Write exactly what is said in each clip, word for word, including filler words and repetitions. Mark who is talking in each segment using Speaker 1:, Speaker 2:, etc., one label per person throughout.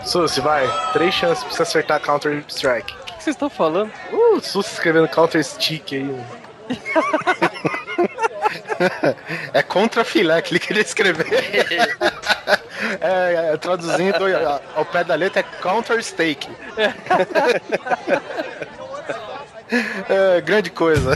Speaker 1: Suzy, vai. Três chances pra você acertar Counter Strike.
Speaker 2: O que vocês estão falando?
Speaker 1: Uh, Suzy escrevendo Counter Stick aí.
Speaker 3: É contra filé que ele queria escrever. é, é, traduzindo ao pé da letra é Counter Steak. É, grande coisa.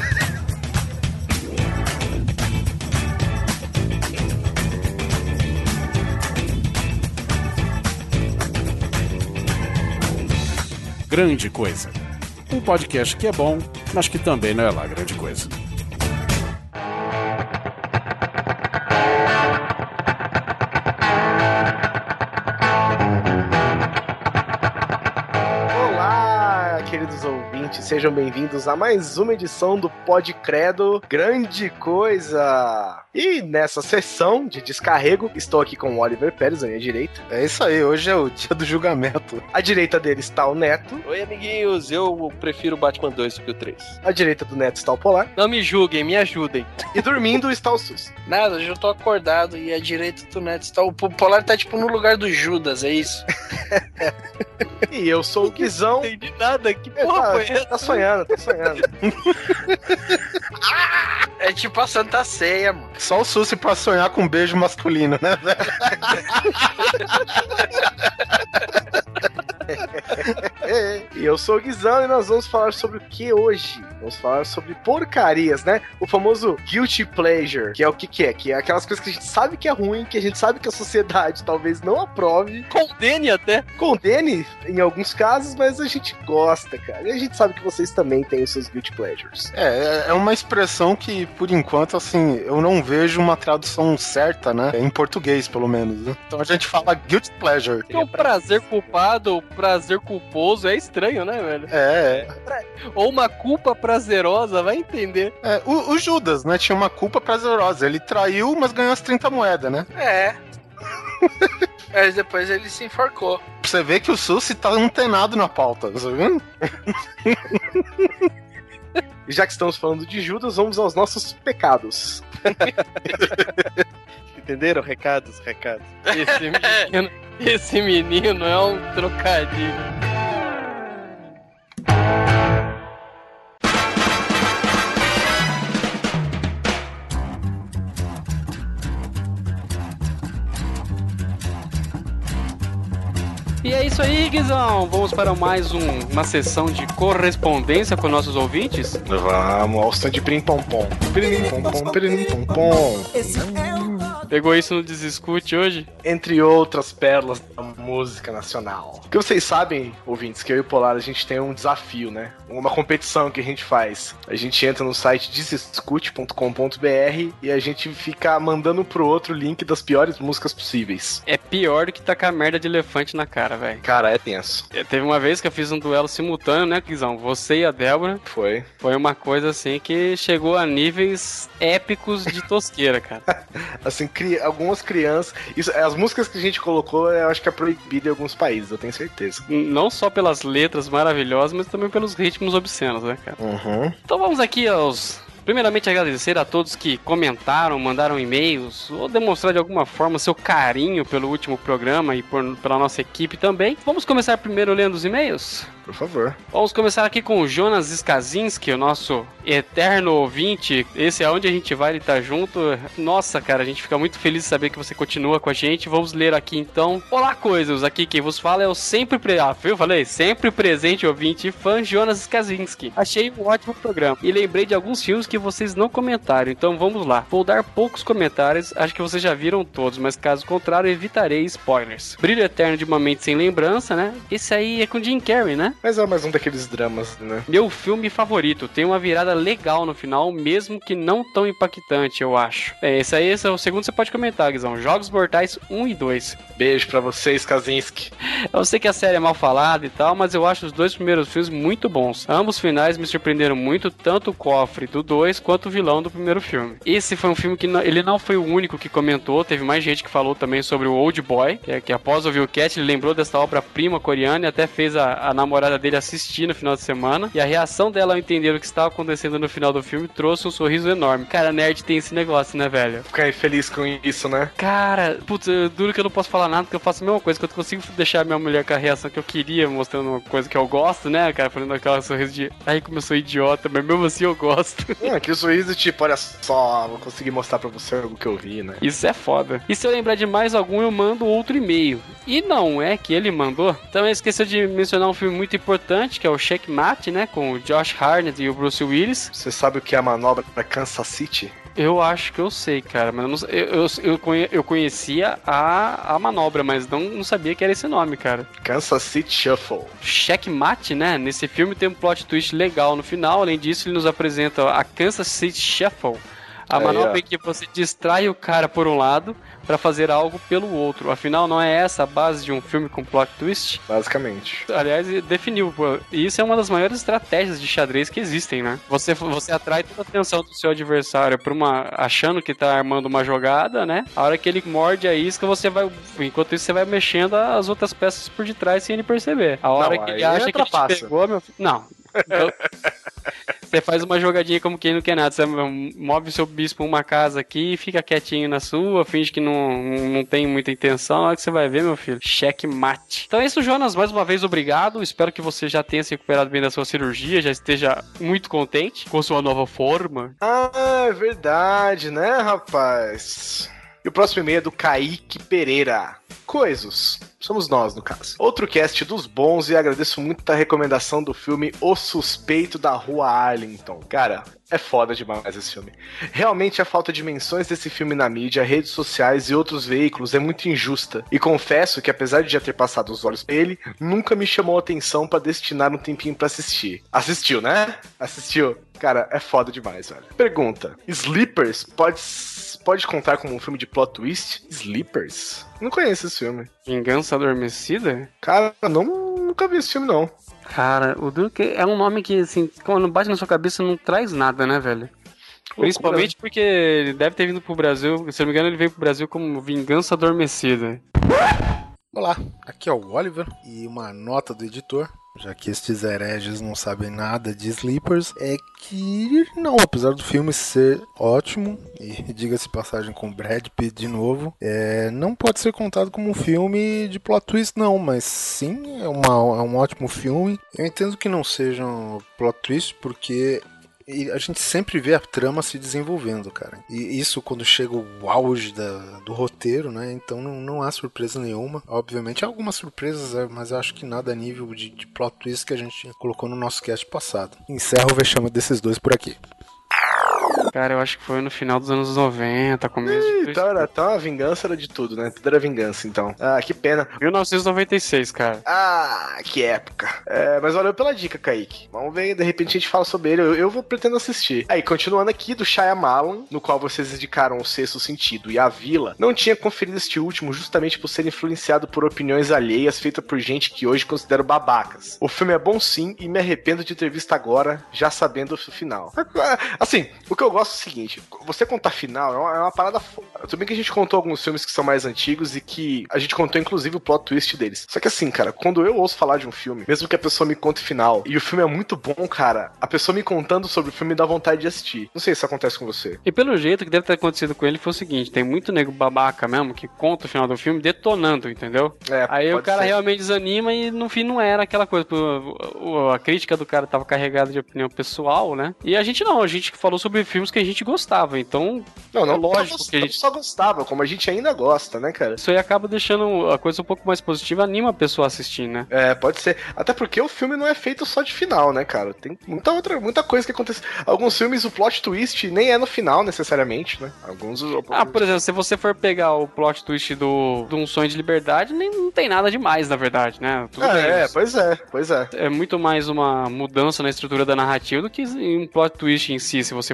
Speaker 4: Grande Coisa. Um podcast que é bom, mas que também não é lá grande coisa.
Speaker 1: Olá, queridos ouvintes, sejam bem-vindos a mais uma edição do Pod Credo Grande Coisa. E nessa sessão de descarrego, estou aqui com o Oliver Pérez, à minha direita.
Speaker 3: É isso aí, hoje é o dia do julgamento.
Speaker 1: À direita dele está o Neto.
Speaker 2: Oi, amiguinhos, eu prefiro o Batman dois do que o três.
Speaker 1: À direita do Neto está o Polar.
Speaker 2: Não me julguem, me ajudem.
Speaker 1: E dormindo está o Sus.
Speaker 5: Nada, eu já tô acordado e à direita do Neto está o Polar, tá tipo no lugar do Judas, é isso?
Speaker 1: E eu sou o Guizão.
Speaker 2: Não entendi nada, que porra foi essa?
Speaker 1: Tá sonhando, tá sonhando.
Speaker 5: É tipo a Santa Ceia, mano.
Speaker 3: Só o Susi pra sonhar com um beijo masculino, né, velho?
Speaker 1: E eu sou o Guizão e nós vamos falar sobre o que hoje? Vamos falar sobre porcarias, né? O famoso guilty pleasure, que é o que que é? Que é aquelas coisas que a gente sabe que é ruim, que a gente sabe que a sociedade talvez não aprove.
Speaker 2: Condene até.
Speaker 1: Condene em alguns casos, mas a gente gosta, cara. E a gente sabe que vocês também têm os seus guilty pleasures.
Speaker 3: É, é uma expressão que, por enquanto, assim, eu não vejo uma tradução certa, né? Em português, pelo menos, né? Então a gente fala guilty pleasure.
Speaker 2: Porque o prazer culpado, o prazer culposo é estranho, né, velho?
Speaker 3: É.
Speaker 2: Ou uma culpa prazerosa, vai entender.
Speaker 3: é o, o Judas, né? Tinha uma culpa prazerosa. Ele traiu, mas ganhou as trinta moedas, né?
Speaker 5: É. Mas depois ele se enforcou.
Speaker 3: Pra você ver que o Susi tá antenado na pauta, tá vendo?
Speaker 1: E já que estamos falando de Judas, vamos aos nossos pecados.
Speaker 2: Entenderam? Recados, recados. Esse menino, esse menino é um trocadilho. E é isso aí, Guizão. Vamos para mais um, uma sessão de correspondência com nossos ouvintes?
Speaker 1: Vamos ao stand de prim pom pom. Prim pom pom, prim pom pom.
Speaker 2: Pegou isso no Desescute hoje?
Speaker 1: Entre outras pérolas da música nacional. Porque vocês sabem, ouvintes, que eu e o Polar a gente tem um desafio, né? Uma competição que a gente faz. A gente entra no site desescute ponto com ponto b r e a gente fica mandando pro outro o link das piores músicas possíveis.
Speaker 2: É pior do que tacar merda de elefante na cara, velho.
Speaker 1: Cara, é tenso.
Speaker 2: Teve uma vez que eu fiz um duelo simultâneo, né, Guizão? Você e a Débora.
Speaker 1: Foi.
Speaker 2: Foi uma coisa assim que chegou a níveis épicos de tosqueira, cara.
Speaker 1: Assim, cri- algumas crianças... Isso, as músicas que a gente colocou, eu acho que é proibido em alguns países, eu tenho certeza.
Speaker 2: Não só pelas letras maravilhosas, mas também pelos ritmos obscenos, né, cara?
Speaker 1: Uhum.
Speaker 2: Então vamos aqui aos... Primeiramente, agradecer a todos que comentaram, mandaram e-mails ou demonstrar de alguma forma seu carinho pelo último programa e por, pela nossa equipe também. Vamos começar primeiro lendo os e-mails?
Speaker 1: Por favor.
Speaker 2: Vamos começar aqui com o Jonas Skazinski, o nosso eterno ouvinte. Esse é onde a gente vai, ele tá junto. Nossa, cara, a gente fica muito feliz de saber que você continua com a gente. Vamos ler aqui então. Olá, coisas! Aqui quem vos fala é o sempre... Pre... Ah, viu? Falei? Sempre presente ouvinte e fã Jonas Skazinski. Achei um ótimo programa e lembrei de alguns filmes que vocês não comentaram, então vamos lá. Vou dar poucos comentários, acho que vocês já viram todos, mas caso contrário, evitarei spoilers. Brilho Eterno de uma Mente Sem Lembrança, né? Esse aí é com Jim Carrey, né?
Speaker 1: Mas é mais um daqueles dramas, né?
Speaker 2: Meu filme favorito, tem uma virada legal no final, mesmo que não tão impactante, eu acho. É, esse aí esse é o segundo que você pode comentar, Guizão. Jogos Mortais um e dois.
Speaker 1: Beijo pra vocês, Kaczynski.
Speaker 2: Eu sei que a série é mal falada e tal, mas eu acho os dois primeiros filmes muito bons. Ambos finais me surpreenderam muito, tanto o cofre do dois quanto o vilão do primeiro filme. Esse foi um filme que não, ele não foi o único que comentou, teve mais gente que falou também sobre o Old Boy, que, é, que após ouvir o cast, ele lembrou dessa obra-prima coreana e até fez a, a namorada namorada dele assistir no final de semana, e a reação dela ao entender o que estava acontecendo no final do filme trouxe um sorriso enorme. Cara, nerd tem esse negócio, né, velho?
Speaker 1: Ficar feliz com isso, né?
Speaker 2: Cara, putz, eu duro que eu não posso falar nada, porque eu faço a mesma coisa, que eu consigo deixar a minha mulher com a reação que eu queria, mostrando uma coisa que eu gosto, né, cara, fazendo aquela sorriso de, ai, como eu sou idiota, mas mesmo assim eu gosto.
Speaker 1: É, que o sorriso, tipo, olha só, vou conseguir mostrar pra você algo que eu vi, né?
Speaker 2: Isso é foda. E se eu lembrar de mais algum, eu mando outro e-mail. E não é que ele mandou. Também esqueceu de mencionar um filme muito importante, que é o Checkmate, né, com o Josh Hartnett e o Bruce Willis.
Speaker 1: Você sabe o que é a manobra pra Kansas City?
Speaker 2: Eu acho que eu sei, cara, mas eu, não, eu, eu, eu, conhe, eu conhecia a, a manobra, mas não, não sabia que era esse nome, cara.
Speaker 1: Kansas City Shuffle.
Speaker 2: Checkmate, né? Nesse filme tem um plot twist legal no final. Além disso, ele nos apresenta a Kansas City Shuffle. A manobra em que você distrai o cara por um lado pra fazer algo pelo outro. Afinal, não é essa a base de um filme com plot twist?
Speaker 1: Basicamente.
Speaker 2: Aliás, definiu. Pô. E isso é uma das maiores estratégias de xadrez que existem, né? Você, você atrai toda a atenção do seu adversário pra uma, achando que tá armando uma jogada, né? A hora que ele morde a isca, você vai... Enquanto isso, você vai mexendo as outras peças por detrás sem ele perceber. A hora
Speaker 1: não,
Speaker 2: que ele acha que ele te pegou, meu filho... Não. Então, você faz uma jogadinha como quem não quer nada. Você move o seu bispo uma casa aqui, fica quietinho na sua, finge que não, não tem muita intenção. Na hora que você vai ver, meu filho, checkmate. Então é isso, Jonas. Mais uma vez, obrigado. Espero que você já tenha se recuperado bem da sua cirurgia, já esteja muito contente com sua nova forma.
Speaker 1: Ah, é verdade, né, rapaz? E o próximo e-mail é do Kaique Pereira. Coisos. Somos nós, no caso. Outro cast dos bons, e agradeço muito a recomendação do filme O Suspeito da Rua Arlington. Cara, é foda demais esse filme. Realmente a falta de menções desse filme na mídia, redes sociais e outros veículos é muito injusta. E confesso que apesar de já ter passado os olhos pra ele, nunca me chamou a atenção pra destinar um tempinho pra assistir. Assistiu, né? Assistiu? Cara, é foda demais, velho. Pergunta: Sleepers pode, pode contar como um filme de plot twist? Sleepers? Não conheço esse filme.
Speaker 2: Vingança Adormecida?
Speaker 1: Cara, não, nunca vi esse filme, não.
Speaker 2: Cara, o Duke é um nome que, assim, quando bate na sua cabeça, não traz nada, né, velho? Principalmente porque ele deve ter vindo pro Brasil, se eu não me engano, ele veio pro Brasil como Vingança Adormecida.
Speaker 3: Olá, aqui é o Oliver e uma nota do editor, já que estes hereges não sabem nada de Sleepers, é que não, apesar do filme ser ótimo, e diga-se passagem com Brad Pitt de novo, é, não pode ser contado como um filme de plot twist não, mas sim, é, uma, é um ótimo filme. Eu entendo que não seja um plot twist porque... E a gente sempre vê a trama se desenvolvendo, cara. E isso quando chega o auge da, do roteiro, né? Então não, não há surpresa nenhuma. Obviamente há algumas surpresas, mas eu acho que nada a nível de, de plot twist que a gente colocou no nosso cast passado. Encerro o vexame desses dois por aqui.
Speaker 2: Cara, eu acho que foi no final dos anos noventa, começo
Speaker 1: Ih, então, era, então a vingança era de tudo, né? Tudo era vingança, então. Ah, que pena.
Speaker 2: mil novecentos e noventa e seis, cara.
Speaker 1: Ah, que época. É, mas valeu pela dica, Kaique. Vamos ver, de repente a gente fala sobre ele. Eu, eu vou pretendo assistir. Aí, continuando aqui, do Shyamalan, no qual vocês indicaram O Sexto Sentido e A Vila, não tinha conferido este último justamente por ser influenciado por opiniões alheias feitas por gente que hoje considero babacas. O filme é bom sim e me arrependo de ter visto agora, já sabendo o final. Assim, o que eu gosto é o seguinte, você contar final é uma, é uma parada foda. Tudo bem que a gente contou alguns filmes que são mais antigos e que a gente contou inclusive o plot twist deles. Só que assim, cara, quando eu ouço falar de um filme, mesmo que a pessoa me conte o final, e o filme é muito bom, cara, a pessoa me contando sobre o filme dá vontade de assistir. Não sei se isso acontece com você.
Speaker 2: E pelo jeito que deve ter acontecido com ele foi o seguinte, tem muito nego babaca mesmo que conta o final do filme detonando, entendeu?
Speaker 1: É,
Speaker 2: aí o cara
Speaker 1: ser.
Speaker 2: realmente desanima e no fim não era aquela coisa. A crítica do cara tava carregada de opinião pessoal, né? E a gente não, a gente falou sobre filmes que a gente gostava, então
Speaker 1: não, não,
Speaker 2: é lógico
Speaker 1: só,
Speaker 2: que a gente
Speaker 1: só gostava, como a gente ainda gosta, né, cara?
Speaker 2: Isso aí acaba deixando a coisa um pouco mais positiva, anima a pessoa a assistir, né?
Speaker 1: É, pode ser. Até porque o filme não é feito só de final, né, cara? Tem muita outra, muita coisa que acontece. Alguns filmes o plot twist nem é no final necessariamente, né? Alguns.
Speaker 2: Ah, por exemplo, se você for pegar o plot twist do, do Um Sonho de Liberdade, nem não tem nada demais, na verdade, né? Tudo
Speaker 1: ah,
Speaker 2: bem,
Speaker 1: é, pois é, pois é.
Speaker 2: É muito mais uma mudança na estrutura da narrativa do que um plot twist em si, se você for ver.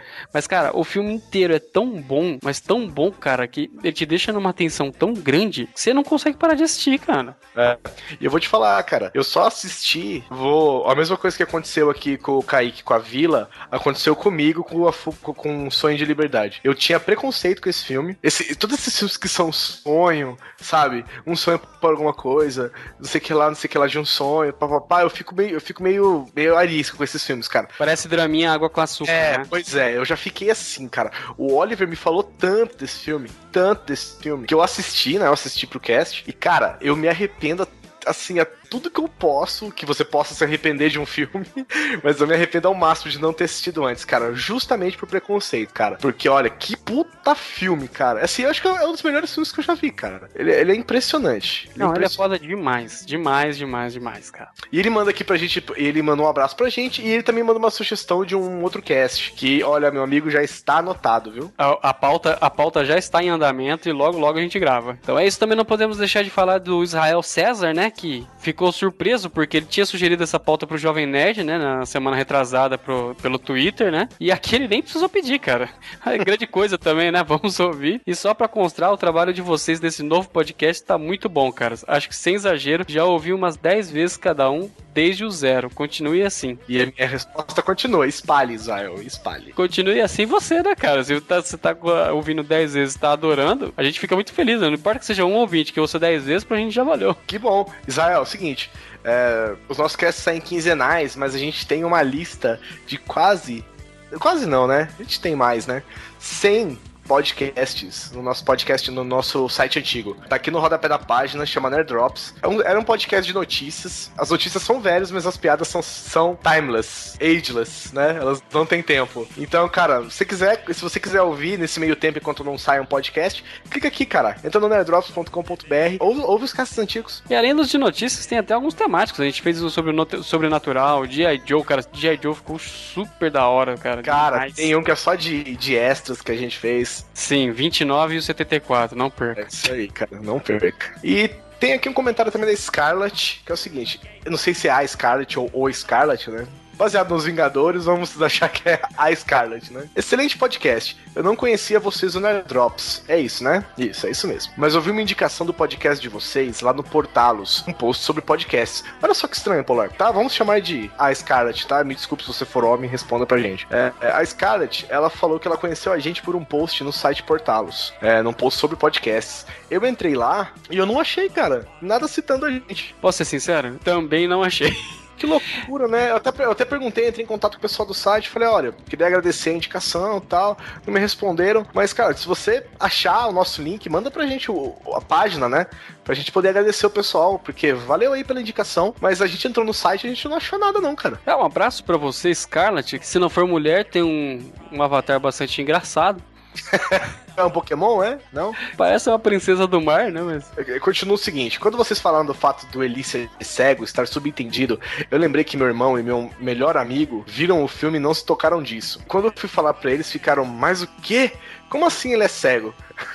Speaker 2: Mas, cara, o filme inteiro é tão bom, mas tão bom, cara, que ele te deixa numa tensão tão grande que você não consegue parar de assistir, cara.
Speaker 1: É. E eu vou te falar, cara, eu só assisti, vou... A mesma coisa que aconteceu aqui com o Kaique, com a Vila, aconteceu comigo com, a, com o Sonho de Liberdade. Eu tinha preconceito com esse filme. Esse, todos esses filmes que são sonho, sabe? Um sonho por alguma coisa, não sei o que lá, não sei o que lá de um sonho, papapá, eu fico meio, eu fico meio, meio arisco com esses filmes, cara.
Speaker 2: Parece draminha água com açúcar,
Speaker 1: É,
Speaker 2: né?
Speaker 1: pois é, eu já fiquei assim, cara. O Oliver me falou tanto desse filme, tanto desse filme, que eu assisti, né? Eu assisti pro cast, e, cara, eu me arrependo, assim, a tudo que eu posso, que você possa se arrepender de um filme, mas eu me arrependo ao máximo de não ter assistido antes, cara, justamente por preconceito, cara. Porque, olha, que puta filme, cara. Assim, eu acho que é um dos melhores filmes que eu já vi, cara. Ele, ele é impressionante. Ele
Speaker 2: não,
Speaker 1: é
Speaker 2: ele é foda demais, demais, demais, demais, cara.
Speaker 1: E ele manda aqui pra gente, ele mandou um abraço pra gente, e ele também manda uma sugestão de um outro cast, que, olha, meu amigo, já está anotado, viu?
Speaker 2: A, a, pauta, a pauta já está em andamento e logo, logo a gente grava. Então é isso, também não podemos deixar de falar do Israel César, né, que ficou surpreso porque ele tinha sugerido essa pauta pro Jovem Nerd, né, na semana retrasada pro, pelo Twitter, né, e aqui ele nem precisou pedir, cara. É grande coisa também, né, vamos ouvir. E só pra constar, o trabalho de vocês nesse novo podcast tá muito bom, cara. Acho que sem exagero, já ouvi umas dez vezes cada um desde o zero. Continue assim.
Speaker 1: E a minha resposta continua, espalhe, Israel, espalhe.
Speaker 2: Continue assim você, né, cara? Se tá, você tá ouvindo dez vezes e tá adorando, a gente fica muito feliz, né? Não importa que seja um ouvinte que ouça dez vezes, pra gente já valeu.
Speaker 1: Que bom. Israel, é o seguinte, é, os nossos casts saem quinzenais, mas a gente tem uma lista de quase, quase não, né? A gente tem mais, né? cem podcasts no nosso podcast, no nosso site antigo. Tá aqui no rodapé da página, chama Nerd Drops. É um, era um podcast de notícias. As notícias são velhas, mas as piadas são, são timeless, ageless, né? Elas não têm tempo. Então, cara, se você quiser, se você quiser ouvir nesse meio tempo enquanto não sai um podcast, clica aqui, cara. Entra no nerd drops ponto com ponto b r, ouve, ouve os casts antigos.
Speaker 2: E além dos de notícias, tem até alguns temáticos. A gente fez o sobre o sobrenatural, G I. Joe, cara. G I. Joe ficou super da hora, cara.
Speaker 1: Cara,
Speaker 2: demais.
Speaker 1: Tem um que é só de, de extras que a gente fez.
Speaker 2: Sim, vinte e nove e o setenta e quatro, não perca.
Speaker 1: É isso aí, cara, não perca. E tem aqui um comentário também da Scarlett, que é o seguinte, eu não sei se é a Scarlett ou o Scarlett, né? Baseado nos Vingadores, vamos achar que é a Scarlett, né? Excelente podcast. Eu não conhecia vocês no Nerd Drops. É isso, né? Isso, é isso mesmo. Mas eu vi uma indicação do podcast de vocês lá no Portalos, um post sobre podcasts. Olha só que estranho, Polar. Tá, vamos chamar de a Scarlett, tá? Me desculpe se você for homem, responda pra gente. É, é, a Scarlett, ela falou que ela conheceu a gente por um post no site Portalos. É, num post sobre podcasts. Eu entrei lá e eu não achei, cara, nada citando a gente.
Speaker 2: Posso ser sincero? Também não achei.
Speaker 1: Que loucura, né? Eu até, eu até perguntei, entrei em contato com o pessoal do site, falei, olha, queria agradecer a indicação e tal, não me responderam, mas, cara, se você achar o nosso link, manda pra gente o, a página, né? Pra gente poder agradecer o pessoal, porque valeu aí pela indicação, mas a gente entrou no site e a gente não achou nada não, cara.
Speaker 2: É, um abraço pra você, Scarlett, que se não for mulher, tem um, um avatar bastante engraçado.
Speaker 1: É um Pokémon, é? Não?
Speaker 2: Parece uma princesa do mar, né? Mas...
Speaker 1: Continua o seguinte, quando vocês falaram do fato do Eli ser cego, estar subentendido, eu lembrei que meu irmão e meu melhor amigo viram o filme e não se tocaram disso. Quando eu fui falar pra eles, ficaram, mas o quê? Como assim ele é cego?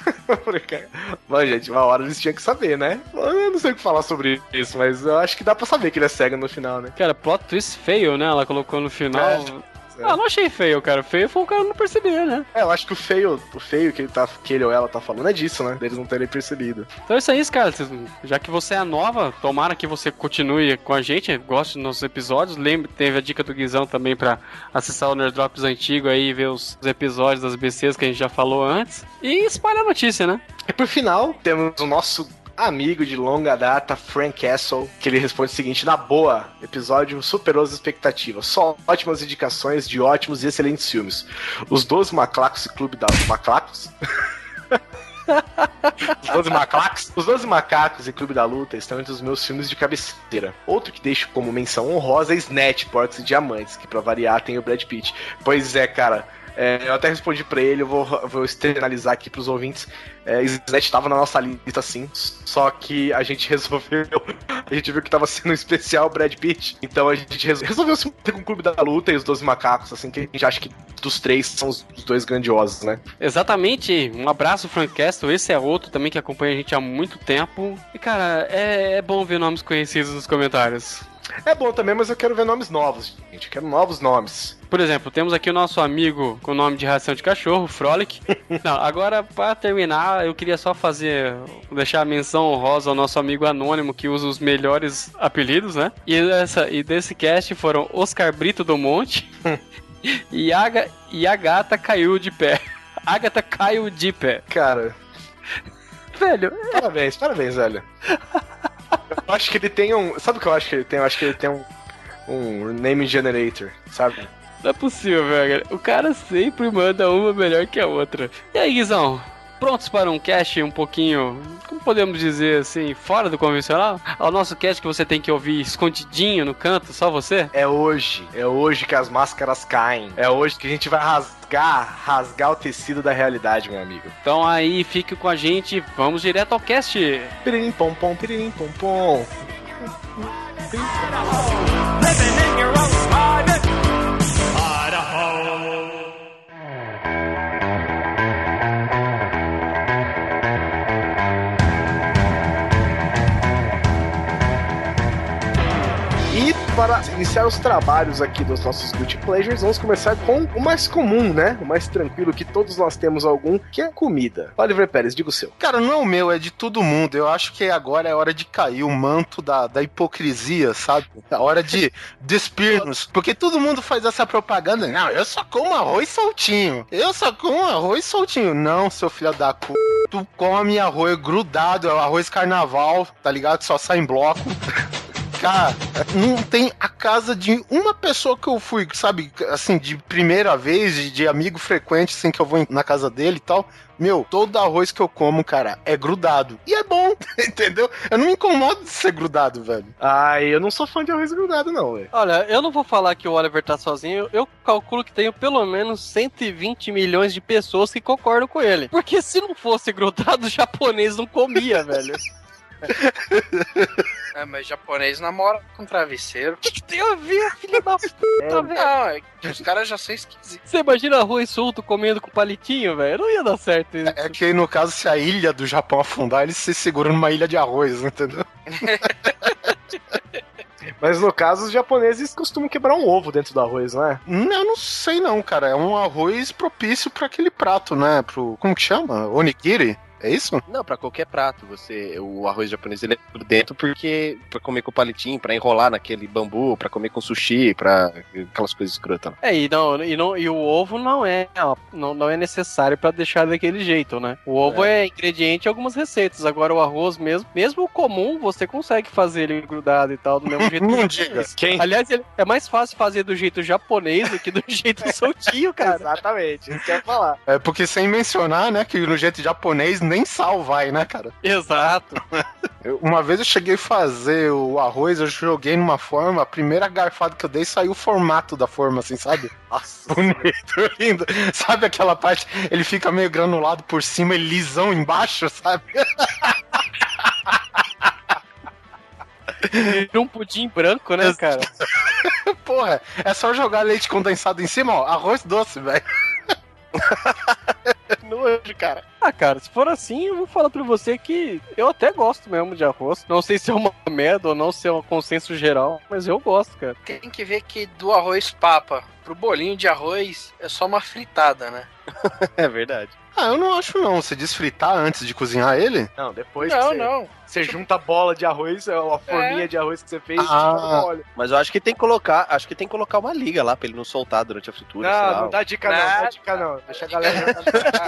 Speaker 1: Mas, gente, uma hora eles tinham que saber, né? Eu não sei o que falar sobre isso, mas eu acho que dá pra saber que ele é cego no final, né?
Speaker 2: Cara, plot twist feio, né? Ela colocou no final... É.
Speaker 1: É.
Speaker 2: Ah, não achei feio, cara. Feio foi o cara não perceber, né?
Speaker 1: É, eu acho que o feio, o feio que ele, tá, que ele ou ela tá falando é disso, né? Deles não terem percebido.
Speaker 2: Então é isso aí, cara. Já que você é nova, tomara que você continue com a gente, goste dos nossos episódios. Lembre, teve a dica do Guizão também pra acessar o Nerd Drops antigo aí e ver os episódios das B Cs que a gente já falou antes. E espalha a notícia, né?
Speaker 1: E por final, temos o nosso amigo de longa data, Frank Castle, que ele responde o seguinte, na boa, episódio superou as expectativas, só ótimas indicações de ótimos e excelentes filmes. Os doze Macacos e Clube da... Macacos? Os doze Macacos? Os doze Macacos e Clube da Luta estão entre os meus filmes de cabeceira. Outro que deixo como menção honrosa é Snatch, Porcos e Diamantes, que pra variar tem o Brad Pitt. Pois é, cara... É, eu até respondi pra ele, eu vou, vou externalizar aqui pros ouvintes. É, Snatch tava na nossa lista, sim. Só que a gente resolveu. A gente viu que tava sendo um especial Brad Pitt. Então a gente resolveu se meter com o Clube da Luta e os doze Macacos, assim, que a gente acha que dos três são os, os dois grandiosos, né?
Speaker 2: Exatamente. Um abraço, Frank Castle. Esse é outro também que acompanha a gente há muito tempo. E, cara, é, é bom ver nomes conhecidos nos comentários.
Speaker 1: É bom também, mas eu quero ver nomes novos, gente. Eu quero novos nomes.
Speaker 2: Por exemplo, temos aqui o nosso amigo com o nome de ração de cachorro, Frolic. Não, agora, para terminar, eu queria só fazer, deixar a menção honrosa ao nosso amigo anônimo que usa os melhores apelidos, né? E, essa, e desse cast foram Oscar Brito do Monte e, a, e a gata caiu de pé. Agatha caiu de pé.
Speaker 1: Cara,
Speaker 2: velho,
Speaker 1: parabéns, parabéns, velho. Eu acho que ele tem um... Sabe o que eu acho que ele tem? Eu acho que ele tem um, um name generator, sabe?
Speaker 2: não é possível, velho. O cara sempre manda uma melhor que a outra. E aí, Guizão? Prontos para um cast um pouquinho, como podemos dizer assim, fora do convencional? Ao nosso cast que você tem que ouvir escondidinho no canto, só você?
Speaker 1: É hoje, é hoje que as máscaras caem. É hoje que a gente vai rasgar, rasgar o tecido da realidade, meu amigo.
Speaker 2: Então aí, fique com a gente, vamos direto ao cast.
Speaker 1: Piririm pom pom, piririm pom pom.
Speaker 6: Living in your own private Idaho.
Speaker 1: E para iniciar os trabalhos aqui dos nossos Guilty Pleasures, vamos começar com o mais comum, né? O mais tranquilo, que todos nós temos algum, que é comida. Oliver Pérez, diga o seu.
Speaker 3: Cara, não é o meu, é de todo mundo. Eu acho que agora é hora de cair o manto da, da hipocrisia, sabe? É hora de despir-nos. Porque todo mundo faz essa propaganda. Não, eu só como arroz soltinho. Eu só como arroz soltinho. Não, seu filho da c... Tu come arroz grudado, é o arroz carnaval, tá ligado? Só sai em bloco. Cara, não tem a casa de uma pessoa que eu fui, sabe, assim, de primeira vez, de, de amigo frequente, assim, que eu vou na casa dele e tal. Meu, todo arroz que eu como, cara, é grudado. E é bom, entendeu? Eu não me incomodo de ser grudado, velho.
Speaker 1: Ai, eu não sou fã de arroz grudado, não, velho.
Speaker 5: Olha, eu não vou falar que o Oliver tá sozinho, eu calculo que tenho pelo menos cento e vinte milhões de pessoas que concordam com ele. Porque se não fosse grudado, o japonês não comia, velho. É, mas japonês namora com travesseiro. O que, que tem a ver, filha da puta, velho? Não, é que os caras já são esquisitos.
Speaker 2: Você imagina arroz solto comendo com palitinho, velho? Não ia dar certo isso.
Speaker 3: É que, no caso, se a ilha do Japão afundar, eles se seguram numa ilha de arroz, entendeu?
Speaker 1: Mas no caso, os japoneses costumam quebrar um ovo dentro do arroz, não é?
Speaker 3: Hum, Eu não sei não, cara. É um arroz propício pra aquele prato, né? Pro, como que chama? Onigiri? É isso?
Speaker 7: Não, pra qualquer prato, você, o arroz japonês ele é por dentro porque pra comer com palitinho, pra enrolar naquele bambu, pra comer com sushi, pra aquelas coisas escrotas.
Speaker 2: É, e, não, e, não, e o ovo não é, não, não é necessário pra deixar daquele jeito, né? O ovo é. é ingrediente em algumas receitas. Agora o arroz mesmo, mesmo o comum, você consegue fazer ele grudado e tal, do mesmo jeito.
Speaker 3: Não diga.
Speaker 1: Quem?
Speaker 2: Aliás, ele, é mais fácil fazer do jeito japonês do que do jeito soltinho, cara.
Speaker 1: Exatamente, isso que eu ia falar.
Speaker 3: É porque sem mencionar, né, que no jeito japonês nem sal vai, né, cara?
Speaker 2: Exato.
Speaker 3: Eu- uma vez eu cheguei a fazer o arroz, eu joguei numa forma, a primeira garfada que eu dei saiu o formato da forma, assim, sabe?
Speaker 1: Nossa.
Speaker 3: Bonito, lindo. Sabe aquela parte, ele fica meio granulado por cima e lisão embaixo, sabe?
Speaker 2: Vira um pudim branco, né, cara?
Speaker 3: Porra, é só jogar leite condensado em cima, ó, arroz doce, velho.
Speaker 7: Nojo, cara.
Speaker 2: Ah, cara, se for assim, eu vou falar pra você que eu até gosto mesmo de arroz. Não sei se é uma merda ou não, se é um consenso geral, mas eu gosto, cara.
Speaker 5: Tem que ver que do arroz papa pro bolinho de arroz é só uma fritada, né?
Speaker 7: É verdade.
Speaker 3: Ah, eu não acho não, você desfritar antes de cozinhar ele?
Speaker 1: Não, depois
Speaker 5: não,
Speaker 1: que você,
Speaker 5: não.
Speaker 1: você junta a bola de arroz, a forminha
Speaker 5: É.
Speaker 1: de arroz que você fez,
Speaker 3: Ah.
Speaker 1: e joga no óleo.
Speaker 7: Mas eu acho que tem que colocar, acho que tem que colocar uma liga lá pra ele não soltar durante a fritura, sei
Speaker 1: Não,
Speaker 7: lá.
Speaker 1: não dá dica não,
Speaker 5: Nada.
Speaker 1: dá dica não. Deixa a galera...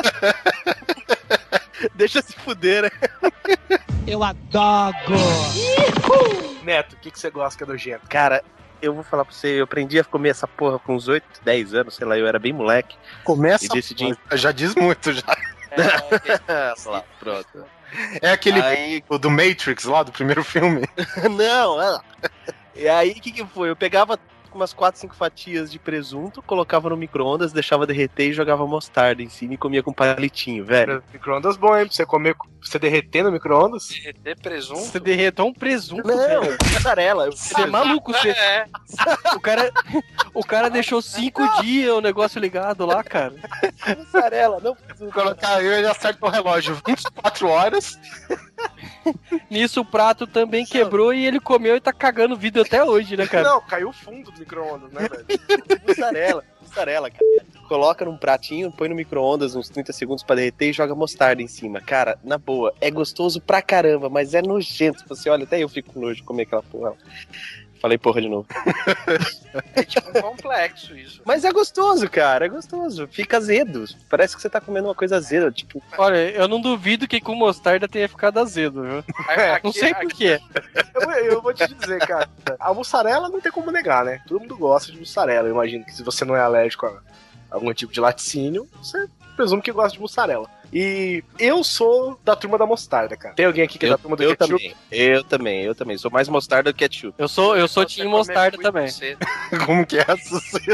Speaker 7: Deixa se fuder, né?
Speaker 6: Eu adoro.
Speaker 1: Neto, o que, que você gosta que é nojento?
Speaker 7: Cara, eu vou falar pra você, eu aprendi a comer essa porra com uns oito, dez anos, sei lá, eu era bem moleque.
Speaker 3: Começa,
Speaker 7: E decidi-
Speaker 3: já diz muito, já.
Speaker 7: Sei lá, pronto.
Speaker 3: É aquele
Speaker 7: Aí,
Speaker 3: o do Matrix lá, do primeiro filme.
Speaker 7: não, é. E aí, o que que foi? Eu pegava umas quatro, cinco fatias de presunto, colocava no micro-ondas, deixava derreter e jogava mostarda em cima e comia com palitinho, velho.
Speaker 1: Micro-ondas bom, hein? Pra você comer, pra você derreter no micro-ondas.
Speaker 5: Derreter presunto.
Speaker 2: Você derretou um presunto,
Speaker 7: Não,
Speaker 2: velho.
Speaker 7: mussarela. Eu-
Speaker 2: Você é maluco, você...
Speaker 5: É,
Speaker 2: O cara, o cara deixou cinco dias o negócio ligado lá, cara.
Speaker 7: Mussarela, não.
Speaker 3: Colocar eu, ele acerta o relógio vinte e quatro horas.
Speaker 5: Nisso o prato também quebrou e ele comeu e tá cagando vidro até hoje, né, cara?
Speaker 1: Não, caiu o fundo do micro-ondas, né, velho?
Speaker 7: Mussarela, mussarela, cara. Coloca num pratinho, põe no micro-ondas uns trinta segundos pra derreter e joga mostarda em cima. Cara, na boa, é gostoso pra caramba, mas é nojento. Você olha, até eu fico com nojo de comer aquela porra. Falei porra de novo.
Speaker 8: É tipo um complexo isso.
Speaker 7: Mas é gostoso, cara, é gostoso. Fica azedo. Parece que você tá comendo uma coisa azeda, tipo...
Speaker 5: Olha, eu não duvido que com mostarda tenha ficado azedo, viu?
Speaker 8: Aqui-
Speaker 5: Não sei por quê.
Speaker 1: Eu, eu vou te dizer, cara. A mussarela não tem como negar, né? Todo mundo gosta de mussarela. Eu imagino que se você não é alérgico a algum tipo de laticínio, você presume que gosta de mussarela. E eu sou da turma da mostarda, cara. Tem alguém aqui que é
Speaker 7: Eu,
Speaker 1: da turma do
Speaker 7: eu
Speaker 1: ketchup?
Speaker 7: também, eu também, eu também. Sou mais mostarda do que ketchup.
Speaker 5: Eu sou, eu sou
Speaker 8: Você
Speaker 5: time
Speaker 8: come
Speaker 5: mostarda
Speaker 8: muito
Speaker 5: também.
Speaker 8: cedo.
Speaker 1: Como que é essa?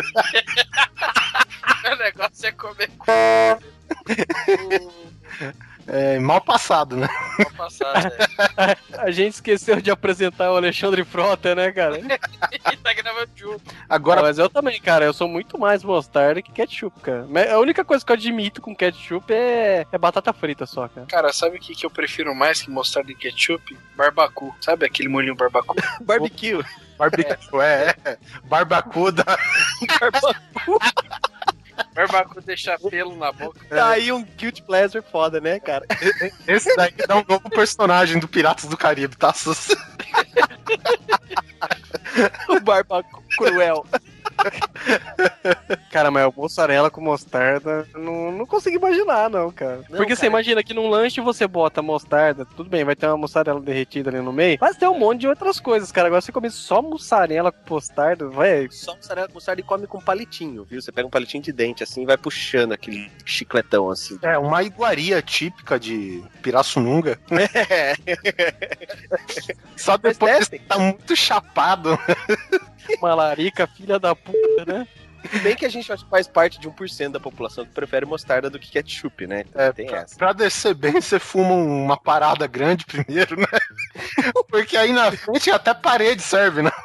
Speaker 8: O negócio é comer
Speaker 3: É mal passado, né?
Speaker 8: com passado.
Speaker 5: A gente esqueceu de apresentar o Alexandre Frota, né, cara?
Speaker 8: E tá gravando junto.
Speaker 3: Agora,
Speaker 5: Ah, mas eu também, cara. Eu sou muito mais mostarda que ketchup, cara. Mas a única coisa que eu admito com ketchup é, é batata frita só, cara.
Speaker 8: Cara, sabe o que, que eu prefiro mais que mostarda e ketchup? Barbacu. Sabe aquele molhinho barbacu?
Speaker 7: Barbecue.
Speaker 3: barbecue, é, é. Barbacuda.
Speaker 8: Barbacu deixa pelo na boca.
Speaker 7: Tá aí um guilty pleasure foda, né, cara?
Speaker 3: Esse daí dá um novo personagem do Piratas do Caribe, tá?
Speaker 7: O barbacu cruel.
Speaker 5: Cara, mas o mussarela com mostarda, não, não consigo imaginar, não, cara.
Speaker 7: Não,
Speaker 5: Porque você
Speaker 7: cara.
Speaker 5: imagina que num lanche você bota mostarda, tudo bem, vai ter uma mussarela derretida ali no meio, mas tem um monte de outras coisas, cara. Agora você comer só mussarela com mostarda, vai.
Speaker 7: Só mussarela com mostarda e come com palitinho, viu? Você pega um palitinho de dente assim e vai puxando aquele chicletão assim.
Speaker 3: É, uma iguaria típica de Pirassununga.
Speaker 7: É.
Speaker 3: Só
Speaker 7: Mas
Speaker 3: depois
Speaker 7: testem.
Speaker 3: que tá muito chapado.
Speaker 5: Uma larica, filha da puta, né?
Speaker 7: Se bem que a gente faz parte de um por cento da população que prefere mostarda do que ketchup, né? Então
Speaker 3: É,
Speaker 7: tem
Speaker 3: pra,
Speaker 7: essa.
Speaker 3: pra descer bem, você fuma uma parada grande primeiro, né? Porque aí na frente até parede serve, né?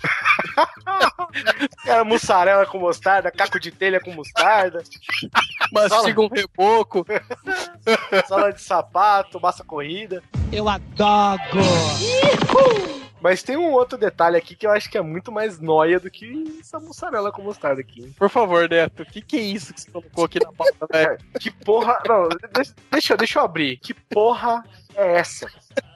Speaker 1: Cara, mussarela com mostarda, caco de telha com mostarda,
Speaker 5: Mastiga um reboco.
Speaker 1: sala de sapato, massa corrida.
Speaker 6: Eu adoro.
Speaker 1: Mas tem um outro detalhe aqui que eu acho que é muito mais nóia do que essa mussarela com mostarda aqui. hein?
Speaker 5: Por favor, Neto, o que, que é isso que você colocou aqui na pauta, velho?
Speaker 1: Que porra. Não, deixa, deixa, eu- deixa eu abrir. Que porra é essa?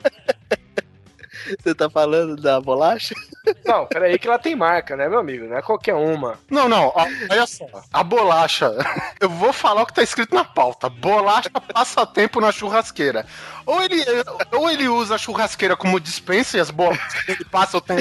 Speaker 7: Você tá falando da bolacha?
Speaker 1: Não, peraí que ela tem marca, né, meu amigo? Não é qualquer uma.
Speaker 3: Não, não, ó, olha só. A bolacha, eu vou falar o que tá escrito na pauta. Bolacha passatempo na churrasqueira. Ou ele, ou ele usa a churrasqueira como dispensa e as bolachas ele passa o tempo.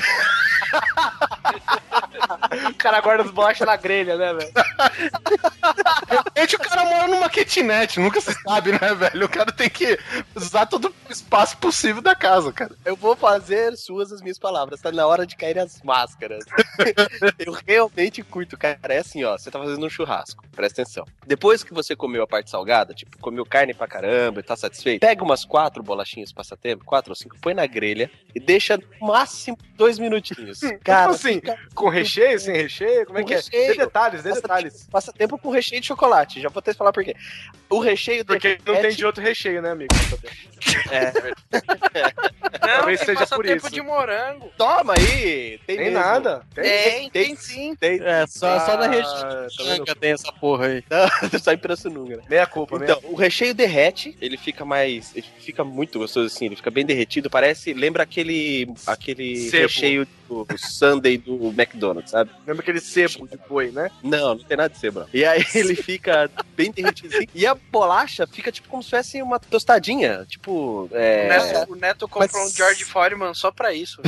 Speaker 1: O cara guarda as bolachas na grelha, né, velho?
Speaker 3: Gente, o cara mora numa kitnet, nunca se sabe, né, velho? O cara tem que usar todo o espaço possível da casa, cara.
Speaker 7: Eu vou fazer suas as minhas palavras. Tá na hora de cair as máscaras. Eu realmente curto, cara. É assim, ó. Você tá fazendo um churrasco. Presta atenção. Depois que você comeu a parte salgada, tipo, comeu carne pra caramba e tá satisfeito, pega umas quatro bolachinhas passatempo, quatro ou cinco, põe na grelha e deixa no máximo dois minutinhos. Cara,
Speaker 1: Tipo assim,
Speaker 7: fica
Speaker 1: com recheio, sem recheio? Como é
Speaker 7: Com
Speaker 1: que é?
Speaker 7: recheio.
Speaker 1: Dê detalhes, dê
Speaker 7: Passa
Speaker 1: detalhes.
Speaker 7: Passa tempo com recheio de chocolate. Já vou até falar por quê. O recheio
Speaker 1: Porque não
Speaker 7: derrete-
Speaker 1: tem de outro recheio, né, amigo?
Speaker 7: É,
Speaker 8: Não,
Speaker 1: Talvez
Speaker 8: tem
Speaker 1: seja por
Speaker 8: passatempo
Speaker 1: isso.
Speaker 8: de morango.
Speaker 7: toma aí! Tem,
Speaker 1: Tem
Speaker 7: mesmo.
Speaker 1: nada. Tem.
Speaker 8: Tem, tem sim.
Speaker 7: Tem.
Speaker 5: É, só, só na
Speaker 1: Ah,
Speaker 5: região
Speaker 1: tá
Speaker 5: de
Speaker 1: vendo?
Speaker 5: tem essa porra aí.
Speaker 7: Só em Pirassununga, né?
Speaker 1: Meia culpa, meia
Speaker 7: Então, o recheio derrete, ele fica mais. Ele fica muito gostoso assim, ele fica bem derretido. Parece. Lembra aquele. aquele
Speaker 1: Sebo.
Speaker 7: recheio do Sunday do McDonald's, sabe?
Speaker 1: Lembra aquele sebo de boi, né?
Speaker 7: Não, não tem nada de sebo, não. E aí ele fica bem derretido assim. E a bolacha fica tipo como se fosse uma tostadinha. Tipo.
Speaker 8: O
Speaker 7: É...
Speaker 8: Neto, o Neto comprou
Speaker 7: Mas-
Speaker 8: um George Foreman só pra isso.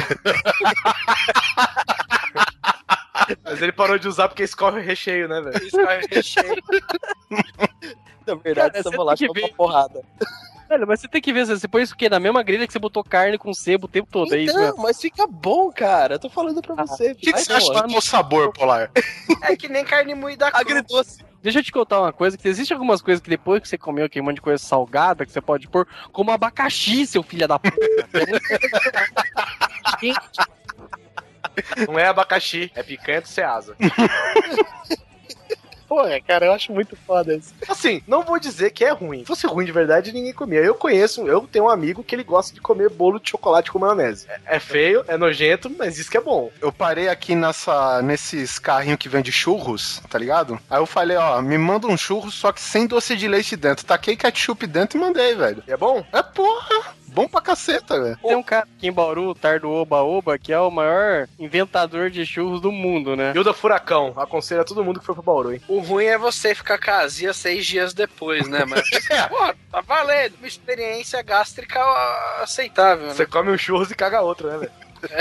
Speaker 1: Mas ele parou de usar porque escorre o recheio, né, velho?
Speaker 8: Isso é recheio.
Speaker 7: Na verdade,
Speaker 5: Cara,
Speaker 7: essa
Speaker 5: você
Speaker 7: bolacha
Speaker 5: tem
Speaker 7: é
Speaker 5: que
Speaker 7: uma
Speaker 5: ver.
Speaker 7: porrada.
Speaker 5: Velho, mas você tem que ver, você põe isso o quê? Na mesma grelha que você botou carne com sebo o tempo todo, é isso
Speaker 7: Então,
Speaker 5: mesmo?
Speaker 7: mas fica bom, cara. Eu tô falando pra você.
Speaker 3: O que, que
Speaker 7: Vai,
Speaker 3: você acha
Speaker 7: pô.
Speaker 3: do meu sabor, Polar?
Speaker 8: É que nem carne moída crua.
Speaker 7: Agridoce.
Speaker 5: Deixa eu te contar uma coisa, que existe algumas coisas que depois que você comeu aquele monte de coisa salgada, que você pode pôr, como abacaxi, seu filho da puta.
Speaker 1: Não é abacaxi, é picanha do Ceasa.
Speaker 8: Porra, cara, eu acho muito foda isso.
Speaker 1: Assim, não vou dizer que é ruim. Se fosse ruim de verdade, ninguém comia. Eu conheço, eu tenho um amigo que ele gosta de comer bolo de chocolate com maionese. É, é feio, é nojento, mas diz que é bom.
Speaker 3: Eu parei aqui nessa, nesses carrinhos que vende churros, tá ligado? Aí eu falei, ó, me manda um churro, só que sem doce de leite dentro. Taquei ketchup dentro e mandei, velho.
Speaker 1: E é bom?
Speaker 3: É porra! Bom pra caceta, velho.
Speaker 5: Tem um cara aqui em Bauru, o Tardo Oba Oba, que é o maior inventador de churros do mundo, né?
Speaker 1: Hilda Furacão, aconselho a todo mundo que foi pro Bauru, hein?
Speaker 8: O ruim é você ficar casia seis dias depois, né? Mas, pô, tá valendo. Uma experiência gástrica aceitável, né?
Speaker 1: Você come um churros e caga outro, né, velho?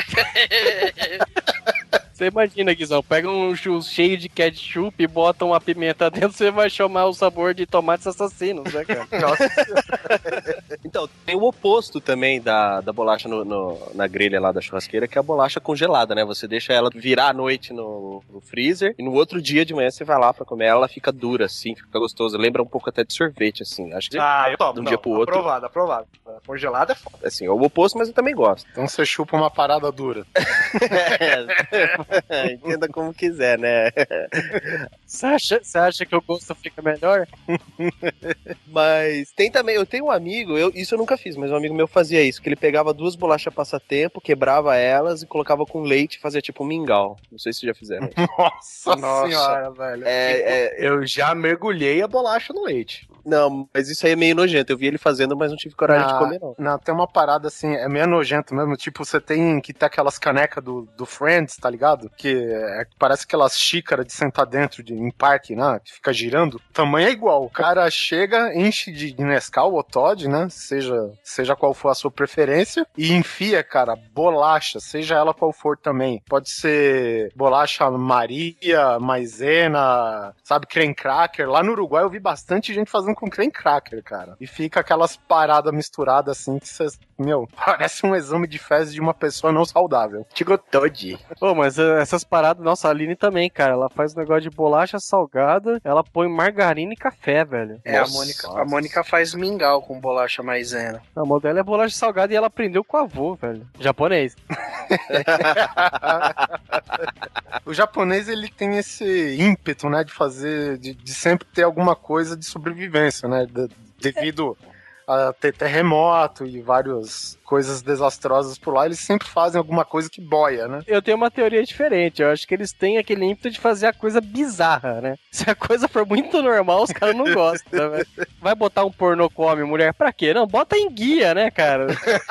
Speaker 5: Você imagina, Guizão, pega um churros cheio de ketchup e bota uma pimenta dentro, você vai chamar o sabor de tomates assassinos, né, cara?
Speaker 1: Nossa.
Speaker 7: Então, tem o oposto também da, da bolacha no, no- na grelha lá da churrasqueira, que é a bolacha congelada, né? Você deixa ela virar à noite no, no freezer e no outro dia de manhã você vai lá pra comer ela, ela fica dura, assim, fica gostosa. Lembra um pouco até de sorvete, assim. Acho que
Speaker 1: Ah, eu topo.
Speaker 7: de um
Speaker 1: não,
Speaker 7: dia pro outro.
Speaker 1: Aprovado, aprovado. Congelado é foda.
Speaker 7: Assim, é o oposto, mas eu também gosto.
Speaker 3: Então você chupa uma parada dura.
Speaker 7: É, entenda como quiser, né?
Speaker 5: Você acha, você acha que o gosto fica melhor?
Speaker 7: Mas tem também, eu tenho um amigo, eu, isso eu nunca fiz, mas um amigo meu fazia isso, que ele pegava duas bolachas passatempo, quebrava elas e colocava com leite e fazia tipo um mingau. Não sei se já fizeram isso.
Speaker 3: Nossa,
Speaker 8: Nossa.
Speaker 3: senhora, velho.
Speaker 7: É, é,
Speaker 1: Eu já mergulhei a bolacha no leite.
Speaker 7: não, mas isso aí é meio nojento. Eu vi ele fazendo, mas não tive coragem de comer, não.
Speaker 3: Não, tem uma parada assim, é meio nojento mesmo. Tipo, você tem que ter aquelas canecas do, do Friends, tá ligado? Que é, parece aquelas xícaras de sentar dentro de, em parque, né? Que fica girando. O tamanho é igual. O cara chega, enche de, de Nescau ou Todd, né? Seja, seja qual for a sua preferência. E enfia, cara, bolacha, seja ela qual for também. Pode ser bolacha Maria, maisena, sabe? Creme cracker. Lá no Uruguai eu vi bastante gente fazendo com creme cracker, cara. E fica aquelas paradas misturadas assim que você, meu, parece um exame de fezes de uma pessoa não saudável.
Speaker 1: Tigotode.
Speaker 5: Pô, mas eh, essas paradas, nossa, a Aline também, cara, ela faz um negócio de bolacha salgada, ela põe margarina e café, velho.
Speaker 8: É,
Speaker 7: Nossa.
Speaker 8: a Mônica, a Mônica faz mingau com bolacha maisena.
Speaker 5: A modelo é bolacha salgada e ela aprendeu com o avô, velho. Japonês.
Speaker 3: O japonês, ele tem esse ímpeto, né, de fazer, de, de sempre ter alguma coisa de sobrevivência, né, de- devido a ter terremoto e várias coisas desastrosas por lá, eles sempre fazem alguma coisa que boia, né?
Speaker 5: Eu tenho uma teoria diferente, eu acho que eles têm aquele ímpeto de fazer a coisa bizarra, né? Se a coisa for muito normal, os caras não gostam, velho. Vai botar um pornô come mulher pra quê? Não, bota em guia, né, cara?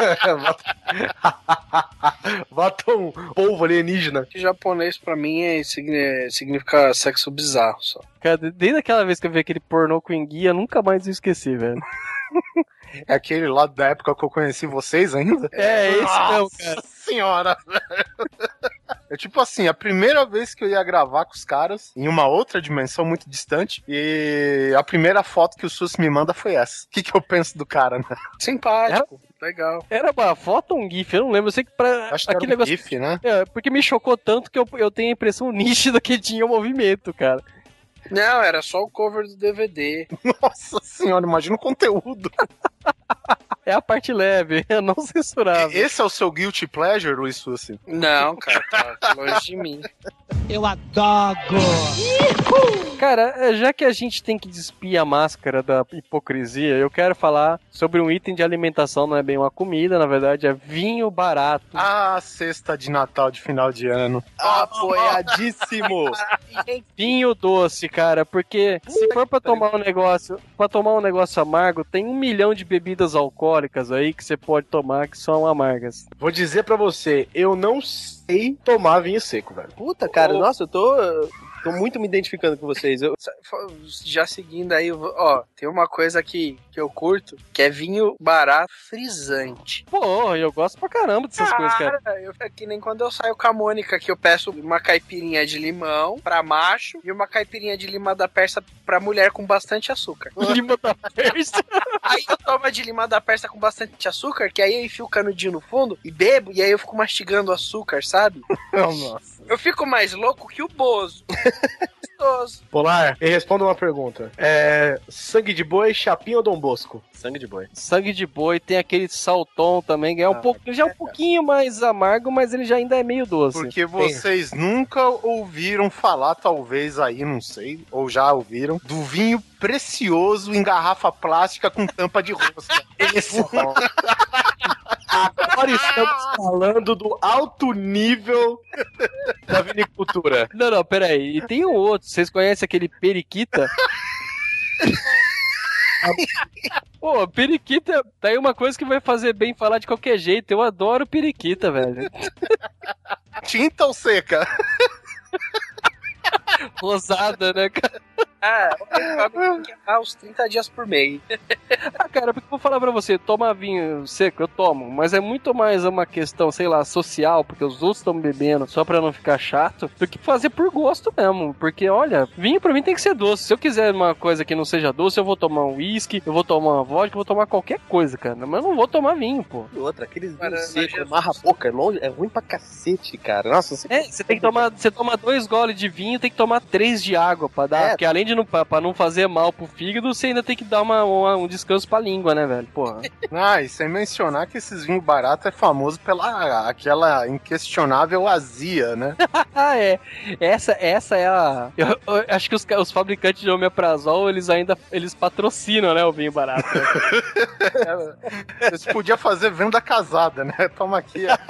Speaker 1: Bota um polvo alienígena.
Speaker 8: Que japonês pra mim é, signi- significa sexo bizarro só.
Speaker 5: Cara, desde aquela vez que eu vi aquele pornô com enguia, nunca mais eu esqueci, velho.
Speaker 3: É aquele lá da época que eu conheci vocês ainda?
Speaker 5: É, esse mesmo,
Speaker 3: Nossa
Speaker 5: cara.
Speaker 3: senhora, velho. É tipo assim, a primeira vez que eu ia gravar com os caras, em uma outra dimensão muito distante, e a primeira foto que o Sus me manda foi essa. O que, que eu penso do cara, né?
Speaker 8: Simpático, legal.
Speaker 5: Era uma foto ou um gif? Eu não lembro. Eu sei que pra
Speaker 3: Acho que
Speaker 5: aquele
Speaker 3: era um
Speaker 5: negócio.
Speaker 3: GIF, né?
Speaker 5: É, porque me chocou tanto que eu, eu tenho a impressão nítida que tinha o movimento, cara.
Speaker 8: Não, era só o cover do D V D.
Speaker 3: Nossa senhora, imagina o conteúdo.
Speaker 5: É a parte leve, é não censurável.
Speaker 3: Esse é o seu guilty pleasure, Luiz Sussi?
Speaker 8: Não, cara, tá longe de mim.
Speaker 6: Eu adoro.
Speaker 5: Cara, já que a gente tem que despir a máscara da hipocrisia, eu quero falar sobre um item de alimentação, não é bem uma comida, na verdade é vinho barato.
Speaker 3: Ah, cesta de Natal de final de ano.
Speaker 7: Apoiadíssimo!
Speaker 5: Vinho doce, cara, porque se for pra tomar um negócio, para tomar um negócio amargo, tem um milhão de bebidas alcoólicas aí que você pode tomar que são amargas.
Speaker 1: Vou dizer pra você, eu não sei tomar vinho seco, velho.
Speaker 7: Puta, cara, nossa, eu tô, tô muito me identificando com vocês. Eu,
Speaker 8: Já seguindo aí, eu vou- ó, tem uma coisa que, que eu curto, que é vinho barato frisante.
Speaker 5: Pô, eu gosto pra caramba dessas coisas, cara.
Speaker 8: Cara, eu, é que nem quando eu saio com a Mônica, que eu peço uma caipirinha de limão pra macho e uma caipirinha de lima da persa pra mulher com bastante açúcar.
Speaker 5: Lima da Persa.
Speaker 8: Aí eu tomo a de lima da persa com bastante açúcar, que aí eu enfio o canudinho no fundo e bebo, e aí eu fico mastigando o açúcar, sabe?
Speaker 3: Nossa.
Speaker 8: Eu fico mais louco que o Bozo. Gostoso.
Speaker 1: Polar, me responda uma pergunta. É, sangue de boi, chapinha ou Dom Bosco?
Speaker 7: Sangue de boi.
Speaker 5: Sangue de boi, tem aquele salton também, que é um,
Speaker 3: Ah,
Speaker 5: pouco, já é um pouquinho mais amargo, mas ele já ainda é meio doce.
Speaker 3: Porque vocês nunca ouviram falar, talvez aí, não sei, ou já ouviram, do vinho precioso em garrafa plástica com tampa de rosca.
Speaker 1: Esse Agora estamos falando do alto nível da vinicultura.
Speaker 5: Não, não, peraí. E tem um outro. Vocês conhecem aquele periquita? Pô, periquita tá aí uma coisa que vai fazer bem falar de qualquer jeito. Eu adoro periquita, velho.
Speaker 3: Tinta ou seca?
Speaker 5: Rosada, né, cara?
Speaker 8: Ah, eu tenho aos trinta dias por mês.
Speaker 5: Ah, cara, porque eu vou falar pra você, tomar vinho seco, eu tomo, mas é muito mais uma questão, sei lá, social, porque os outros estão bebendo só pra não ficar chato, do que fazer por gosto mesmo. Porque, olha, vinho pra mim tem que ser doce. Se eu quiser uma coisa que não seja doce, eu vou tomar um uísque, eu vou tomar uma vodka, eu vou tomar qualquer coisa, cara. Mas eu não vou tomar vinho, pô.
Speaker 7: E outra, aqueles
Speaker 8: Cara,
Speaker 7: vinhos secos,
Speaker 8: Jesus.
Speaker 7: marra a boca, é, longe, é ruim pra cacete, cara. Nossa, você...
Speaker 5: É, você tem que tomar, você toma dois goles de vinho, tem que tomar três de água pra dar,
Speaker 7: É.
Speaker 5: porque além de não, pra, pra não fazer mal pro fígado, você ainda tem que dar uma, uma- um descanso pra língua, né, velho? Porra.
Speaker 3: Ah, e sem mencionar que esses vinhos baratos é famoso pela aquela inquestionável azia, né?
Speaker 5: Ah, é. Essa, essa é a... Eu, eu acho que os, ca- os fabricantes de omeprazol, eles ainda, eles patrocinam, né, o vinho barato. Né?
Speaker 3: Eles podiam fazer venda casada, né? Toma aqui, ó.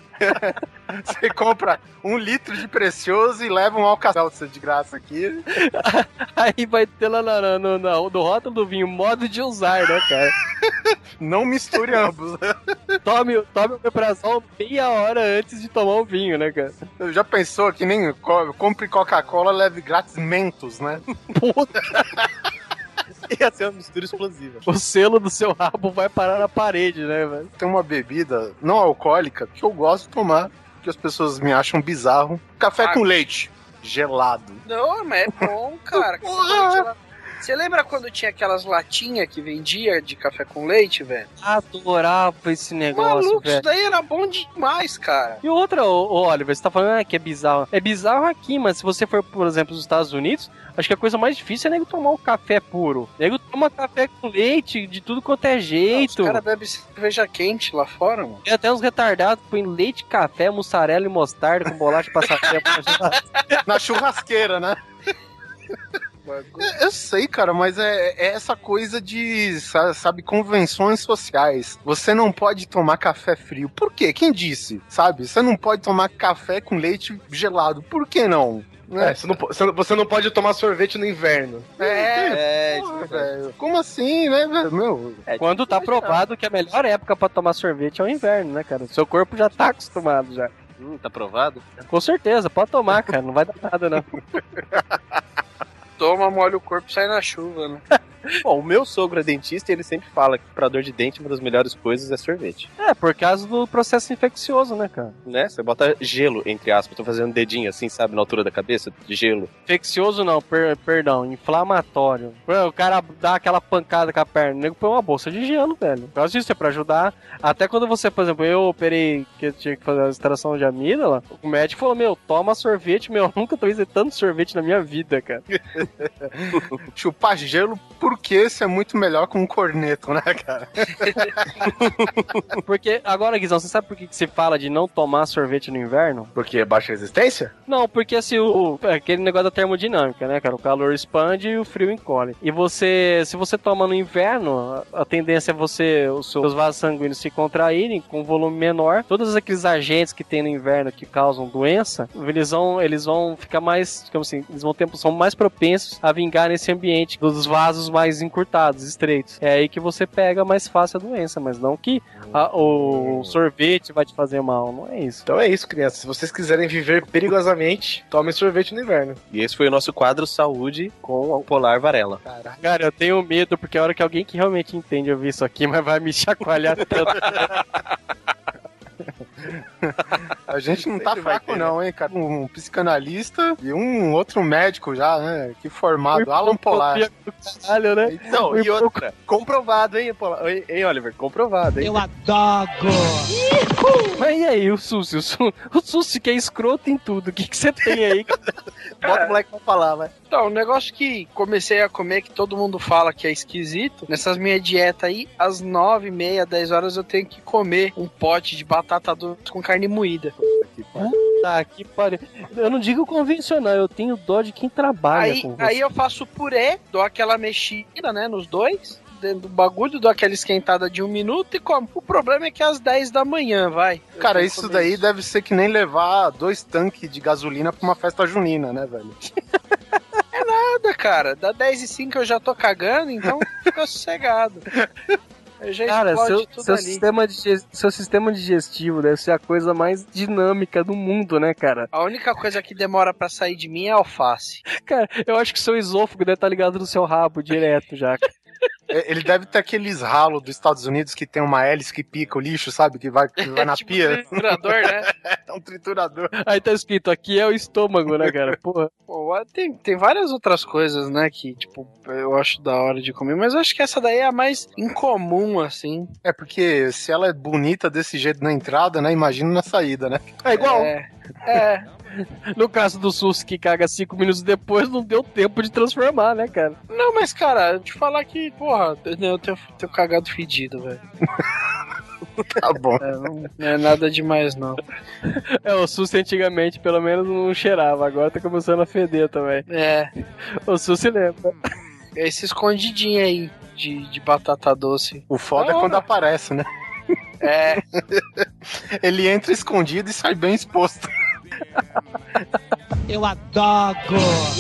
Speaker 3: Você compra um litro de precioso e leva um alcacelser de graça aqui.
Speaker 5: Aí vai ter lá na, na, no, na- no rótulo do vinho, modo de usar, né, cara?
Speaker 3: Não misture ambos.
Speaker 5: Tome, tome o omeprazol meia hora antes de tomar o vinho, né, cara?
Speaker 3: Já pensou que nem co- compre Coca-Cola, leve grátis Mentos, né?
Speaker 5: Puta,
Speaker 7: ia ser uma mistura explosiva.
Speaker 5: o selo do seu rabo vai parar na parede, né, velho?
Speaker 3: Tem uma bebida não alcoólica que eu gosto de tomar, que as pessoas me acham bizarro. Café
Speaker 8: Ah.
Speaker 3: com leite, gelado.
Speaker 8: Não, mas é bom, cara.
Speaker 3: Porra!
Speaker 8: Você lembra quando tinha aquelas latinhas que vendia de café com leite, velho?
Speaker 5: Adorava esse negócio,
Speaker 8: Maluco,
Speaker 5: velho.
Speaker 8: isso daí era bom demais, cara.
Speaker 5: E outra, ô, ô, Oliver, você tá falando ah, que é bizarro. É bizarro aqui, mas se você for, por exemplo, nos Estados Unidos, acho que a coisa mais difícil é nego tomar um café puro. Nego toma café com leite de tudo quanto é
Speaker 8: Os
Speaker 5: jeito.
Speaker 8: caras bebem cerveja quente lá fora, mano.
Speaker 5: Tem até uns retardados que põem leite, café, mussarela e mostarda com bolacha de passatempo.
Speaker 3: Na churrasqueira, né? Eu sei, cara, mas é, é essa coisa de, sa- sabe, convenções sociais. Você não pode tomar café frio. Por quê? Quem disse? Sabe? Você não pode tomar café com leite gelado. Por que não? Né?
Speaker 1: É, você, não, po- você não- você não pode tomar sorvete no inverno.
Speaker 3: É,
Speaker 7: É,
Speaker 3: porra, velho. Como assim, né, velho? Meu,
Speaker 7: é
Speaker 5: Quando tá provado que a melhor época pra tomar sorvete é o inverno, né, cara? O seu corpo já tá acostumado já.
Speaker 7: Hum, tá provado?
Speaker 5: Com certeza, pode tomar, cara. Não vai dar nada, não.
Speaker 8: Toma, molha o corpo e sai na chuva, né?
Speaker 7: Bom, o meu sogro é dentista e ele sempre fala que pra dor de dente uma das melhores coisas é sorvete.
Speaker 5: É, por causa do processo infeccioso, né, cara?
Speaker 7: Né? Você bota gelo, entre aspas. Tô fazendo um dedinho assim, sabe, na altura da cabeça, de gelo.
Speaker 5: Infeccioso não, per- perdão, inflamatório. Pô, o cara dá aquela pancada com a perna, o nego põe uma bolsa de gelo, velho. Por causa disso, é pra ajudar. Até quando você, por exemplo, eu operei, que eu tinha que fazer a extração de amígdala, o médico falou, meu, toma sorvete, meu, eu nunca tomei tanto sorvete na minha vida, cara.
Speaker 3: chupar gelo, porque esse é muito melhor com um corneto, né, cara?
Speaker 5: Porque, agora, Guizão, você sabe por que que se fala de não tomar sorvete no inverno?
Speaker 1: Porque é baixa resistência?
Speaker 5: Não, porque assim, o, o- é aquele negócio da termodinâmica, né, cara? O calor expande e o frio encolhe. E você, se você toma no inverno, a, a tendência é você, os seus vasos sanguíneos se contraírem com um volume menor. Todos aqueles agentes que tem no inverno que causam doença, eles vão, eles vão ficar mais, digamos assim, eles vão ter, são mais propensos a vingar nesse ambiente dos vasos mais encurtados, estreitos. É aí que você pega mais fácil a doença, mas não que a- o sorvete vai te fazer mal, não é isso.
Speaker 1: Então é isso, crianças. Se vocês quiserem viver perigosamente, tomem sorvete no inverno.
Speaker 7: E esse foi o nosso quadro Saúde com o Polar Varela.
Speaker 5: Cara, eu tenho medo, porque a hora que alguém que realmente entende ouvir isso aqui, mas vai me chacoalhar tanto.
Speaker 3: A gente não tá
Speaker 7: Sempre vai
Speaker 3: fraco
Speaker 7: ter,
Speaker 3: não, hein, cara? Um psicanalista e um outro médico já, né? Que formado, Alan Polar.
Speaker 5: Do caralho, né?
Speaker 7: Não, e outra, comprovado, hein, Polar? Hein, hein, Oliver? Comprovado, hein?
Speaker 6: Eu adoro.
Speaker 5: Mas e aí, o Sussi, o, Su, o Sussi que é escroto em tudo. O que que você tem aí?
Speaker 7: Bota o moleque pra falar, vai.
Speaker 8: Então, o negócio que comecei a comer, que todo mundo fala que é esquisito, nessas minhas dietas aí, às nove, meia, dez horas eu tenho que comer um pote de batata doce com carne moída.
Speaker 5: Tá, que pariu. Eu não digo convencional, eu tenho dó de quem trabalha
Speaker 8: Aí,
Speaker 5: com você.
Speaker 8: aí eu faço purê, dou aquela mexida, né, nos dois, dentro do bagulho, dou aquela esquentada de um minuto e como. O problema é que é às dez da manhã, vai. Eu
Speaker 3: Cara,
Speaker 8: tenho que
Speaker 3: isso
Speaker 8: comer
Speaker 3: daí
Speaker 8: isso.
Speaker 3: deve ser que nem levar dois tanques de gasolina pra uma festa junina, né, velho?
Speaker 8: Nada, cara. Da dez e cinco eu já tô cagando, então fica sossegado. Eu já
Speaker 5: Cara,
Speaker 8: explode
Speaker 5: seu,
Speaker 8: tudo
Speaker 5: seu,
Speaker 8: ali.
Speaker 5: sistema digestivo, seu sistema digestivo deve ser a coisa mais dinâmica do mundo, né, cara?
Speaker 8: A única coisa que demora pra sair de mim é alface.
Speaker 5: Cara, eu acho que seu esôfago deve estar ligado no seu rabo direto já.
Speaker 3: É, Ele deve ter aqueles ralos dos Estados Unidos que tem uma hélice que pica o lixo, sabe? Que vai, que vai na
Speaker 8: Tipo
Speaker 3: pia.
Speaker 8: triturador, né?
Speaker 3: É um triturador.
Speaker 5: Aí tá escrito, aqui é o estômago, né, cara? Porra.
Speaker 8: Pô, tem, tem várias outras coisas, né, que, tipo, eu acho da hora de comer, mas eu acho que essa daí é a mais incomum, assim.
Speaker 3: É porque se ela é bonita desse jeito na entrada, né? Imagina na saída, né?
Speaker 1: É igual.
Speaker 8: É, é.
Speaker 5: No caso do Sussi que caga cinco minutos depois, não deu tempo de transformar, né, cara?
Speaker 8: Não, mas, cara, te falar que, porra, eu tenho, tenho cagado fedido, velho.
Speaker 3: Tá bom.
Speaker 8: É, não, não é nada demais, não.
Speaker 5: É, o Sussi antigamente pelo menos não cheirava, agora tá começando a feder também.
Speaker 8: É,
Speaker 5: O Sussi lembra.
Speaker 8: esse escondidinho aí de, de batata doce.
Speaker 3: O foda é
Speaker 8: Ah,
Speaker 3: quando aparece, né?
Speaker 8: É,
Speaker 3: Ele entra escondido e sai bem exposto.
Speaker 6: Eu adoro.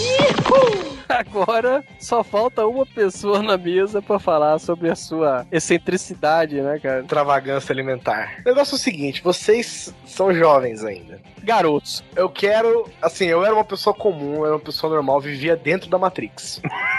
Speaker 5: Agora só falta uma pessoa na mesa pra falar sobre a sua excentricidade, né, cara?
Speaker 1: Extravagância alimentar. O negócio é o seguinte, vocês são jovens ainda.
Speaker 5: Garotos.
Speaker 1: Eu quero, assim, eu era uma pessoa comum, eu era uma pessoa normal, vivia dentro da Matrix.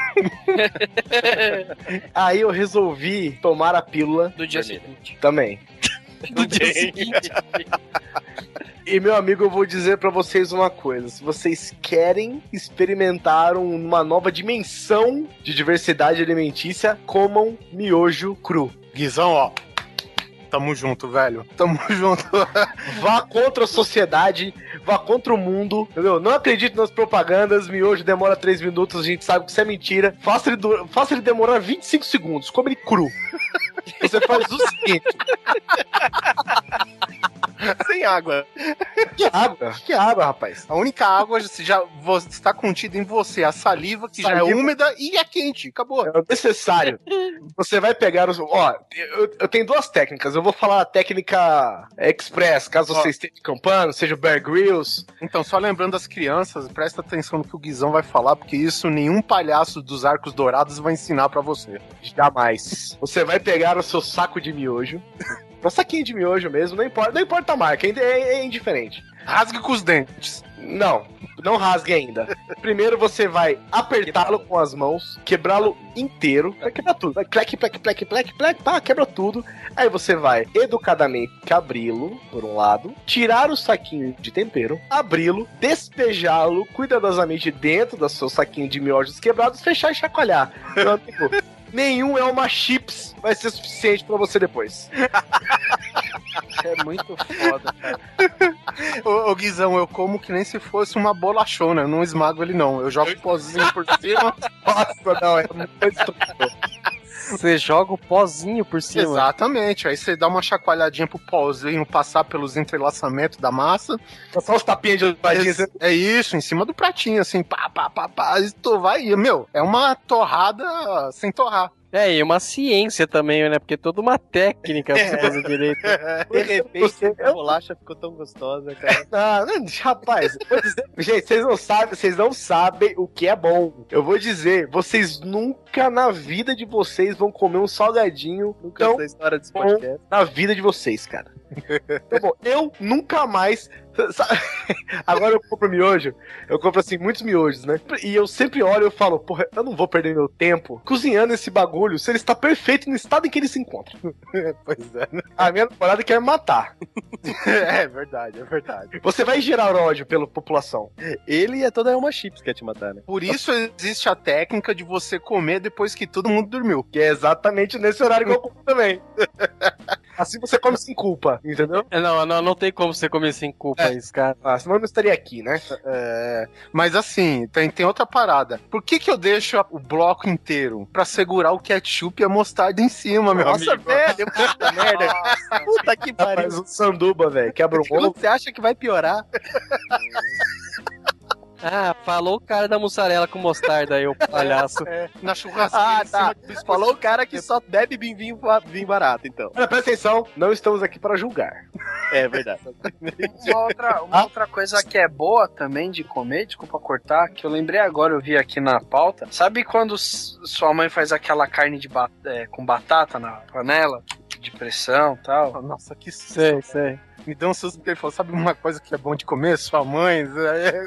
Speaker 1: Aí eu resolvi tomar a pílula
Speaker 8: do dia seguinte.
Speaker 1: também.
Speaker 5: Do dia seguinte.
Speaker 1: E, meu amigo, eu vou dizer pra vocês uma coisa. Se vocês querem experimentar uma nova dimensão de diversidade alimentícia, comam miojo cru.
Speaker 3: Guizão, ó. Tamo junto, velho. Tamo junto.
Speaker 1: Vá contra a sociedade, vá contra o mundo, entendeu? Não acredite nas propagandas, miojo demora três minutos, a gente sabe que isso é mentira. Faça ele, du- faça ele demorar vinte e cinco segundos, come ele cru. Você faz o seguinte...
Speaker 3: Sem água.
Speaker 1: Que água? Que água, rapaz?
Speaker 3: A única água já vo- está contida em você. A saliva, que já é
Speaker 1: Saliva.
Speaker 3: úmida e é quente. Acabou.
Speaker 1: É necessário. Você vai pegar os... Ó, eu, eu tenho duas técnicas. Eu vou falar a técnica express, caso
Speaker 3: Ó.
Speaker 1: você esteja acampando, seja o Bear Grylls.
Speaker 3: Então, só lembrando as crianças, presta atenção no que o Guizão vai falar, porque isso nenhum palhaço dos Arcos Dourados vai ensinar pra você.
Speaker 1: Jamais. Você vai pegar o seu saco de miojo. Um saquinho de miojo mesmo, não importa, não importa a marca, ainda é, é indiferente.
Speaker 3: Rasgue com os dentes.
Speaker 1: Não, não rasgue ainda. Primeiro você vai apertá-lo com as mãos, quebrá-lo inteiro, vai quebrar tudo. Vai plec, plec, plec, plec, plec, pá, quebra tudo. Aí você vai educadamente abri-lo, por um lado, tirar o saquinho de tempero, abri-lo, despejá-lo cuidadosamente dentro do seu saquinho de miojos quebrados, fechar e chacoalhar. Meu amigo, nenhum é uma chips vai ser suficiente pra você depois.
Speaker 8: É muito foda, cara.
Speaker 3: Ô, ô, Guizão, eu como que nem se fosse uma bolachona. Eu não esmago ele, não. Eu jogo pozinho por cima.
Speaker 1: Nossa, não, é muito estúpido.
Speaker 5: Você joga o pozinho por cima.
Speaker 3: Exatamente. Aí você dá uma chacoalhadinha pro pozinho passar pelos entrelaçamentos da massa.
Speaker 1: Só os tapinhas de ladinho.
Speaker 3: É isso, em cima do pratinho, assim, pá, pá, pá, pá. E tu vai, e, meu, é uma torrada sem torrar.
Speaker 5: É, e uma ciência também, né? Porque é toda uma técnica pra você fazer direito.
Speaker 7: De repente, a bolacha ficou tão gostosa, cara.
Speaker 1: Ah, não, rapaz, eu vou dizer- gente, vocês não sabem, vocês não sabem o que é bom. Eu vou dizer, vocês nunca na vida de vocês vão comer um salgadinho
Speaker 7: Nunca
Speaker 1: tão
Speaker 7: essa história desse
Speaker 1: bom
Speaker 7: podcast.
Speaker 1: na vida de vocês, cara. Tá bom, eu nunca mais. Sabe, agora eu compro miojo, eu compro assim muitos miojos, né? E eu sempre olho e eu falo, porra, eu não vou perder meu tempo cozinhando esse bagulho se ele está perfeito no estado em que ele se encontra.
Speaker 3: Pois é.
Speaker 1: A minha namorada quer me matar.
Speaker 3: É verdade, é verdade.
Speaker 1: Você vai gerar ódio pela população.
Speaker 7: Ele é toda uma chips que quer te matar, né?
Speaker 3: Por isso existe a técnica de você comer depois que todo mundo dormiu.
Speaker 1: Que é exatamente nesse horário que eu como também. Assim você come sem culpa, entendeu?
Speaker 5: Não, não, não tem como você comer sem culpa
Speaker 3: É.
Speaker 5: isso, cara.
Speaker 1: Ah, senão eu não estaria aqui, né?
Speaker 3: É, mas assim, tem, tem outra parada. Por que que eu deixo a- o bloco inteiro? Pra segurar o ketchup e a mostarda em cima, meu
Speaker 7: Nossa,
Speaker 3: amigo.
Speaker 7: velho, puta merda. Puta que pariu.
Speaker 1: Mas o sanduba, velho, quebra o
Speaker 7: Quando
Speaker 1: ovo.
Speaker 7: você acha que vai piorar?
Speaker 5: Ah, falou o cara da mussarela com mostarda aí, o palhaço.
Speaker 3: Na churrasqueira
Speaker 7: Ah,
Speaker 3: em
Speaker 7: tá.
Speaker 3: cima do biscoito.
Speaker 7: Falou o cara que só bebe vinho, vinho, vinho barato, então.
Speaker 1: Olha, presta atenção, não estamos aqui para julgar.
Speaker 7: É verdade.
Speaker 8: Uma outra, uma outra coisa que é boa também de comer, desculpa cortar, que eu lembrei agora, eu vi aqui na pauta. Sabe quando s- sua mãe faz aquela carne de ba- é, com batata na panela? De pressão e tal?
Speaker 3: Nossa, que susto.
Speaker 5: Sei, sei.
Speaker 3: Me deu um susto porque ele falou, sabe uma coisa que é bom de comer? Sua mãe... É...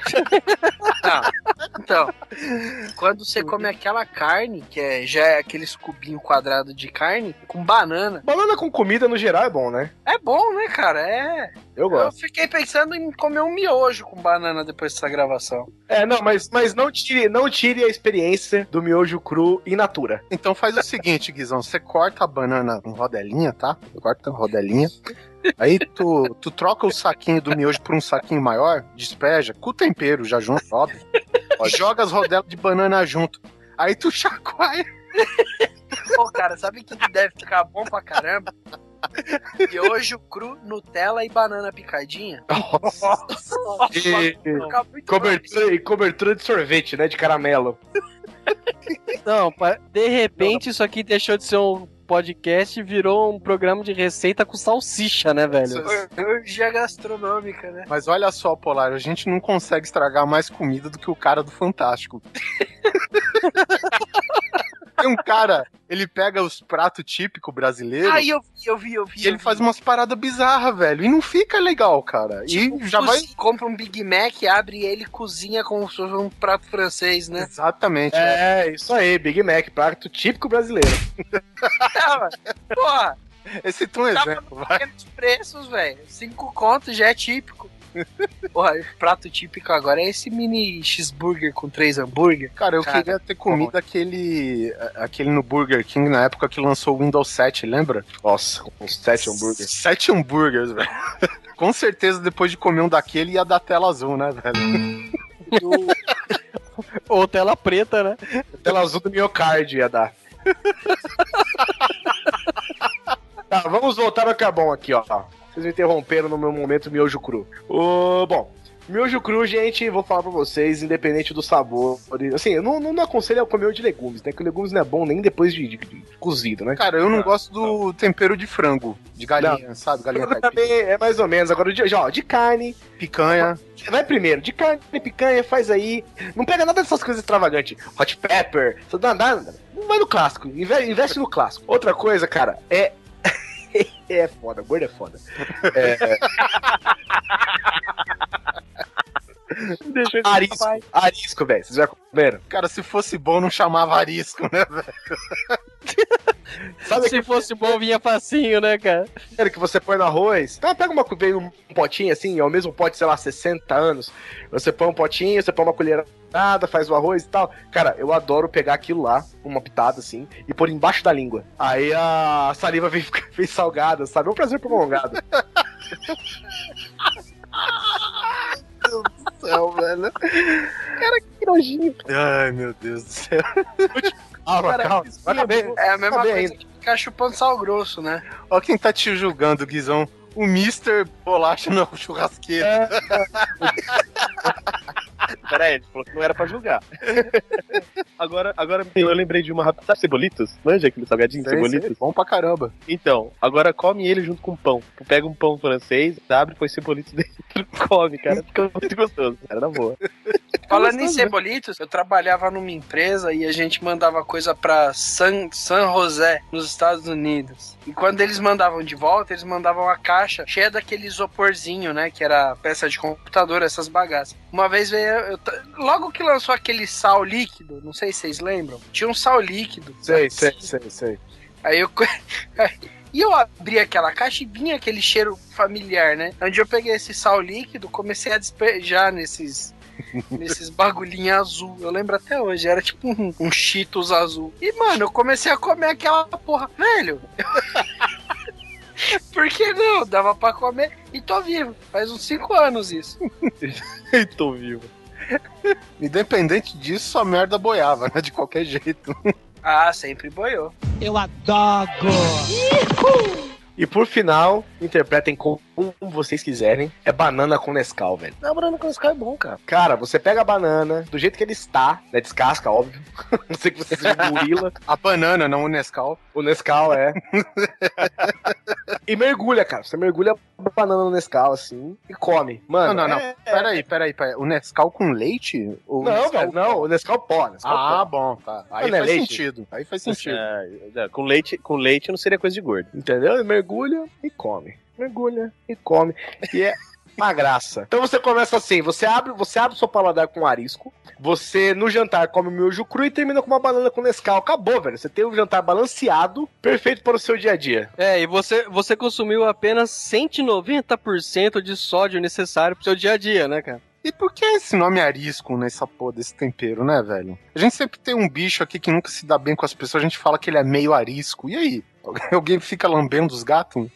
Speaker 8: Então, quando você come aquela carne, que é, já é aqueles cubinhos quadrados de carne, com banana,
Speaker 1: Banana com comida no geral é bom, né?
Speaker 8: é bom, né, cara? É.
Speaker 1: Eu
Speaker 8: Eu
Speaker 1: gosto.
Speaker 8: fiquei pensando em comer um miojo com banana depois dessa gravação.
Speaker 1: É, não, mas, mas não, tire, não tire a experiência do miojo cru in natura.
Speaker 3: Então faz o seguinte, Guizão, você corta a banana em rodelinha, tá? Corta em rodelinha. Aí tu, tu troca o saquinho do miojo por um saquinho maior, despeja, com o tempero já junto, óbvio. Joga as rodelas de banana junto. Aí tu chacoalha.
Speaker 8: Pô, cara, sabe o que que deve ficar bom pra caramba? Miojo cru, Nutella e banana picadinha. Nossa,
Speaker 1: E
Speaker 8: fica muito
Speaker 1: cobertura, e cobertura de sorvete, né? De caramelo.
Speaker 5: Não, pa- de repente isso aqui deixou de ser um podcast e virou um programa de receita com salsicha, né, velho?
Speaker 8: Orgia gastronômica, né?
Speaker 3: Mas olha só, Polar, a gente não consegue estragar mais comida do que o cara do Fantástico. Tem um cara, ele pega os pratos típicos brasileiros
Speaker 8: Ah, eu vi, eu vi, eu vi.
Speaker 3: e ele faz umas paradas bizarras, velho. E não fica legal, cara.
Speaker 8: Tipo,
Speaker 3: e já vai.
Speaker 8: compra um Big Mac, abre ele e cozinha como se fosse um prato francês, né?
Speaker 3: Exatamente.
Speaker 1: É, isso aí, Big Mac, prato típico brasileiro.
Speaker 8: Porra,
Speaker 3: Esse é um
Speaker 8: tá
Speaker 3: exemplo, vai.
Speaker 8: pequenos preços, velho. Cinco contos já é típico. Porra, o prato típico agora é esse mini cheeseburger com três hambúrguer.
Speaker 3: Cara, eu
Speaker 8: Cara,
Speaker 3: queria ter comido aquele, aquele no Burger King na época que lançou o Windows sete, lembra?
Speaker 1: Nossa, uns sete hambúrgueres.
Speaker 3: Sete hambúrgueres, velho. Com certeza, depois de comer um daquele, ia dar tela azul, né, velho?
Speaker 5: Ou tela preta, né?
Speaker 1: Tela azul do miocárdio ia dar. Tá, vamos voltar ao que é bom aqui, ó. Vocês me interromperam no meu momento miojo cru. O, bom, miojo cru, gente, vou falar pra vocês, independente do sabor. Assim, eu não, não, não aconselho a comer o de legumes, né? Que o legumes não é bom nem depois de, de- de cozido, né?
Speaker 3: Cara, eu não gosto do tempero de frango, de galinha, sabe? Galinha
Speaker 1: Frango
Speaker 3: caipira.
Speaker 1: também é mais ou menos. Agora, de, ó, de carne,
Speaker 3: Picanha.
Speaker 1: vai primeiro. De carne, picanha, faz aí. Não pega nada dessas coisas extravagantes. Hot pepper, só dá nada. Vai no clássico, inve- investe no clássico. Outra coisa, cara, é. É foda, gordo é foda. É...
Speaker 7: Deixa eu
Speaker 1: Arisco, arisco, velho. Vocês já comeram?
Speaker 3: Cara, se fosse bom, não chamava arisco, né, velho?
Speaker 1: Sabe
Speaker 5: Se fosse bom, vinha facinho, né, cara?
Speaker 1: aquele que você põe no arroz? Então, pega uma, vem um potinho assim, é o mesmo pote, sei lá, sessenta anos. Você põe um potinho, você põe uma colherada, faz o arroz e tal. Cara, eu adoro pegar aquilo lá, uma pitada assim, e pôr embaixo da língua. Aí a saliva vem, vem salgada, sabe? É um prazer prolongado.
Speaker 3: Céu, velho.
Speaker 1: Cara, que nojinho.
Speaker 3: Ai, meu Deus do céu.
Speaker 1: Calma,
Speaker 8: Cara,
Speaker 1: calma. Vai bem.
Speaker 8: É a mesma
Speaker 1: Tá bem
Speaker 8: coisa
Speaker 1: ainda.
Speaker 8: que ficar chupando sal grosso, né?
Speaker 3: Ó quem tá te julgando, Guizão. O mister Bolacha no churrasqueiro.
Speaker 7: Pera aí, ele falou que não era pra julgar. agora, agora eu lembrei de uma rápida. Sabe cebolitos? Manja aquele salgadinho
Speaker 3: Sei,
Speaker 7: cebolitos?
Speaker 3: sei, bom pra caramba.
Speaker 7: Então, agora come ele junto com pão. Tu pega um pão francês, abre, põe cebolitos dentro, come, cara. Fica muito gostoso, cara, na boa.
Speaker 8: Falando em cebolitos, eu trabalhava numa empresa e a gente mandava coisa pra San, San José, nos Estados Unidos. E quando eles mandavam de volta, eles mandavam a caixa cheia daquele isoporzinho, né? Que era peça de computador, essas bagaças. Uma vez veio. eu t- logo que lançou aquele sal líquido, não sei se vocês lembram, tinha um sal líquido.
Speaker 1: Sei, sei, sei, sei.
Speaker 8: Aí eu. E eu abri aquela caixa e vinha aquele cheiro familiar, né? Onde eu peguei esse sal líquido, comecei a despejar nesses. Nesses bagulhinhos azul. Eu lembro até hoje. Era tipo um, um Cheetos azul. E, mano, eu comecei a comer aquela porra. Velho. Por que não? Dava pra comer e tô vivo. Faz uns cinco anos isso.
Speaker 3: E tô vivo. Independente disso, a merda boiava, né? De qualquer jeito.
Speaker 8: Ah, sempre boiou.
Speaker 6: Eu adoro.
Speaker 1: E por final, interpretem como vocês quiserem. É banana com Nescau, velho.
Speaker 7: Não, banana com Nescau é bom, cara.
Speaker 1: Cara, você pega a banana, do jeito que ele está, né? Descasca, óbvio. Não sei que você seja um gorila.
Speaker 3: A banana, não o Nescau.
Speaker 1: O Nescau, é. E mergulha, cara. Você mergulha a banana no Nescau, assim, e come. Mano,
Speaker 3: não, não,
Speaker 1: é...
Speaker 3: não. Peraí, peraí, peraí. O Nescau com leite? O
Speaker 1: Não,
Speaker 3: Nescau
Speaker 1: velho, não. O Nescau pó. Nescau
Speaker 3: Ah,
Speaker 1: pó.
Speaker 3: bom, tá. Aí
Speaker 1: Não é
Speaker 3: faz
Speaker 1: leite?
Speaker 3: sentido. Aí faz sentido.
Speaker 7: É, com, leite, com leite não seria coisa de gordo.
Speaker 1: Entendeu? Ele mergulha e come. Mergulha e come. E é uma graça. Então você começa assim, você abre, você abre o seu paladar com arisco, você no jantar come o miojo cru e termina com uma banana com Nescau. Acabou, velho. Você tem um jantar balanceado, perfeito para o seu dia a dia.
Speaker 5: É, e você, você consumiu apenas cento e noventa por cento de sódio necessário pro seu dia a dia, né, cara?
Speaker 3: E por que esse nome arisco nessa porra desse tempero, né, velho? A gente sempre tem um bicho aqui que nunca se dá bem com as pessoas, a gente fala que ele é meio arisco. E aí? Alguém fica lambendo os gatos?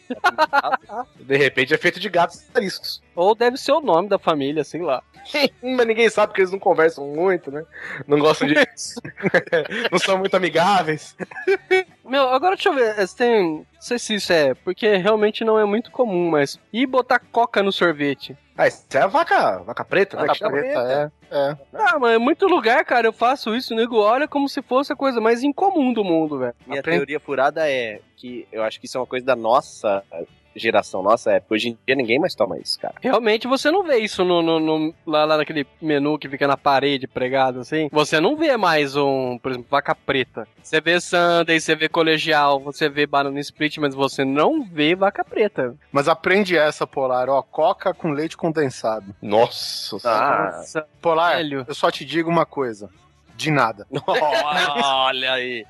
Speaker 1: De repente é feito de gatos ariscos.
Speaker 5: Ou deve ser o nome da família, sei lá.
Speaker 1: Mas ninguém sabe porque eles não conversam muito, né? Não gostam de... não são muito amigáveis.
Speaker 5: Meu, agora deixa eu ver, você tem... Não sei se isso é, porque realmente não é muito comum, mas... E botar coca no sorvete?
Speaker 1: Ah, isso é a vaca, vaca preta, né?
Speaker 3: Vaca
Speaker 1: que chama?
Speaker 3: preta, é, é.
Speaker 5: Ah, mas é muito lugar, cara, eu faço isso, o nego olha como se fosse a coisa mais incomum do mundo, velho.
Speaker 7: Minha
Speaker 3: Aprende-
Speaker 7: teoria furada é que eu acho que isso é uma coisa da nossa geração, nossa época. Hoje em dia ninguém mais toma isso, cara.
Speaker 5: Realmente você não vê isso no, no, no- lá, lá naquele menu que fica na parede pregado assim. Você não vê mais um, por exemplo, vaca preta. Você vê sundae, você vê colegial, você vê banana split, mas você não vê vaca preta.
Speaker 3: Mas aprende essa, Polar, ó, coca com leite condensado.
Speaker 1: Nossa.
Speaker 7: Ah,
Speaker 5: Nossa,
Speaker 3: Polar,
Speaker 5: velho.
Speaker 3: eu só te digo uma coisa. De nada.
Speaker 7: olha aí.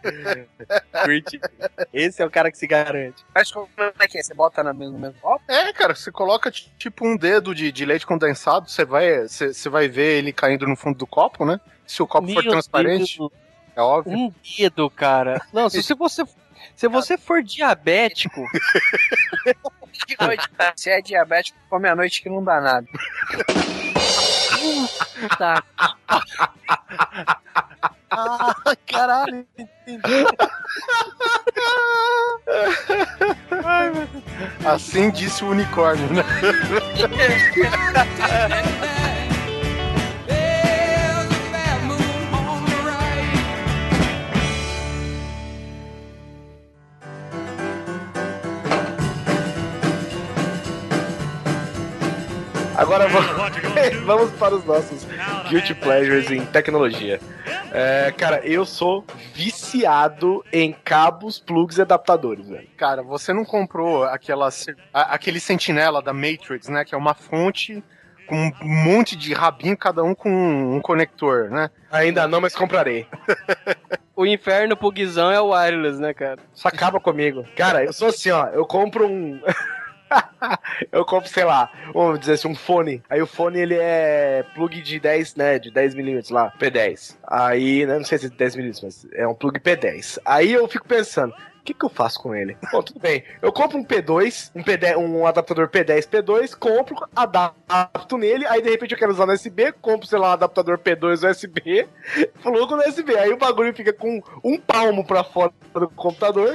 Speaker 7: Curti. Esse é o cara que se garante.
Speaker 8: Mas como é que é? Você bota na mesma, no mesmo copo?
Speaker 3: É, cara, você coloca t- tipo um dedo de, de leite condensado, você vai, você você vai ver ele caindo no fundo do copo, né? Se o copo for
Speaker 5: Meu
Speaker 3: transparente,
Speaker 5: Deus,
Speaker 3: é óbvio.
Speaker 5: um dedo, cara. Não, se, se você se você for diabético,
Speaker 8: Que noite? Se é diabético, come à noite que não dá nada.
Speaker 5: tá.
Speaker 7: Ah, caralho.
Speaker 3: Assim disse o unicórnio, né?
Speaker 1: Agora vamos, vamos para os nossos guilty pleasures em tecnologia. É, cara, eu sou viciado em cabos, plugs e adaptadores, velho.
Speaker 3: Cara, você não comprou aquela, se- a- aquele sentinela da Matrix, né? Que é uma fonte com um monte de rabinho, cada um com um conector, né?
Speaker 1: Ainda não, mas comprarei.
Speaker 5: O inferno pro Guizão é o wireless, né, cara?
Speaker 1: Só acaba comigo. Cara, eu sou assim, ó. Eu compro um. Eu compro, sei lá, vamos dizer assim, um fone. Aí o fone, ele é plug de dez, né, de dez milímetros lá, P dez. Aí, né, não sei se é dez milímetros, mas é um plug P dez. Aí eu fico pensando, o que que eu faço com ele? Bom, tudo bem. Eu compro um P dois, um, P dez, um adaptador P dez, P dois, compro, adapto nele, aí de repente eu quero usar no U S B, compro, sei lá, um adaptador P dois U S B, plugo no U S B. Aí o bagulho fica com um palmo pra fora do computador.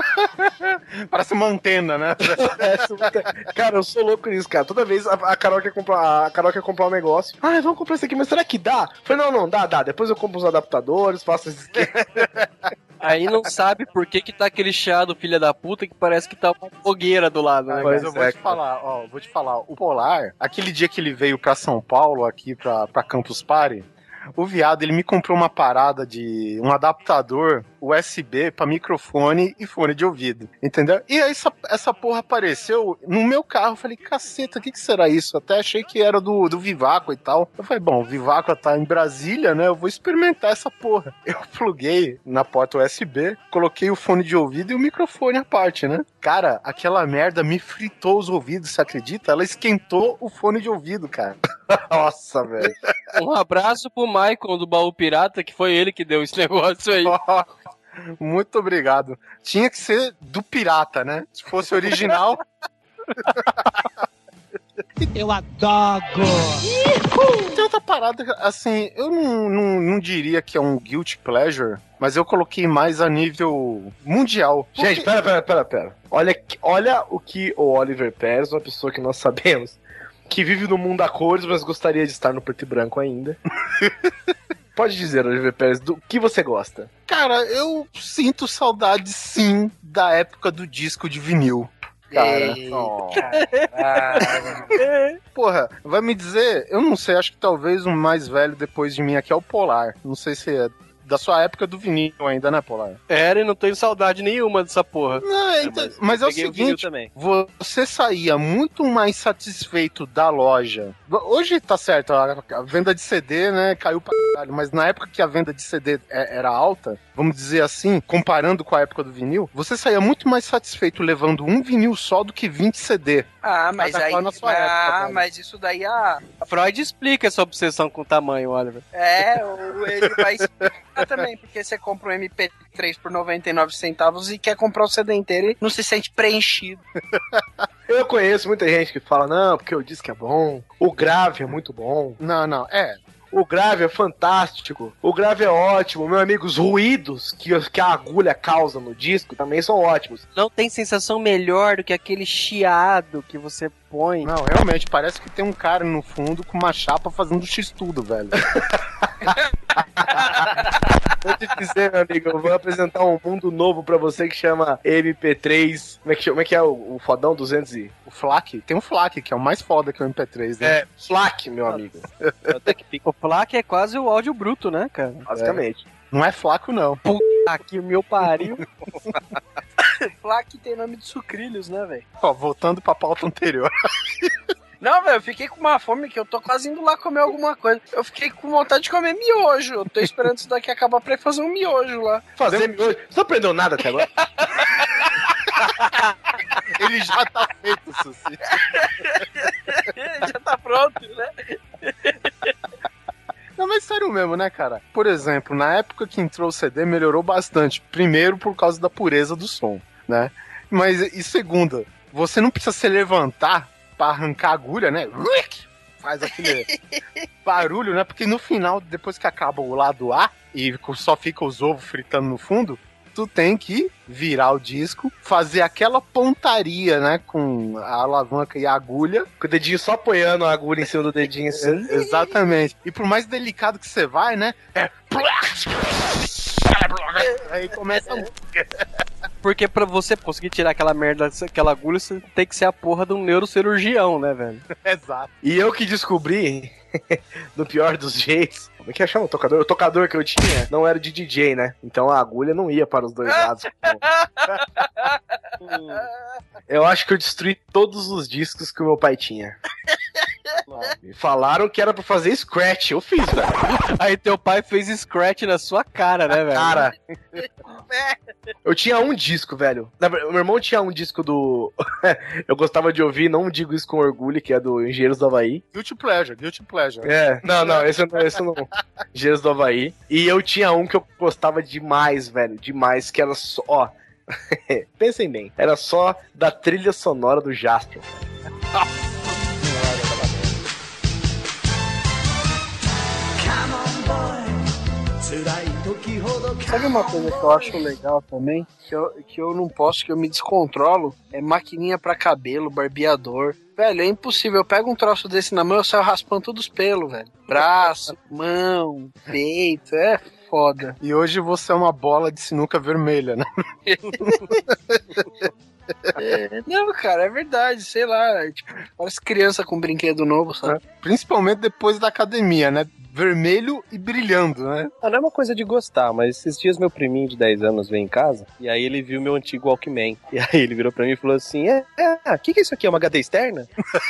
Speaker 3: Parece uma antena, né?
Speaker 1: Cara, eu sou louco nisso, cara. Toda vez a, a Carol quer comprar, a Carol quer comprar um negócio. Ah, vamos comprar isso aqui, mas será que dá? Eu falei, não, não, dá, dá. Depois eu compro os adaptadores, faço esse esquema.
Speaker 5: Aí não sabe por que que tá aquele chiado, filha da puta, que parece que tá uma fogueira do lado, né?
Speaker 3: Mas
Speaker 1: Pois
Speaker 3: eu vou
Speaker 1: é,
Speaker 3: te falar, ó, vou te falar, o Polar, aquele dia que ele veio pra São Paulo, aqui pra, pra Campus Party, o viado, ele me comprou uma parada de um adaptador U S B pra microfone e fone de ouvido, entendeu? E aí essa, essa porra apareceu no meu carro, eu falei, caceta, o que que será isso? Até achei que era do, do Vivaco e tal. Eu falei, bom, o Vivaco tá em Brasília, né, eu vou experimentar essa porra. Eu pluguei na porta U S B, coloquei o fone de ouvido e o microfone à parte, né? Cara, aquela merda me fritou os ouvidos, você acredita? Ela esquentou o fone de ouvido, cara.
Speaker 1: Nossa, velho.
Speaker 5: Um abraço pro Maicon do Baú Pirata, que foi ele que deu esse negócio aí.
Speaker 3: Muito obrigado. Tinha que ser do pirata, né? Se fosse original...
Speaker 6: Eu adoro!
Speaker 3: Tem outra parada, assim, eu não, não, não diria que é um guilty pleasure, mas eu coloquei mais a nível mundial. Porque...
Speaker 1: Gente, pera, pera, pera, pera. Olha, olha o que o Oliver Pérez, uma pessoa que nós sabemos, que vive no mundo a cores, mas gostaria de estar no preto e branco ainda. Pode dizer, Oliver Pérez, do que você gosta?
Speaker 3: Cara, eu sinto saudade, sim, da época do disco de vinil. Cara, oh. Porra, vai me dizer, eu não sei, acho que talvez o mais velho depois de mim aqui é o Polar. Não sei se é da sua época do vinil ainda, né, Polar?
Speaker 5: Era e não tenho saudade nenhuma dessa porra.
Speaker 3: Não, é, então, mas, mas é o seguinte, o você saía muito mais satisfeito da loja. Hoje tá certo, a, a venda de C D, né, caiu pra caralho, mas na época que a venda de C D é, era alta, vamos dizer assim, comparando com a época do vinil, você saía muito mais satisfeito levando um vinil só do que vinte C D.
Speaker 8: Ah, mas
Speaker 3: Cada
Speaker 8: aí...
Speaker 3: qual na sua
Speaker 8: ah,
Speaker 3: época,
Speaker 8: mas isso daí, ah...
Speaker 5: Freud explica essa obsessão com o tamanho, Oliver.
Speaker 8: É, ou ele vai explicar também, porque você compra um M P três por noventa e nove centavos e quer comprar o C D inteiro e não se sente preenchido.
Speaker 1: Eu conheço muita gente que fala, não, porque o disco é bom, o grave é muito bom.
Speaker 3: Não, não, é...
Speaker 1: O grave é fantástico, o grave é ótimo, meu amigo, os ruídos que, que a agulha causa no disco também são ótimos.
Speaker 5: Não tem sensação melhor do que aquele chiado que você põe.
Speaker 3: Não, realmente, parece que tem um cara no fundo com uma chapa fazendo x-tudo, velho.
Speaker 1: Vou te dizer, meu amigo, eu vou apresentar um mundo novo pra você que chama M P três. Como é que, como é, que é o, o fodão duzentos e...
Speaker 3: O FLAC? Tem um FLAC, que é o mais foda que o M P três, né?
Speaker 1: É, FLAC, meu amigo.
Speaker 5: O FLAC é quase o áudio bruto, né, cara?
Speaker 1: Basicamente.
Speaker 3: É. Não é flaco, não.
Speaker 5: Puta que meu pariu.
Speaker 8: FLAC tem nome de sucrilhos, né, velho?
Speaker 3: Ó, voltando pra pauta anterior.
Speaker 8: Não, velho, eu fiquei com uma fome que eu tô quase indo lá comer alguma coisa. Eu fiquei com vontade de comer miojo. Eu tô esperando isso daqui acabar pra ir fazer um miojo lá.
Speaker 1: Fazer miojo? Você não aprendeu nada até agora?
Speaker 3: Ele já tá feito, Suci.
Speaker 8: Já tá pronto, né?
Speaker 3: Não, mas sério mesmo, né, cara? Por exemplo, na época que entrou o C D, melhorou bastante. Primeiro, por causa da pureza do som, né? Mas, e segunda, você não precisa se levantar pra arrancar a agulha, né? Faz aquele barulho, né? Porque no final, depois que acaba o lado A e só fica os ovos fritando no fundo, tu tem que virar o disco, fazer aquela pontaria, né? Com a alavanca e a agulha.
Speaker 1: Com o dedinho só apoiando a agulha em cima do dedinho assim.
Speaker 3: É, exatamente. E por mais delicado que você vai, né? É... Aí começa a música.
Speaker 5: Porque pra você conseguir tirar aquela merda, aquela agulha, você tem que ser a porra de um neurocirurgião, né, velho?
Speaker 3: Exato.
Speaker 1: E eu que descobri, no pior dos jeitos, como é que chama o tocador? O tocador que eu tinha não era de D J, né? Então a agulha não ia para os dois lados. Eu acho que eu destruí todos os discos que o meu pai tinha. Me falaram que era pra fazer scratch, eu fiz, velho.
Speaker 5: Aí teu pai fez scratch na sua cara, né, velho?
Speaker 1: Cara, eu tinha um disco, velho. O meu irmão tinha um disco do... Eu gostava de ouvir, não digo isso com orgulho, que é do Engenheiros do Havaí.
Speaker 3: Guilty Pleasure, Guilty Pleasure.
Speaker 1: É, não, não, esse não, esse não. Engenheiros do Havaí. E eu tinha um que eu gostava demais, velho, demais, que era só... Ó, pensem bem, era só da trilha sonora do Jasper.
Speaker 8: Sabe uma coisa que eu acho legal também? Que eu, que eu não posso, que eu me descontrolo? É maquininha pra cabelo, barbeador. Velho, é impossível. Eu pego um troço desse na mão, eu saio raspando todos os pelos, velho. Braço, mão, peito, é foda.
Speaker 3: E hoje você é uma bola de sinuca vermelha, né?
Speaker 8: É, não, cara, é verdade, sei lá. É, tipo, parece criança com brinquedo novo, sabe?
Speaker 3: Principalmente depois da academia, né? Vermelho e brilhando, né?
Speaker 7: Ah, não é uma coisa de gostar, mas esses dias meu priminho de dez anos veio em casa e aí ele viu meu antigo Walkman. E aí ele virou pra mim e falou assim: É, o que que é isso aqui? É uma H D externa?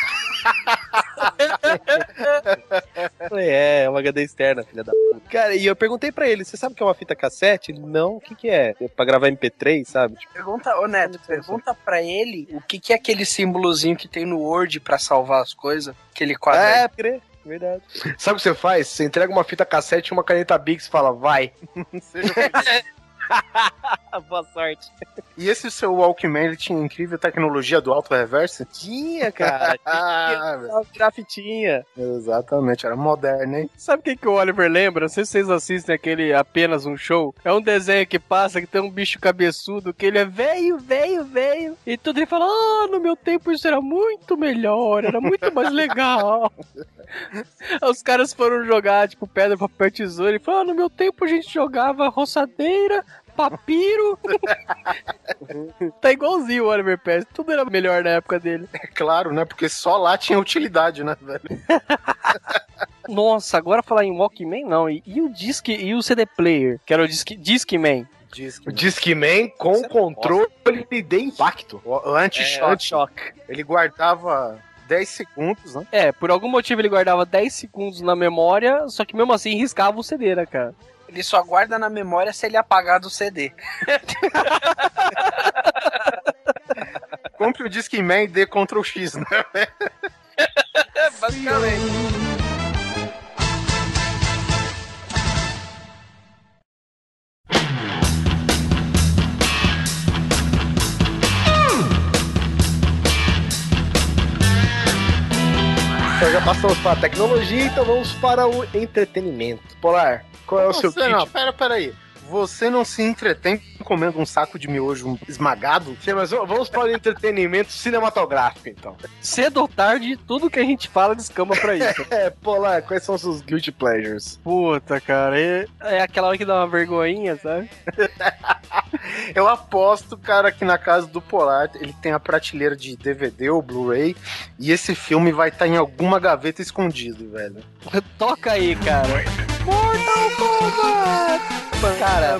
Speaker 7: Eu falei, é, é uma H D externa, filha da puta. Cara, e eu perguntei pra ele: você sabe o que é uma fita cassete? Ele, não, o que que é? É pra gravar M P três, sabe? Tipo,
Speaker 8: pergunta, ô Neto, pergunta pra ele o que que é aquele símbolozinho que tem no Word pra salvar as coisas, aquele quadro.
Speaker 7: É, crê. Verdade.
Speaker 1: Sabe o que você faz? Você entrega uma fita cassete e uma caneta Bix e fala, vai.
Speaker 5: Boa sorte.
Speaker 3: E esse seu Walkman, ele tinha incrível tecnologia do auto-reverse?
Speaker 5: Tinha, cara.
Speaker 3: Ah,
Speaker 5: Tinha grafitinha.
Speaker 3: Exatamente, era moderno, hein?
Speaker 5: Sabe o que, que o Oliver lembra? Não sei se vocês assistem aquele Apenas um Show. É um desenho que passa que tem um bicho cabeçudo, que ele é velho, velho, velho. E tudo ele fala, ah, no meu tempo isso era muito melhor, era muito mais legal. Os caras foram jogar, tipo, pedra, papel, tesoura. E falaram, ah, no meu tempo a gente jogava roçadeira, papiro. Tá igualzinho o Oliver Pérez. Tudo era melhor na época dele.
Speaker 3: É claro, né? Porque só lá tinha utilidade, né, velho?
Speaker 5: Nossa, agora falar em Walkman, não. E, e o Disc e o C D Player, que era o Disc, Discman.
Speaker 1: O Discman com
Speaker 5: Você
Speaker 1: controle de impacto.
Speaker 3: O, o anti-choque.
Speaker 5: É, anti-choque.
Speaker 3: Ele guardava dez segundos, né?
Speaker 5: É, por algum motivo ele guardava dez segundos na memória, só que mesmo assim riscava o C D, né, cara?
Speaker 8: Ele só guarda na memória se ele apagar do C D.
Speaker 3: Compre o Discman e dê control X, né?
Speaker 8: Basicamente.
Speaker 1: Então já passamos para a tecnologia, então vamos para o entretenimento. Polar, qual é o seu
Speaker 3: Você
Speaker 1: kit?
Speaker 3: não, pera, pera aí. Você não se entretém comendo um saco de miojo esmagado?
Speaker 1: Sim, mas vamos para o entretenimento cinematográfico, então.
Speaker 5: Cedo ou tarde, tudo que a gente fala descamba pra isso.
Speaker 1: É, Polar, quais são os seus guilty pleasures?
Speaker 5: Puta, cara, é, é aquela hora que dá uma vergonhinha, sabe?
Speaker 3: Eu aposto, cara, que na casa do Polar ele tem a prateleira de D V D ou Blu-ray e esse filme vai estar em alguma gaveta escondido, velho.
Speaker 5: Toca aí, cara. Mortal Kombat! Cara,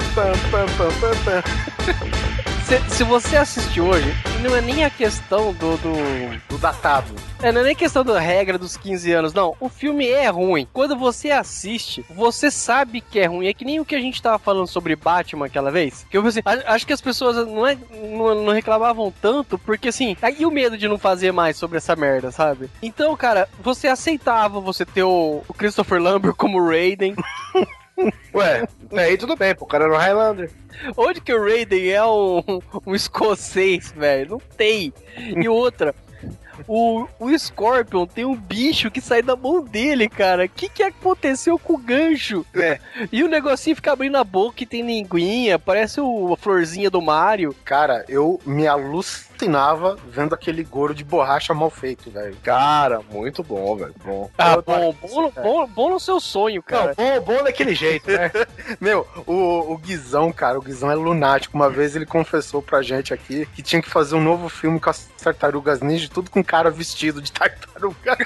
Speaker 5: se, se você assistir hoje, não é nem a questão do... do...
Speaker 3: Do datado.
Speaker 5: É, não é nem questão da regra dos quinze anos, não. O filme é ruim. Quando você assiste, você sabe que é ruim. É que nem o que a gente tava falando sobre Batman aquela vez. Que eu assim, acho que as pessoas não, é, não, não reclamavam tanto, porque assim, aí o medo de não fazer mais sobre essa merda, sabe? Então, cara, você aceitava você ter o, o Christopher Lambert como Raiden.
Speaker 1: Ué, aí tudo bem, pô, o cara era o Highlander.
Speaker 5: Onde que o Raiden é um, um escocês, velho? Não tem. E outra, o, o Scorpion tem um bicho que sai da mão dele, cara. O que que aconteceu com o gancho?
Speaker 1: É.
Speaker 5: E o negocinho fica abrindo a boca e tem linguinha, parece o, a florzinha do Mario.
Speaker 3: Cara, eu me alucinava vendo aquele Goro de borracha mal feito, velho.
Speaker 1: Cara, muito bom, velho. Bom.
Speaker 5: Ah, bom, bom, bom, bom no seu sonho, cara.
Speaker 1: Não, bom, bom daquele jeito, né?
Speaker 3: Meu, o, o Guizão, cara, o Guizão é lunático. Uma vez ele confessou pra gente aqui que tinha que fazer um novo filme com as tartarugas ninja, tudo com cara vestido de tartaruga.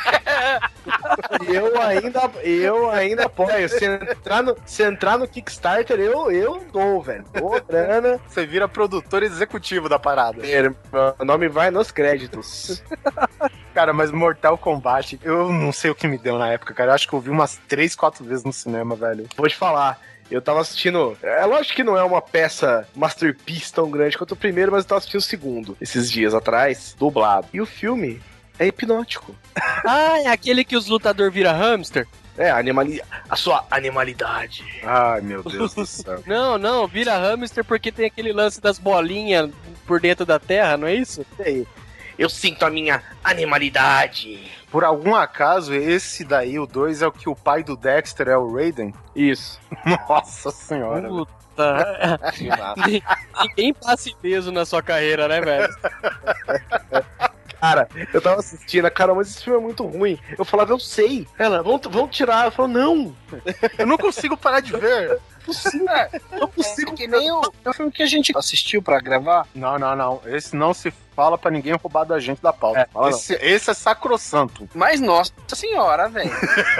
Speaker 1: E eu ainda, eu ainda apoio. Se entrar no, se entrar no Kickstarter, eu, eu dou, velho. Dou grana.
Speaker 3: Você vira produtor executivo da parada.
Speaker 1: Meu nome vai nos créditos.
Speaker 3: Cara, mas Mortal Kombat, eu não sei o que me deu na época, cara. Eu acho que eu vi umas três, quatro vezes no cinema, velho.
Speaker 1: Vou te falar. Eu tava assistindo. É lógico que não é uma peça masterpiece tão grande quanto o primeiro, mas eu tava assistindo o segundo esses dias atrás, dublado. E o filme é hipnótico.
Speaker 5: Ah, é aquele que os lutadores viram hamster?
Speaker 1: É, a, animali... a sua animalidade.
Speaker 3: Ai, meu Deus do céu.
Speaker 5: Não, não, vira hamster porque tem aquele lance das bolinhas por dentro da terra, não é isso?
Speaker 1: É. Eu sinto a minha animalidade.
Speaker 3: Por algum acaso, esse daí, o dois, é o que o pai do Dexter é o Raiden?
Speaker 1: Isso.
Speaker 3: Nossa senhora.
Speaker 5: Puta. Ninguém passa ileso na sua carreira, né, velho?
Speaker 1: Cara, eu tava assistindo, cara, mas esse filme é muito ruim. Eu falava, eu sei. Ela, vamos, vamos tirar. Eu falava, não.
Speaker 3: Eu não consigo parar de ver.
Speaker 8: Não consigo. É que nem o, o filme que a gente assistiu pra gravar.
Speaker 3: Não, não, não. Esse não se fala pra ninguém roubar da gente da pauta.
Speaker 1: É, fala
Speaker 3: esse, esse é sacrossanto.
Speaker 8: Mas, nossa senhora, velho.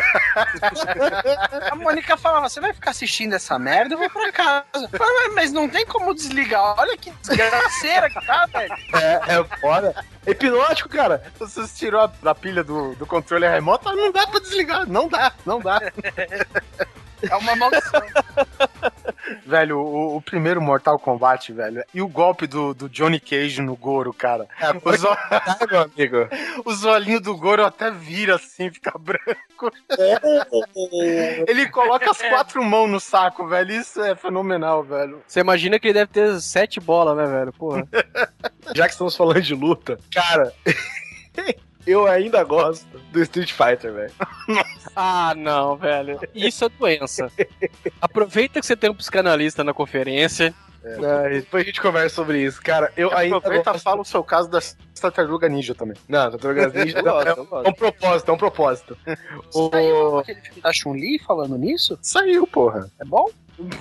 Speaker 8: A Mônica falava, você vai ficar assistindo essa merda? Eu vou pra casa. Eu falei, mas não tem como desligar. Olha que desgraceira que tá, velho.
Speaker 1: É, é foda. É hipnótico, cara.
Speaker 3: Você tirou a, a pilha do, do controle remoto, não dá pra desligar. Não dá, não dá.
Speaker 8: É uma maldição.
Speaker 3: Velho, o, o primeiro Mortal Kombat, velho, e o golpe do, do Johnny Cage no Goro, cara.
Speaker 1: É,
Speaker 3: Os, o-
Speaker 1: meu amigo.
Speaker 3: os olhinhos do Goro até vira assim, fica branco. Ele coloca as quatro mãos no saco, velho. Isso é fenomenal, velho.
Speaker 5: Você imagina que ele deve ter sete bolas, né, velho? Porra.
Speaker 1: Já que estamos falando de luta, cara, eu ainda gosto do Street Fighter, velho.
Speaker 5: Ah, não, velho. Isso é doença. Aproveita que você tem um psicanalista na conferência.
Speaker 1: É, depois a gente conversa sobre isso. Cara, eu ainda
Speaker 3: Aproveita e
Speaker 1: gosto...
Speaker 3: fala o seu caso da Tartaruga Ninja também.
Speaker 1: Não, Tartarugas Ninja
Speaker 7: Eu gosto,
Speaker 1: é,
Speaker 7: eu gosto.
Speaker 1: é um propósito, é um propósito.
Speaker 8: Saiu aquele filme da Chun-Li falando nisso?
Speaker 3: Saiu, porra.
Speaker 8: É bom?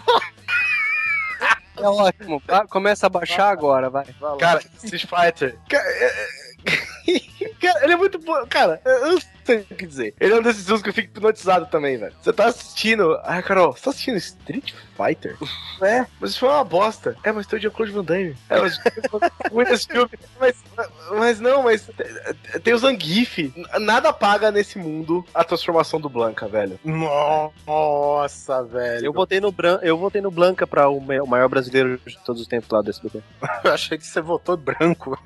Speaker 5: É ótimo. Vai, começa a baixar agora, vai.
Speaker 1: Cara, Street Fighter. Cara, é- é- cara, ele é muito bom. Cara, eu não sei o que dizer. Ele é um desses jogos que eu fico hipnotizado também, velho. Você tá assistindo. Ah, Carol, você tá assistindo Street Fighter? É, mas isso foi uma bosta. É, mas tem o Jean-Claude Van Damme. É, mas muito esse filme. Mas, mas não, mas tem o Zangief. Nada paga nesse mundo a transformação do Blanca, velho.
Speaker 3: Nossa, velho.
Speaker 7: Eu votei no, Bran... eu votei no Blanca pra o me- o maior brasileiro de todos os tempos lá do S B T.
Speaker 3: Eu achei que você votou branco.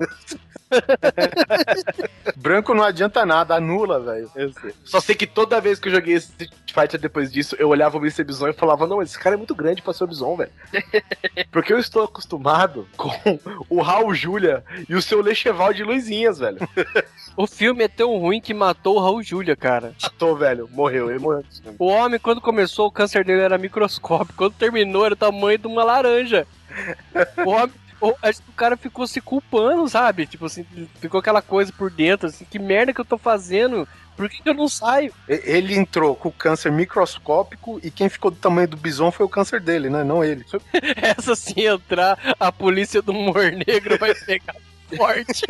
Speaker 3: Branco não adianta nada, anula, velho.
Speaker 1: Só sei que toda vez que eu joguei esse Street Fighter depois disso, eu olhava o mister Bison e falava, não, esse cara é muito grande pra ser o Bison, velho. Porque eu estou acostumado com o Raul Julia e o seu Lecheval de luzinhas, velho.
Speaker 5: O filme é tão ruim que matou o Raul Julia, cara.
Speaker 1: Matou, velho. Morreu, ele morreu.
Speaker 5: O homem, quando começou, o câncer dele era microscópico. Quando terminou, era o tamanho de uma laranja. O homem... o- acho que o cara ficou se culpando, sabe? Tipo assim, ficou aquela coisa por dentro, assim, que merda que eu tô fazendo? Por que, que eu não saio?
Speaker 3: E- Ele entrou com o câncer microscópico e quem ficou do tamanho do bison foi o câncer dele, né? Não ele.
Speaker 5: Essa se entrar, a polícia do humor negro vai pegar forte.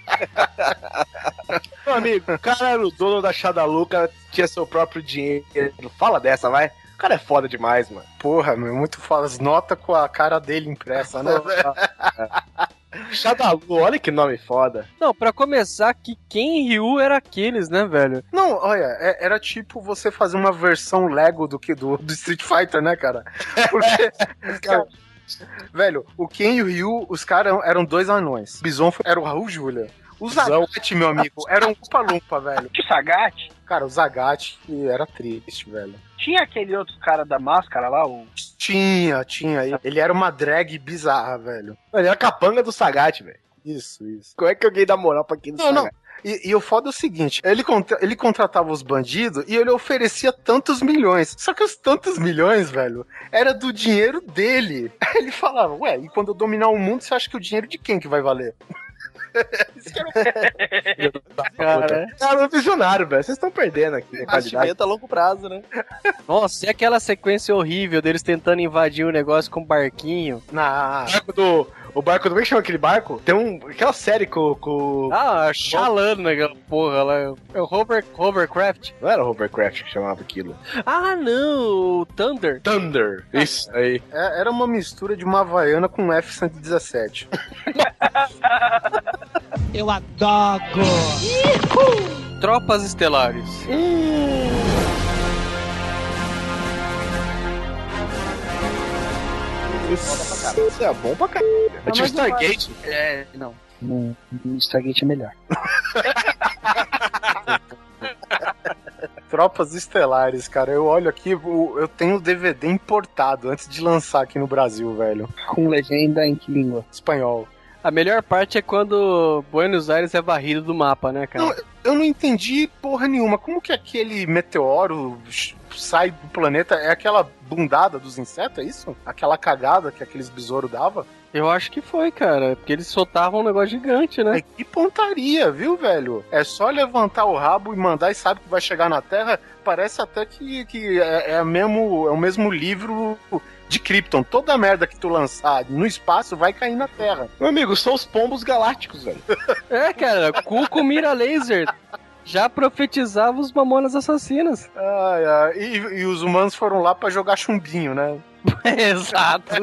Speaker 1: Meu amigo, o cara era o dono da Shadalu, o cara tinha seu próprio dinheiro. Fala dessa, vai. O cara é foda demais, mano.
Speaker 3: Porra, meu, muito foda. As notas com a cara dele impressa, né?
Speaker 1: Shadalu, olha que nome foda.
Speaker 5: Não, pra começar, que quem Ryu era aqueles, né, velho?
Speaker 3: Não, olha, é- era tipo você fazer uma versão Lego do que do, do Street Fighter, né, cara? Porque, cara, velho, o Ken e o Ryu, os caras eram dois anões. O Bison foi- era o Raul Julia. O Zagat, meu amigo, era um Lumpa-Lumpa, velho.
Speaker 8: Que Sagat?
Speaker 3: Cara, o Zagat era triste, velho.
Speaker 8: Tinha aquele outro cara da máscara lá, o...
Speaker 3: Tinha, tinha. Ele era uma drag bizarra, velho.
Speaker 1: Ele era capanga do Sagat, velho.
Speaker 3: Isso, isso.
Speaker 1: Como é que alguém dá moral pra quem do
Speaker 3: Não, não.
Speaker 1: Sagat?
Speaker 3: E, e o foda é o seguinte, ele, contra- ele contratava os bandidos e ele oferecia tantos milhões. Só que os tantos milhões, velho, era do dinheiro dele. Aí ele falava, ué, e quando eu dominar o mundo, você acha que o dinheiro de quem que vai valer? Isso que era o
Speaker 5: Cara,
Speaker 1: Cara, é um visionário, velho. Vocês estão perdendo aqui a qualidade.
Speaker 7: Investimento a longo prazo, né?
Speaker 5: nossa, e aquela sequência horrível deles tentando invadir o negócio com um barquinho?
Speaker 3: Na...
Speaker 1: O barco do. O barco do. Como é que chama aquele barco? Tem um. Aquela série com. com...
Speaker 5: Ah, chalando naquela porra lá. É o Hover, Hovercraft.
Speaker 1: Não era o Hovercraft que chamava aquilo.
Speaker 5: Ah, não, o Thunder.
Speaker 1: Thunder. Isso aí.
Speaker 3: É- Era uma mistura de uma Havaiana com um F cento e dezessete.
Speaker 6: Eu adoro.
Speaker 5: Tropas Estelares.
Speaker 1: Isso é bom pra caralho. É tipo Stargate.
Speaker 8: É, não. No, no Stargate é melhor.
Speaker 3: Tropas Estelares, cara. Eu olho aqui, eu eu tenho o D V D importado antes de lançar aqui no Brasil, velho.
Speaker 8: Com legenda em que língua?
Speaker 3: Espanhol.
Speaker 5: A melhor parte é quando Buenos Aires é varrido do mapa, né, cara?
Speaker 3: Não, eu não entendi porra nenhuma. Como que aquele meteoro sh- sai do planeta? É aquela bundada dos insetos, é isso? Aquela cagada que aqueles besouros davam?
Speaker 5: Eu acho que foi, cara. Porque eles soltavam um negócio gigante, né?
Speaker 3: É que pontaria, viu, velho? É só levantar o rabo e mandar e sabe que vai chegar na Terra. Parece até que, que é, é, mesmo, é o mesmo livro de Krypton. Toda merda que tu lançar no espaço vai cair na Terra.
Speaker 1: Meu amigo, são os pombos galácticos, velho.
Speaker 5: É, cara. Cu com mira laser. Já profetizava os mamonas assassinas.
Speaker 3: Ai, ai. E, e os humanos foram lá pra jogar chumbinho, né?
Speaker 5: Exato.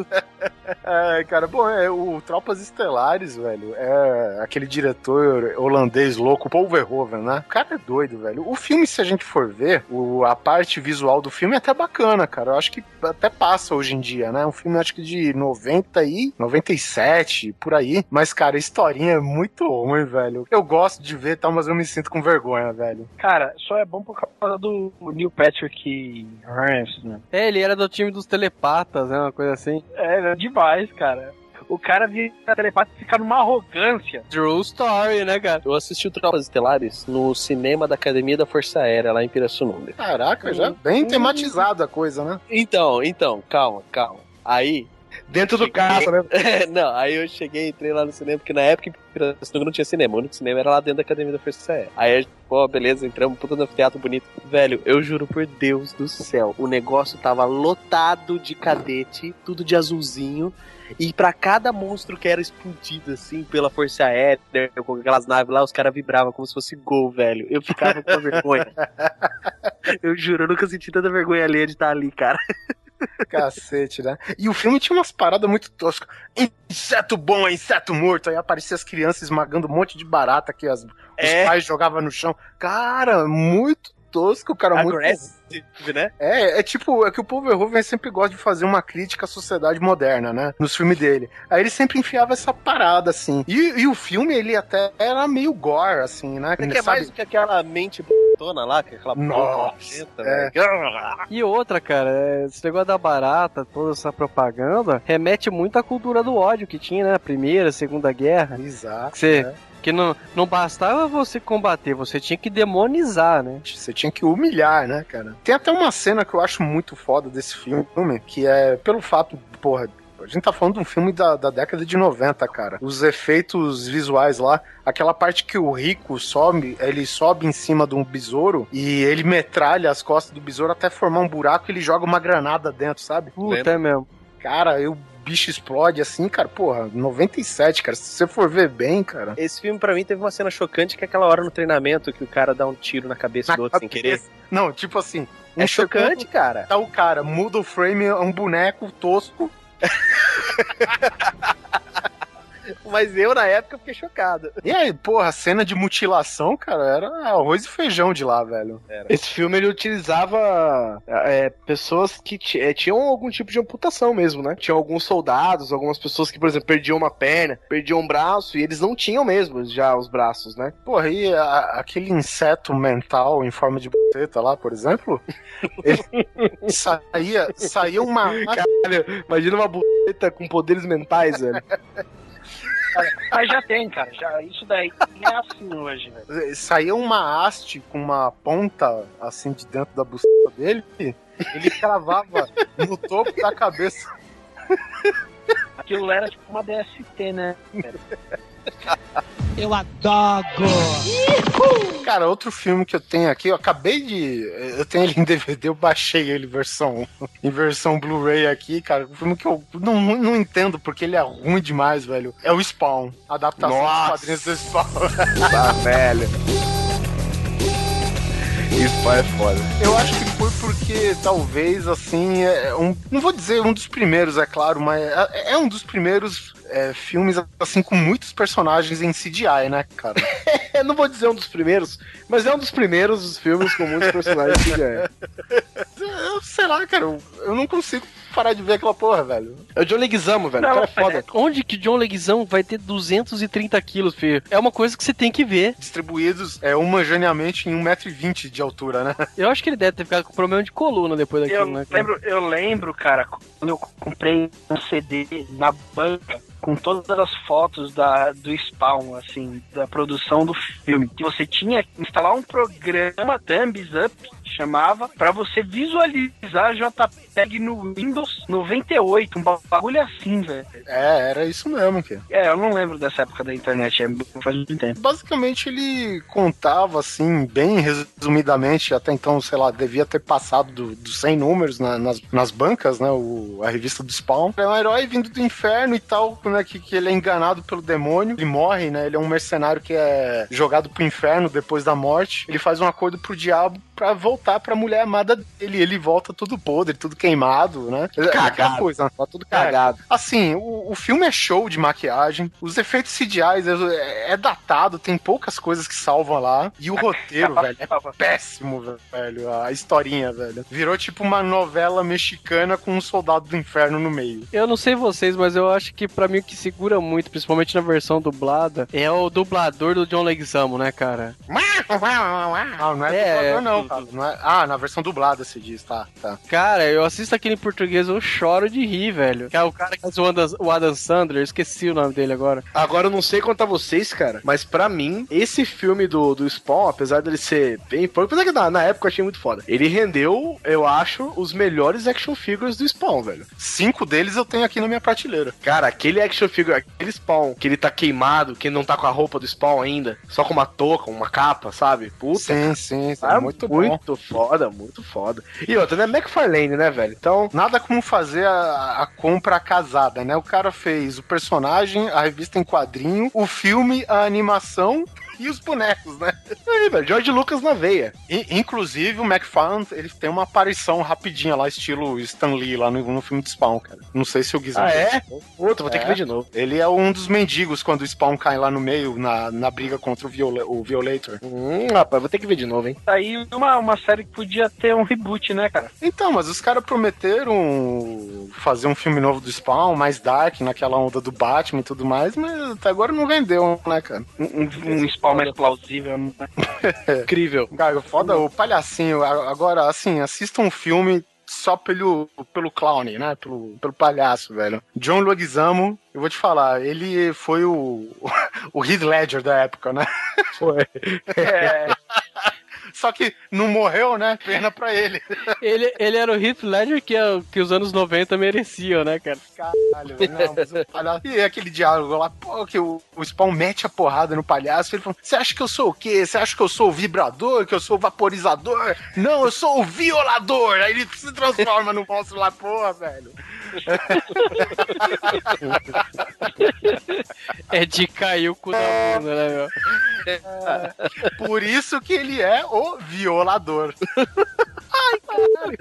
Speaker 3: É, cara, bom, é, o Tropas Estelares, velho, é aquele diretor holandês louco, Paul Verhoeven, né? O cara é doido, velho. O filme, se a gente for ver, o, a parte visual do filme é até bacana, cara. Eu acho que até passa hoje em dia, né? Um filme, acho que de noventa e noventa e sete, por aí. Mas, cara, a historinha é muito ruim, velho. Eu gosto de ver, tá, mas eu me sinto com vergonha, velho.
Speaker 6: Cara, só é bom por causa do Neil Patrick Harris, né?
Speaker 5: É, ele era do time dos telepatas, né? Uma coisa assim.
Speaker 6: É, é demais, cara. O cara vira telepata e fica numa arrogância.
Speaker 5: True story, né, cara?
Speaker 7: Eu assisti o Tropas Estelares no cinema da Academia da Força Aérea, lá em Pirassununga.
Speaker 3: Caraca, já bem tematizada a coisa, né?
Speaker 7: Então, então, calma, calma. Aí...
Speaker 1: Dentro do carro, né?
Speaker 7: Não, aí eu cheguei, entrei lá no cinema, porque na época em Pirassununga não tinha cinema, o único cinema era lá dentro da Academia da Força Aérea. Aí, pô, beleza, entramos, puta no anfiteatro bonito. Velho, eu juro por Deus do céu, o negócio tava lotado de cadete, tudo de azulzinho, e pra cada monstro que era explodido, assim, pela Força Aérea, com aquelas naves lá, os caras vibravam como se fosse gol, velho. Eu ficava com vergonha. Eu juro, eu nunca senti tanta vergonha alheia de estar ali, cara.
Speaker 3: Cacete, né? E o filme tinha umas paradas muito toscas. Inseto bom é inseto morto. Aí aparecia as crianças esmagando um monte de barata que as,
Speaker 7: É.
Speaker 3: os pais jogavam no chão. Cara, muito tosco, cara. Muito...
Speaker 7: Aggressive, né?
Speaker 3: É, é tipo, é que o Paul Verhoeven sempre gosta de fazer uma crítica à sociedade moderna, né? Nos filmes dele. Aí ele sempre enfiava essa parada, assim. E, e o filme, ele até era meio gore, assim, né?
Speaker 7: É que é
Speaker 3: Sabe?
Speaker 7: mais do que aquela mente tona lá, que é aquela
Speaker 3: Nossa,
Speaker 7: boca,
Speaker 3: é.
Speaker 5: E outra, cara, é, esse negócio da barata, toda essa propaganda, remete muito à cultura do ódio que tinha, né? A Primeira, Segunda Guerra.
Speaker 3: Exato.
Speaker 5: Você,
Speaker 3: né?
Speaker 5: que não, não bastava você combater, você tinha que demonizar, né?
Speaker 3: Você tinha que humilhar, né, cara? Tem até uma cena que eu acho muito foda desse filme, que é pelo fato, porra, a gente tá falando de um filme da, da década de noventa, cara. Os efeitos visuais lá, aquela parte que o Rico sobe, ele sobe em cima de um besouro e ele metralha as costas do besouro até formar um buraco e ele joga uma granada dentro, sabe?
Speaker 5: Puta, é mesmo.
Speaker 3: Cara, eu... bicho explode assim, cara, porra, noventa e sete, cara, se você for ver bem, cara...
Speaker 7: Esse filme, pra mim, teve uma cena chocante, que é aquela hora no treinamento que o cara dá um tiro na cabeça
Speaker 3: Na
Speaker 7: do outro sem
Speaker 3: cabeça.
Speaker 7: querer.
Speaker 3: Não, tipo assim...
Speaker 7: É
Speaker 3: um
Speaker 7: chocante,
Speaker 3: segundo,
Speaker 7: cara.
Speaker 3: Tá o cara, muda o frame, é um boneco tosco.
Speaker 7: Mas eu, na época, fiquei chocado.
Speaker 3: E aí, porra, a cena de mutilação, cara, era arroz e feijão de lá, velho.
Speaker 7: Era.
Speaker 1: Esse filme ele utilizava é, pessoas que t- é, tinham algum tipo de amputação mesmo, né? Tinham alguns soldados, algumas pessoas que, por exemplo, perdiam uma perna, perdiam um braço, e eles não tinham mesmo já os braços, né?
Speaker 3: Porra, e a- aquele inseto mental em forma de buceta lá, por exemplo, ele saía, saía uma...
Speaker 1: Caralho, imagina uma buceta com poderes mentais, velho.
Speaker 6: Mas já tem, cara. Já, isso daí é assim hoje, velho.
Speaker 3: Saía uma haste com uma ponta assim de dentro da buceta dele, ele cravava no topo da cabeça.
Speaker 6: Aquilo era tipo uma D S T, né?
Speaker 9: Eu adoro!
Speaker 3: Cara, outro filme que eu tenho aqui, eu acabei de... Eu tenho ele em D V D, eu baixei ele em versão, em versão Blu-ray aqui, cara. Um filme que eu não, não entendo porque ele é ruim demais, velho. É o Spawn, a adaptação
Speaker 1: Nossa.
Speaker 3: dos quadrinhos do Spawn.
Speaker 1: Tá, velho. Isso é foda.
Speaker 3: Eu acho que foi porque, talvez, assim, é um, não vou dizer um dos primeiros, é claro, mas é, é um dos primeiros é, filmes, assim, com muitos personagens em C G I, né, cara?
Speaker 1: Eu não vou dizer um dos primeiros, mas é um dos primeiros filmes com muitos personagens que já é.
Speaker 3: Eu sei lá, cara, eu, eu não consigo parar de ver aquela porra, velho.
Speaker 1: É o John Leguizamo, velho.
Speaker 5: Não,
Speaker 1: o cara é foda.
Speaker 5: Onde que John Leguizamo vai ter duzentos e trinta quilos, filho? É uma coisa que você tem que ver.
Speaker 3: Distribuídos é, humaniamente em um metro e vinte de altura, né?
Speaker 5: Eu acho que ele deve ter ficado com problema de coluna depois daquilo,
Speaker 6: Eu
Speaker 5: né? cara?
Speaker 6: lembro, eu lembro, cara, quando eu comprei um C D na banca com todas as fotos da, do Spawn, assim, da produção do filme, que você tinha que instalar um programa Thumbs Up, chamava, pra você visualizar JPEG no Windows noventa e oito, um bagulho assim, velho.
Speaker 3: É, era isso mesmo, cara.
Speaker 6: É, eu não lembro dessa época da internet, é, faz muito tempo.
Speaker 3: Basicamente ele contava, assim, bem resumidamente, até então, sei lá, devia ter passado dos do cem números na, nas, nas bancas, né, o, a revista do Spawn. É um herói vindo do inferno e tal, né, que, que ele é enganado pelo demônio, ele morre, né, ele é um mercenário que é jogado pro inferno depois da morte, ele faz um acordo pro diabo pra voltar pra mulher amada dele. Ele volta tudo podre, tudo queimado, né? Cagado. Coisa,
Speaker 1: tá tudo cagado.
Speaker 3: É, assim, o, o filme é show de maquiagem, os efeitos C G I é, é datado, tem poucas coisas que salvam lá, e o roteiro, velho, é péssimo, velho, a historinha, velho. Virou tipo uma novela mexicana com um soldado do inferno no meio.
Speaker 5: Eu não sei vocês, mas eu acho que pra mim o que segura muito, principalmente na versão dublada, é o dublador do John Leguizamo, né, cara?
Speaker 3: Ah, não é, é dublador não, cara. Não é... Ah, na versão dublada se diz, tá, tá.
Speaker 5: Cara, eu assisto aquele em português, eu choro de rir, velho. Que é o cara que faz o Adam, o Adam Sandler, eu esqueci o nome dele agora.
Speaker 1: Agora eu não sei quanto a vocês, cara, mas pra mim, esse filme do, do Spawn, apesar dele ser bem pouco, apesar que na, na época eu achei muito foda, ele rendeu, eu acho, os melhores action figures do Spawn, velho.
Speaker 3: Cinco deles eu tenho aqui na minha prateleira.
Speaker 1: Cara, aquele action figure, aquele Spawn, que ele tá queimado, que não tá com a roupa do Spawn ainda, só com uma touca, uma capa, sabe? Puta.
Speaker 3: Sim, sim, sim.
Speaker 1: É muito, muito bom. foda, muito foda. E outra, né? McFarlane, né, velho? Então,
Speaker 3: nada como fazer a, a compra casada, né? O cara fez o personagem, a revista em quadrinho, o filme, a animação e os bonecos, né?
Speaker 1: Aí, velho, George Lucas na veia.
Speaker 3: E, inclusive, o McFarlane, ele tem uma aparição rapidinha lá, estilo Stan Lee, lá no, no filme de Spawn, cara. Não sei se o Guizão...
Speaker 1: Ah, é? Outro, vou ter é. que ver de novo.
Speaker 3: Ele é um dos mendigos quando o Spawn cai lá no meio, na, na briga contra o, Viola, o Violator.
Speaker 1: Hum, rapaz, vou ter que ver de novo, hein?
Speaker 6: Aí uma, uma série que podia ter um reboot, né, cara?
Speaker 3: Então, mas os caras prometeram fazer um filme novo do Spawn, mais dark, naquela onda do Batman e tudo mais, mas até agora não vendeu, né, cara?
Speaker 6: Um, um, um Spawn mais plausível, né?
Speaker 1: Incrível.
Speaker 3: Cara, foda o palhacinho. Agora, assim, assista um filme só pelo, pelo clown, né? Pelo, pelo palhaço, velho. John Leguizamo, eu vou te falar, ele foi o, o Heath Ledger da época, né?
Speaker 1: Foi.
Speaker 3: É. Só que não morreu, né? Pena pra ele.
Speaker 5: Ele, ele era o Heath Ledger que, que os anos noventa mereciam, né, cara?
Speaker 3: Caralho, não, mas o palhaço... E aquele diálogo lá, pô, que o, o Spawn mete a porrada no palhaço, ele fala, você acha que eu sou o quê? Você acha que eu sou o vibrador? Que eu sou o vaporizador? Não, eu sou o violador! Aí ele se transforma no monstro lá, porra, velho.
Speaker 5: É de cair o cu da bunda, né, meu?
Speaker 3: É, por isso que ele é o violador. Ai, caralho.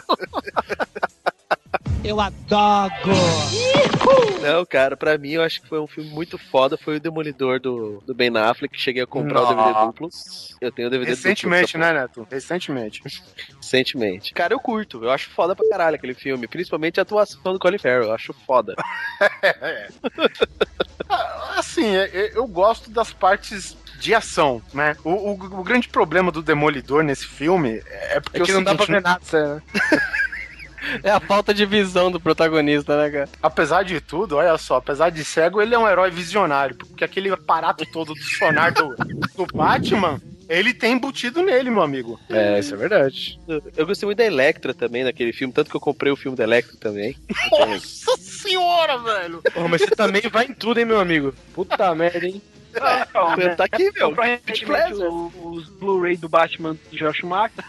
Speaker 9: Eu adoro!
Speaker 7: Não, cara, pra mim eu acho que foi um filme muito foda. Foi o Demolidor do, do Ben Affleck. Cheguei a comprar Nossa. o D V D duplo. Eu tenho o D V D
Speaker 3: Recentemente,
Speaker 7: duplo.
Speaker 3: né, Neto? Recentemente.
Speaker 7: Recentemente. Cara, eu curto. Eu acho foda pra caralho aquele filme. Principalmente a atuação do Colin Farrell. Eu acho foda.
Speaker 3: é. Assim, eu gosto das partes de ação, né? O, o, o grande problema do Demolidor nesse filme é porque
Speaker 1: é que
Speaker 3: o
Speaker 1: não
Speaker 3: seguinte,
Speaker 1: dá pra ver nada, né?
Speaker 5: É a falta de visão do protagonista, né, cara?
Speaker 3: Apesar de tudo, olha só, apesar de cego, ele é um herói visionário, porque aquele aparato todo do sonar do, do Batman, ele tem embutido nele, meu amigo.
Speaker 1: É, isso é verdade.
Speaker 7: Eu, eu gostei muito da Electra também, naquele filme, tanto que eu comprei o filme da Electra também.
Speaker 3: Nossa senhora, velho!
Speaker 1: Porra, mas você também vai em tudo, hein, meu amigo? Puta merda, hein?
Speaker 6: Ah, não, né?
Speaker 7: Tá aqui, meu.
Speaker 6: Os, os Blu-ray do Batman do Josh Schumacher.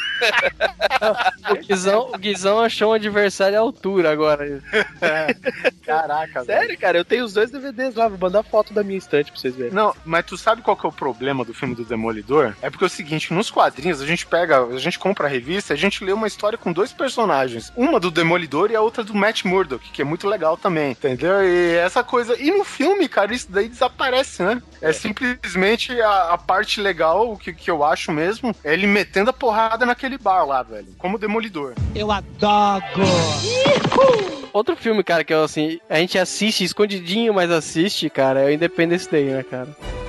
Speaker 5: O Guizão, o Guizão achou um adversário à altura agora.
Speaker 3: Caraca,
Speaker 7: sério,
Speaker 3: velho.
Speaker 7: cara, eu tenho os dois D V Ds lá, vou mandar foto da minha estante pra vocês verem.
Speaker 3: Não, mas tu sabe qual que é o problema do filme do Demolidor? É porque é o seguinte, nos quadrinhos a gente pega, a gente compra a revista, a gente lê uma história com dois personagens, uma do Demolidor e a outra do Matt Murdock, que é muito legal também, entendeu? E essa coisa, e no filme, cara, isso daí desaparece, né? É, é simplesmente a, a parte legal, que, que eu acho mesmo, é ele metendo a porrada naquele bar lá, velho, como Demolidor.
Speaker 9: Eu adoro!
Speaker 5: Outro filme, cara, que eu, assim, a gente assiste escondidinho, mas assiste, cara, é o Independence Day, né, cara?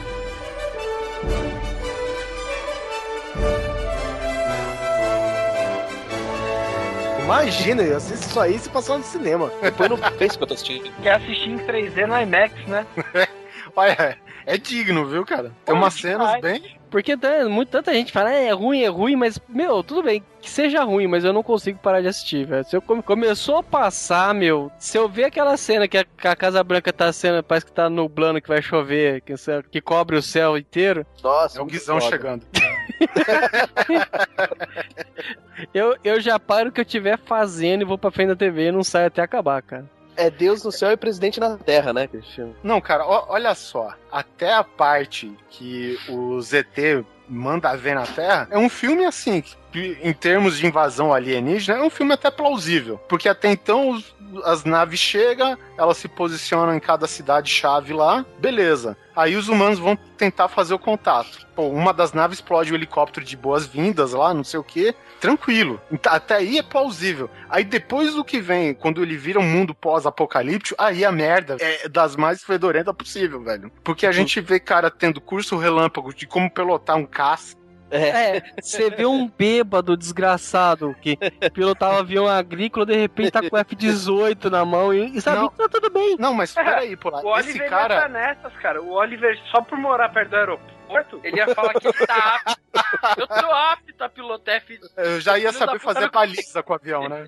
Speaker 1: Imagina, eu assisto isso aí se passar no cinema.
Speaker 7: Depois no Face que eu tô assistindo.
Speaker 6: Quer assistir em três D no IMAX, né?
Speaker 3: Olha, é digno, viu, cara? Tem umas cenas bem...
Speaker 5: Porque tá, muito, tanta gente fala, é, é ruim, é ruim, mas, meu, tudo bem, que seja ruim, mas eu não consigo parar de assistir, velho. Se eu come, começou a passar, meu, se eu ver aquela cena que a, que a Casa Branca tá sendo, parece que tá nublando, que vai chover, que, que cobre o céu inteiro.
Speaker 7: Nossa,
Speaker 3: é o Guizão foda. Chegando.
Speaker 5: eu, eu já paro o que eu estiver fazendo e vou pra frente da T V e não saio até acabar, cara.
Speaker 7: É Deus no céu e presidente na terra, né, Cristiano?
Speaker 3: Não, cara, ó, olha só. Até a parte que o Z T manda ver na Terra, é um filme assim, que, em termos de invasão alienígena, é um filme até plausível. Porque até então os, as naves chegam, elas se posicionam em cada cidade-chave lá, beleza. Aí os humanos vão tentar fazer o contato. Pô, uma das naves explode o helicóptero de boas-vindas lá, não sei o quê. Tranquilo. Até aí é plausível. Aí depois do que vem, quando ele vira um mundo pós-apocalíptico, aí a merda é das mais fedorentas possível, velho. Porque a gente vê cara tendo curso relâmpago de como pilotar um caça.
Speaker 5: É, você vê um bêbado desgraçado que pilotava avião agrícola, de repente tá com o F dezoito na mão e, e sabe,
Speaker 3: Não.
Speaker 5: tá tudo bem.
Speaker 3: Não, mas peraí, pô.
Speaker 6: O
Speaker 3: Esse
Speaker 6: Oliver
Speaker 3: cara...
Speaker 6: ia tá nessas, cara. O Oliver, só por morar perto do aeroporto, ele ia falar que ele tá apto. Eu tô apto a pilotar F dezoito.
Speaker 3: Eu já ia
Speaker 6: Filho
Speaker 3: saber
Speaker 6: da puta,
Speaker 3: fazer
Speaker 6: não-
Speaker 3: baliza com o avião, né?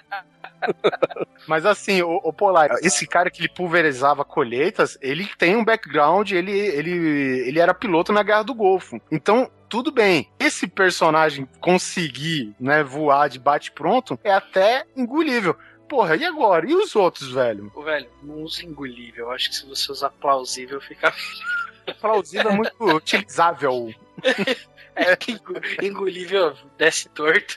Speaker 3: Mas assim, o, o Polar, esse cara que ele pulverizava colheitas, ele tem um background, ele, ele, ele era piloto na Guerra do Golfo. Então, tudo bem. Esse personagem conseguir, né, voar de bate-pronto é até engolível. Porra, e agora? E os outros, velho?
Speaker 6: Ô, velho, não usa engolível. Eu acho que se você usar plausível, fica.
Speaker 3: Plausível é muito utilizável.
Speaker 6: É que engo- engolível desce torto.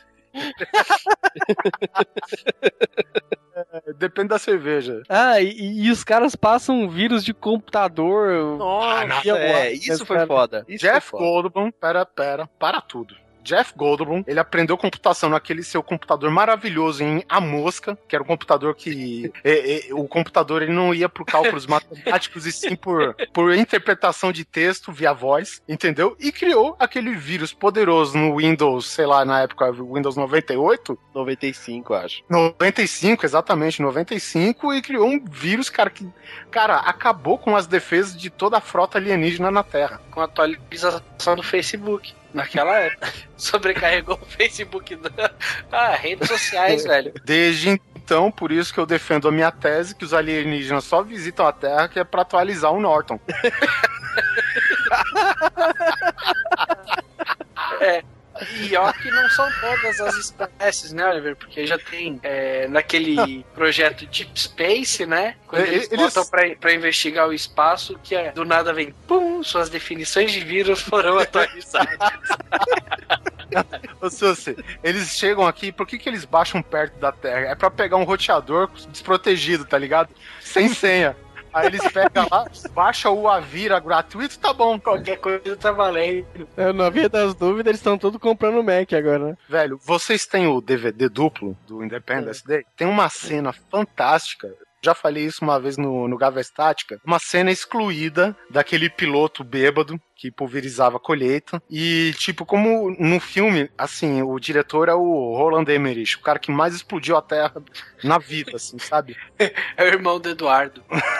Speaker 3: Depende da cerveja.
Speaker 5: Ah, e, e os caras passam um vírus de computador.
Speaker 7: Nossa,
Speaker 5: E eu
Speaker 7: é,
Speaker 5: gosto
Speaker 7: isso
Speaker 5: desse
Speaker 7: foi
Speaker 5: cara.
Speaker 7: foda. Isso
Speaker 3: Jeff
Speaker 7: foi foda.
Speaker 3: Goldblum, pera, pera, para tudo. Jeff Goldblum, ele aprendeu computação naquele seu computador maravilhoso em A Mosca, que era um computador que... é, é, o computador ele não ia por cálculos matemáticos e sim por, por interpretação de texto via voz, entendeu? E criou aquele vírus poderoso no Windows, sei lá, na época, Windows noventa e oito?
Speaker 7: noventa e cinco, acho.
Speaker 3: noventa e cinco, exatamente, noventa e cinco, e criou um vírus, cara, que, cara, acabou com as defesas de toda a frota alienígena na Terra.
Speaker 6: Com a atualização do Facebook. Naquela época. Sobrecarregou o Facebook. Da... Ah, redes sociais, velho.
Speaker 3: Desde então, por isso que eu defendo a minha tese que os alienígenas só visitam a Terra, que é pra atualizar o Norton.
Speaker 6: É. E ó que não são todas as espécies, né, Oliver? Porque já tem é, naquele projeto Deep Space, né? Quando
Speaker 3: É,
Speaker 6: eles,
Speaker 3: eles-
Speaker 6: botam pra, pra investigar o espaço, que é, do nada vem, pum, suas definições de vírus foram atualizadas.
Speaker 3: Ô, Sussi, eles chegam aqui, por que, que eles baixam perto da Terra? É pra pegar um roteador desprotegido, tá ligado? Sem senha. Aí eles pegam lá, baixa o Avira gratuito, tá bom.
Speaker 6: Qualquer coisa tá valendo.
Speaker 5: É, na via das dúvidas, eles estão tudo comprando Mac agora, né?
Speaker 3: Velho, vocês têm o D V D duplo do Independence Day? Tem uma cena fantástica. Já falei isso uma vez no, no Gava Estática. Uma cena excluída daquele piloto bêbado que pulverizava a colheita. E, tipo, como no filme, assim, o diretor é o Roland Emmerich, o cara que mais explodiu a Terra na vida, assim, sabe?
Speaker 6: É o irmão do Eduardo.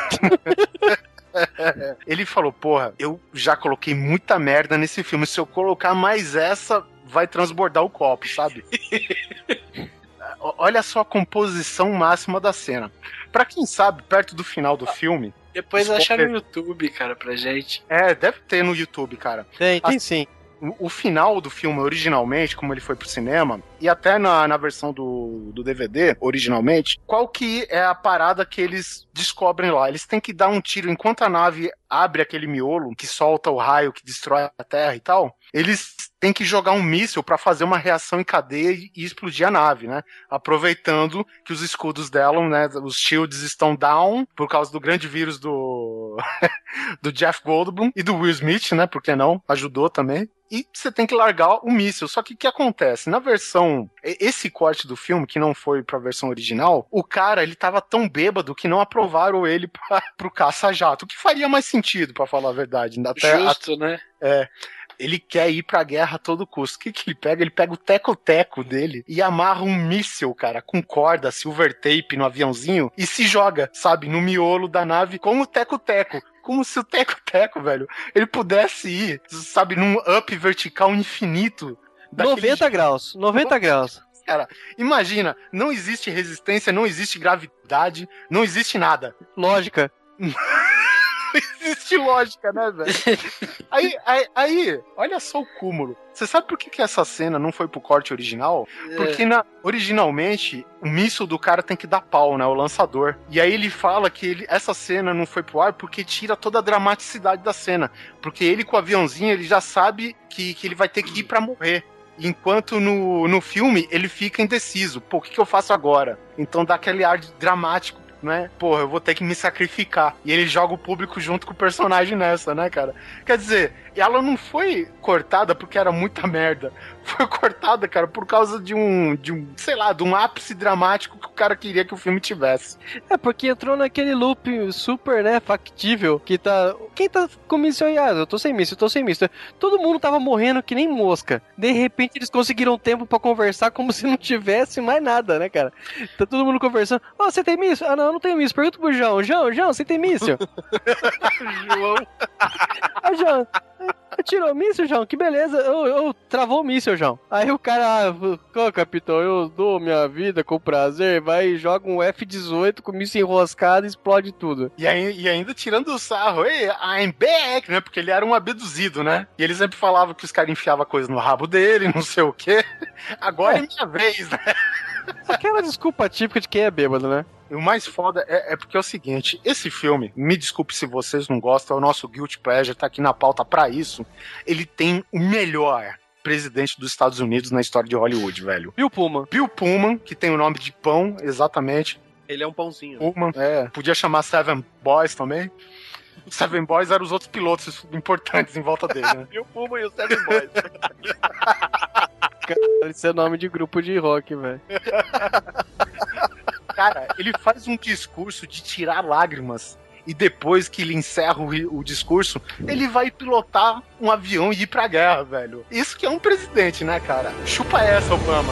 Speaker 3: Ele falou, porra, eu já coloquei muita merda nesse filme. Se eu colocar mais essa, vai transbordar o copo, sabe? O- Olha só a composição máxima da cena. Pra quem sabe, perto do final do filme...
Speaker 6: Depois
Speaker 3: Spoiler.
Speaker 6: acha no YouTube, cara, pra gente.
Speaker 3: É, deve ter no YouTube, cara.
Speaker 5: Tem, tem
Speaker 3: Ah,
Speaker 5: sim.
Speaker 3: O, o final do filme, originalmente, como ele foi pro cinema, e até na, na versão do, do D V D, originalmente, qual que é a parada que eles descobrem lá? Eles têm que dar um tiro enquanto a nave abre aquele miolo que solta o raio que destrói a Terra e tal. Eles têm que jogar um míssil pra fazer uma reação em cadeia e e explodir a nave, né? Aproveitando que os escudos dela, né? Os shields estão down por causa do grande vírus do do Jeff Goldblum e do Will Smith, né? Por que não? Ajudou também. E você tem que largar o míssil. Só que o que acontece? Na versão... e- Esse corte do filme, que não foi pra versão original, o cara, ele tava tão bêbado que não aprovaram ele pra, pro caça-jato. O que faria mais sentido, pra falar a verdade. Até,
Speaker 6: Justo, né?
Speaker 3: é, ele quer ir pra guerra a todo custo. O que que ele pega? Ele pega o teco-teco dele e amarra um míssil, cara, com corda, silver tape no aviãozinho e se joga, sabe, no miolo da nave com o teco-teco. Como se o teco-teco, velho, ele pudesse ir, sabe, num up vertical infinito. daquele
Speaker 5: noventa
Speaker 3: jeito.
Speaker 5: graus. noventa graus.
Speaker 3: Cara, imagina, não existe resistência, não existe gravidade, não existe nada.
Speaker 5: Lógica.
Speaker 3: existe lógica, né, velho? Aí, aí, aí, olha só o cúmulo. Você sabe por que, que essa cena não foi pro corte original? Porque na, originalmente o míssil do cara tem que dar pau, né? O lançador. E aí ele fala que ele, essa cena não foi pro ar porque tira toda a dramaticidade da cena. Porque ele com o aviãozinho, ele já sabe que, que ele vai ter que ir pra morrer. Enquanto no, no filme ele fica indeciso. Pô, o que, que eu faço agora? Então dá aquele ar dramático, né? Porra, eu vou ter que me sacrificar. E ele joga o público junto com o personagem nessa, né, cara? Quer dizer, ela não foi cortada porque era muita merda. Foi cortada, cara, por causa de um, de um, sei lá, de um ápice dramático que o cara queria que o filme tivesse.
Speaker 5: É, porque entrou naquele loop super, né, factível, que tá... Quem tá com míssil aí? Ah, eu tô sem míssil, eu tô sem míssil. Todo mundo tava morrendo que nem mosca. De repente eles conseguiram tempo pra conversar como se não tivesse mais nada, né, cara? Tá todo mundo conversando. Ó, oh, você tem míssil? Ah, não, eu não tenho míssil. Pergunta pro João. João, João, você tem míssil?
Speaker 3: João.
Speaker 5: Ah, João... Tirou o míssil, João? Que beleza. Eu, eu travou o míssil, João. Aí o cara, ah, capitão, eu dou minha vida com prazer. Vai e joga um F dezoito com o míssil enroscado e explode tudo.
Speaker 3: E, aí, e ainda tirando o sarro, hey, I'm back, né? Porque ele era um abduzido, né? E ele sempre falava que os caras enfiavam coisa no rabo dele, não sei o quê. Agora é, é minha vez, né?
Speaker 5: Aquela desculpa típica de quem é bêbado, né?
Speaker 3: E o mais foda é, é porque é o seguinte, esse filme, me desculpe se vocês não gostam, é o nosso Guilty Pleasure, tá aqui na pauta pra isso, ele tem o melhor presidente dos Estados Unidos na história de Hollywood, velho.
Speaker 5: Bill Pullman.
Speaker 3: Bill Pullman, que tem o nome de pão, exatamente.
Speaker 7: Ele é um pãozinho.
Speaker 3: Pullman, é. Podia chamar Seven Boys também. Seven Boys eram os outros pilotos importantes em volta dele, né?
Speaker 7: Bill Pullman e o Seven Boys.
Speaker 5: Cara, isso é nome de grupo de rock, velho.
Speaker 3: Cara, ele faz um discurso de tirar lágrimas e depois que ele encerra o, o discurso, ele vai pilotar um avião e ir pra guerra, velho. Isso que é um presidente, né, cara? Chupa essa, Obama.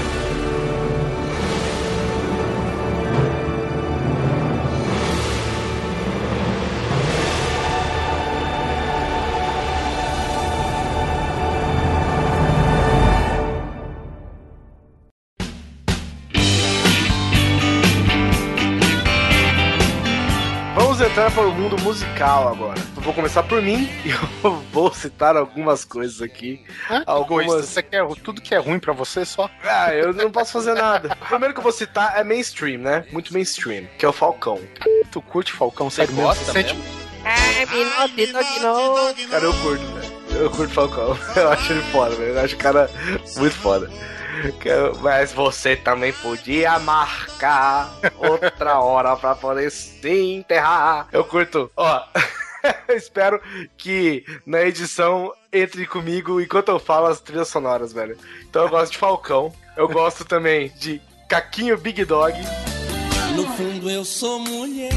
Speaker 1: Entrar para o mundo musical agora. Eu vou começar por mim e eu vou citar algumas coisas aqui.
Speaker 3: Hã? Algumas... Você quer tudo que é ruim pra você só?
Speaker 1: Ah, eu não posso fazer nada. O primeiro que eu vou citar é mainstream, né? Muito mainstream, que é o Falcão.
Speaker 3: Tu curte Falcão? Você
Speaker 7: Sério gosta
Speaker 3: mesmo?
Speaker 7: mesmo?
Speaker 5: É, Pinocchio.
Speaker 1: Cara, eu curto, velho. Eu curto Falcão. Eu acho ele foda, velho. Eu acho o cara muito foda. Mas você também podia marcar outra hora pra poder se enterrar. Eu curto. Ó, eu espero que na edição entre comigo enquanto eu falo as trilhas sonoras, velho. Então eu gosto de Falcão. Eu gosto também de Caquinho Big Dog.
Speaker 10: No fundo eu sou mulher,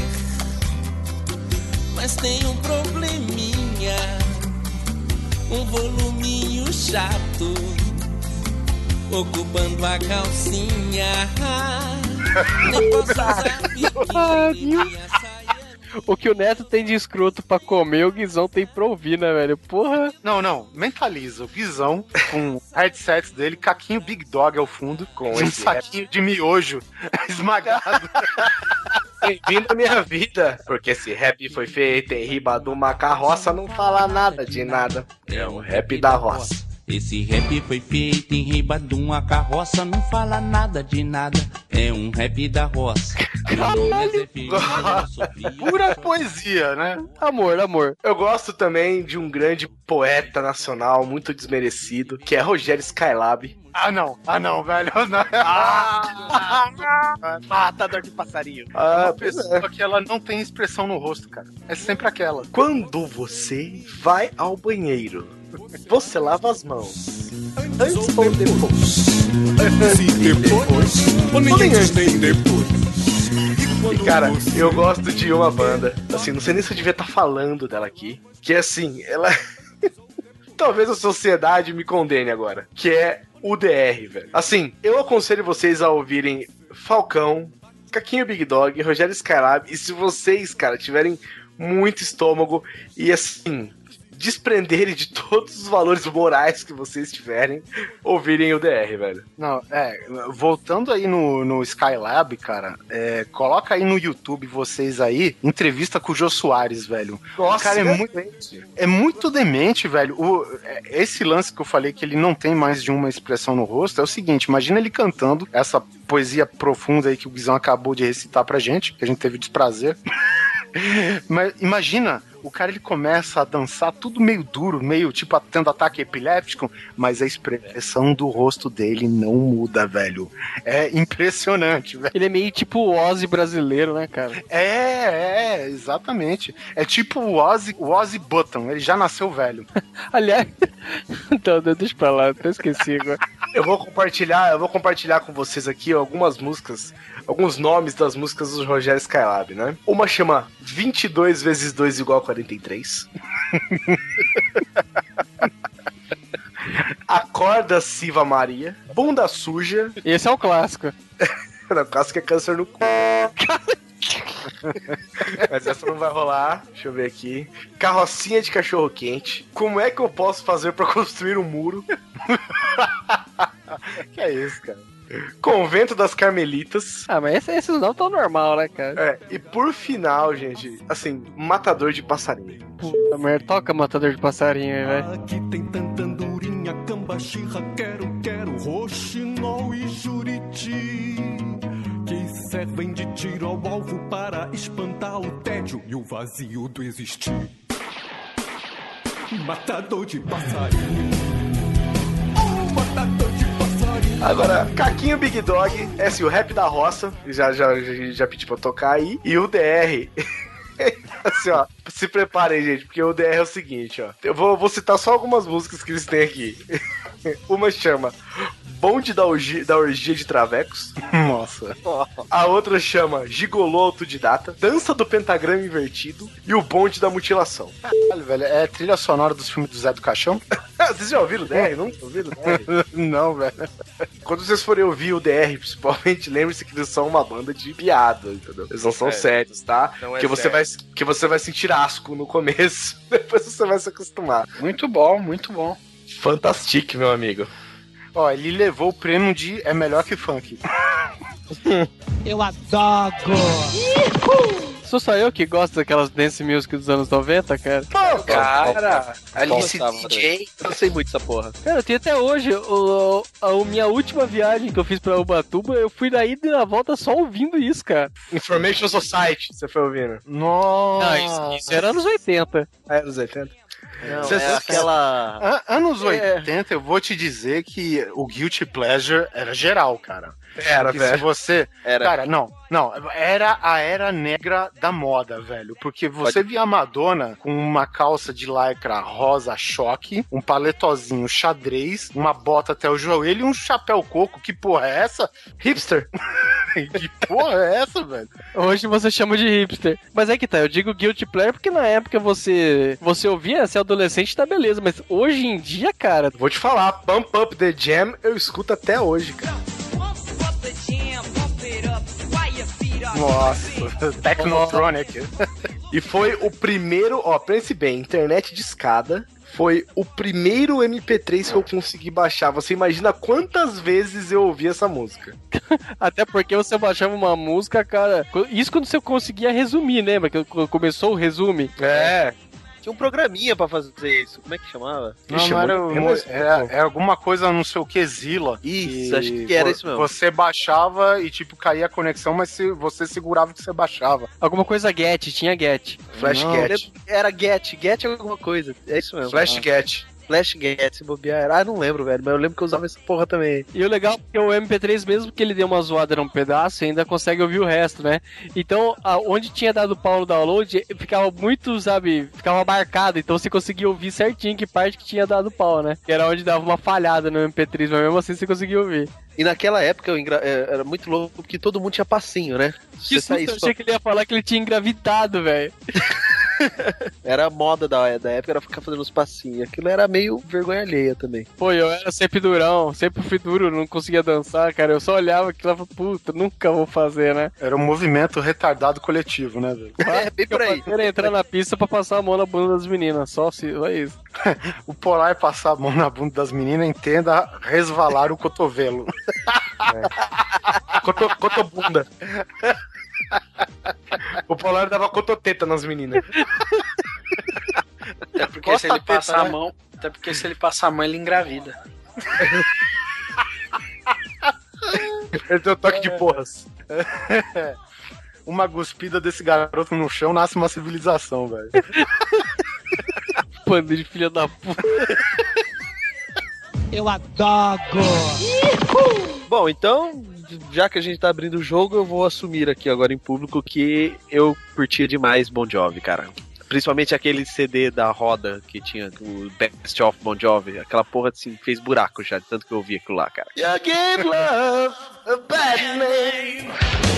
Speaker 10: mas tenho um probleminha, um voluminho chato ocupando a calcinha. Nem posso usar biquíni, minha saia.
Speaker 5: O que o Neto tem de escroto pra comer, o Guizão tem pra ouvir, né, velho? Porra.
Speaker 3: Não, não, mentaliza. O Guizão, com headsets dele, Caquinho Big Dog ao fundo, com um saquinho rap de miojo esmagado.
Speaker 1: Bem-vindo à minha vida. Porque esse rap foi feito em riba de uma carroça, não fala nada de nada. É um rap da roça.
Speaker 10: Esse rap foi feito em riba de uma carroça, não fala nada de nada. É um rap da roça.
Speaker 3: Pura poesia, né?
Speaker 5: Amor, amor.
Speaker 1: Eu gosto também de um grande poeta nacional, muito desmerecido, que é Rogério Skylab.
Speaker 3: Ah, não. Ah, não, velho. Não.
Speaker 7: Ah, matador de passarinho.
Speaker 3: Ah, é uma pessoa é. que ela não tem expressão no rosto, cara. É sempre aquela.
Speaker 1: Quando você vai ao banheiro, você lava as mãos. Antes ou depois?
Speaker 4: Se depois, ou nem antes nem depois.
Speaker 1: E cara, eu gosto de uma banda, assim, não sei nem se eu devia estar falando dela aqui, que é assim, ela... Talvez a sociedade me condene agora, que é U D R, velho. Assim, eu aconselho vocês a ouvirem Falcão, Caquinho Big Dog, Rogério Skylab, e se vocês, cara, tiverem muito estômago e assim... desprenderem de todos os valores morais que vocês tiverem, ouvirem o D R, velho.
Speaker 3: Não, é, voltando aí no, no Skylab, cara, é, coloca aí no YouTube vocês aí, entrevista com o Jô Soares, velho.
Speaker 1: Nossa,
Speaker 3: o cara é muito, é muito demente, velho. O, esse lance que eu falei que ele não tem mais de uma expressão no rosto é o seguinte, imagina ele cantando essa poesia profunda aí que o Guizão acabou de recitar pra gente, que a gente teve desprazer. Mas imagina, o cara ele começa a dançar tudo meio duro, meio tipo tendo ataque epiléptico, mas a expressão do rosto dele não muda, velho. É impressionante, velho.
Speaker 5: Ele é meio tipo o Ozzy brasileiro, né, cara?
Speaker 3: É, é, exatamente. É tipo o Ozzy, o Ozzy Button, ele já nasceu velho.
Speaker 5: Aliás, então, deixa pra lá, até esqueci agora.
Speaker 1: Eu vou compartilhar, eu vou compartilhar com vocês aqui algumas músicas, alguns nomes das músicas do Rogério Skylab, né? Uma chama vinte e dois vezes dois igual a quarenta e três. Acorda, Siva Maria. Bunda suja.
Speaker 5: Esse é o clássico.
Speaker 1: Não, o clássico é câncer no cu. Mas essa não vai rolar. Deixa eu ver aqui. Carrocinha de cachorro quente. Como é que eu posso fazer pra construir um muro?
Speaker 3: Que é isso, cara?
Speaker 1: Convento das Carmelitas.
Speaker 5: Ah, mas esses não tão normal, né, cara?
Speaker 1: É, e por final, gente, assim, Matador de Passarinho.
Speaker 5: Puta merda, toca Matador de Passarinho aí, velho.
Speaker 10: Aqui tem tanta andorinha, cambaxirra, quero, quero, roxinol e juriti, que servem de tiro ao alvo para espantar o tédio e o vazio do existir. Matador de passarinho, oh, matador de passarinho.
Speaker 1: Agora, Caquinho Big Dog, é assim, o rap da roça, já, já, já, já pedi pra tocar aí, e o D R... Assim, ó, se preparem, gente, porque o D R é o seguinte, ó. Eu vou, vou citar só algumas músicas que eles têm aqui. Uma chama Bonde da Orgia, da Orgia de Travecos.
Speaker 3: Nossa.
Speaker 1: A outra chama Gigolô Autodidata, Dança do Pentagrama Invertido e o Bonde da Mutilação.
Speaker 3: Caralho, velho, é trilha sonora dos filmes do Zé do Caixão?
Speaker 1: Vocês já ouviram o D R? Não ouviram o D R?
Speaker 3: Não, velho.
Speaker 1: Quando vocês forem ouvir o D R, principalmente, lembre-se que eles são uma banda de piada, entendeu? Eles não são é. sérios, tá? Não é que, você vai, que você vai sentir asco no começo, depois você vai se acostumar.
Speaker 8: Muito bom, muito bom.
Speaker 1: Fantastic, meu amigo.
Speaker 3: Ó, ele levou o prêmio de é melhor que funk.
Speaker 9: Eu adoro!
Speaker 5: Sou só eu que gosto daquelas dance music dos anos noventa, cara?
Speaker 7: Pô,
Speaker 8: cara, Alice D J.
Speaker 7: Eu sei muito essa porra.
Speaker 5: Cara, eu tenho até hoje. O, a, a minha última viagem que eu fiz pra Ubatuba, eu fui na ida e na volta só ouvindo isso, cara.
Speaker 1: Information Society, você foi ouvindo?
Speaker 3: Nossa!
Speaker 5: Não, isso, isso era anos oitenta.
Speaker 1: É, anos oitenta?
Speaker 7: Não, Cê é aquela...
Speaker 3: An- anos oitenta, eu vou te dizer que o Guilty Pleasure era geral, cara.
Speaker 1: Era,
Speaker 3: porque
Speaker 1: velho.
Speaker 3: se você...
Speaker 7: Era.
Speaker 3: Cara, não, não, era a era negra da moda, velho, porque você Pode... via a Madonna com uma calça de lycra rosa choque, um paletozinho xadrez, uma bota até o joelho e um chapéu coco, que porra é essa?
Speaker 1: Hipster?
Speaker 3: Que porra é essa, velho?
Speaker 5: Hoje você chama de hipster. Mas é que tá, eu digo guilty pleasure porque na época você você ouvia, ser adolescente tá beleza, mas hoje em dia, cara...
Speaker 1: Vou te falar, Pump Up The Jam eu escuto até hoje, cara.
Speaker 3: Nossa, Technotronic.
Speaker 1: E foi o primeiro, ó, pense bem, internet de escada. Foi o primeiro M P três que eu consegui baixar. Você imagina quantas vezes eu ouvi essa música?
Speaker 5: Até porque você baixava uma música, cara... Isso quando você conseguia resumir, lembra? Que começou o resume.
Speaker 1: É.
Speaker 7: Tinha um programinha pra fazer isso. Como é que chamava?
Speaker 3: Não, não era, era, era alguma coisa, não sei o que, Zilla.
Speaker 7: Isso, acho que era isso mesmo.
Speaker 3: Você baixava e, tipo, caía a conexão, mas se, você segurava o que você baixava.
Speaker 5: Alguma coisa Get, tinha Get.
Speaker 1: Flash
Speaker 3: não,
Speaker 1: Get.
Speaker 7: Era Get, Get alguma coisa. É isso mesmo.
Speaker 1: Flash ah. Get.
Speaker 7: Flash Get, se bobear. Ah, não lembro, velho, mas eu lembro que eu usava essa porra também.
Speaker 5: E o legal é que o M P três, mesmo que ele dê uma zoada num pedaço, ainda consegue ouvir o resto, né? Então, a, onde tinha dado pau no download, ficava muito, sabe, ficava marcado, então você conseguia ouvir certinho que parte que tinha dado pau, né? Que era onde dava uma falhada no M P três, mas mesmo assim você conseguia ouvir.
Speaker 7: E naquela época eu engra... era muito louco porque todo mundo tinha passinho, né?
Speaker 5: Que susto, eu achei que ele ia falar que ele tinha engravidado, velho.
Speaker 7: Era a moda da, da época, era ficar fazendo uns passinhos. Aquilo era meio vergonha alheia também.
Speaker 5: Pô, eu era sempre durão, sempre fui duro, não conseguia dançar, cara. Eu só olhava aquilo e falava, puta, nunca vou fazer, né?
Speaker 3: Era um movimento retardado coletivo, né, velho?
Speaker 7: É, bem por aí.
Speaker 5: Era entrar na pista pra passar a mão na bunda das meninas, só, se, só isso.
Speaker 3: O Polar passar a mão na bunda das meninas, entenda resvalar o cotovelo.
Speaker 1: É. Coto, cotobunda. O Polar dava cototeta nas meninas.
Speaker 8: Até porque
Speaker 1: Costa
Speaker 8: se ele
Speaker 1: teta,
Speaker 8: passar
Speaker 1: né?
Speaker 8: a mão, até porque se ele passar a mão, ele engravida.
Speaker 1: Ele tem o toque de porras.
Speaker 3: Uma cuspida desse garoto no chão nasce uma civilização, velho.
Speaker 5: Pando de filha da puta.
Speaker 9: Eu adoro!
Speaker 7: Bom, então, já que a gente tá abrindo o jogo, eu vou assumir aqui agora em público que eu curtia demais Bon Jovi, cara. Principalmente aquele C D da roda que tinha o Best of Bon Jovi. Aquela porra assim, fez buraco já, de tanto que eu ouvi aquilo lá, cara.
Speaker 1: You give love a bad name.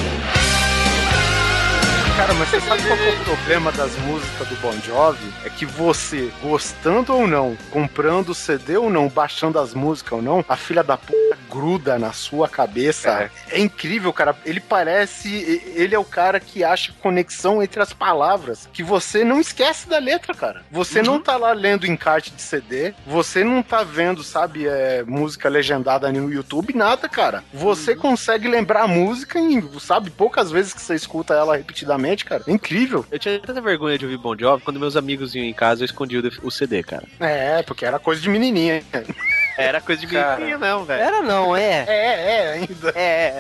Speaker 3: Cara, mas você sabe qual que é o problema das músicas do Bon Jovi? É que você, gostando ou não, comprando o C D ou não, baixando as músicas ou não, a filha da puta gruda na sua cabeça. É, é incrível, cara. Ele parece... Ele é o cara que acha conexão entre as palavras, que você não esquece da letra, cara. Você uhum. não tá lá lendo encarte de C D, você não tá vendo, sabe, é, música legendada no YouTube, nada, cara. Você uhum. consegue lembrar a música em, sabe, poucas vezes que você escuta ela repetidamente, cara. É incrível.
Speaker 7: Eu tinha tanta vergonha de ouvir Bon Jovi, quando meus amigos iam em casa, eu escondia o C D, cara.
Speaker 3: É, porque era coisa de menininha.
Speaker 7: Era coisa de menininha mesmo, velho.
Speaker 5: Era não, é.
Speaker 3: É, é, ainda.
Speaker 5: É.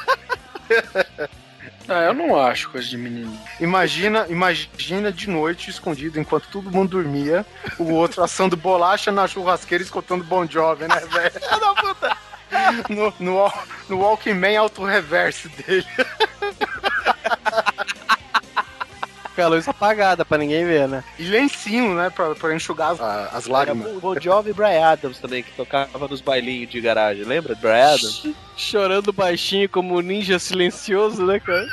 Speaker 8: Ah, eu não acho coisa de menino.
Speaker 3: Imagina, imagina de noite, escondido, enquanto todo mundo dormia, o outro assando bolacha na churrasqueira, escutando Bon Jovi, né, velho? Da puta! No, no, no Walkman auto-reverse dele.
Speaker 5: Com a luz apagada pra ninguém ver, né?
Speaker 3: E lencinho, né? Pra, pra enxugar as, as lágrimas.
Speaker 7: O Bon Jovi e Bryan Adams também, que tocava nos bailinhos de garagem. Lembra? Bryan Adams?
Speaker 5: Chorando baixinho como um ninja silencioso, né, cara?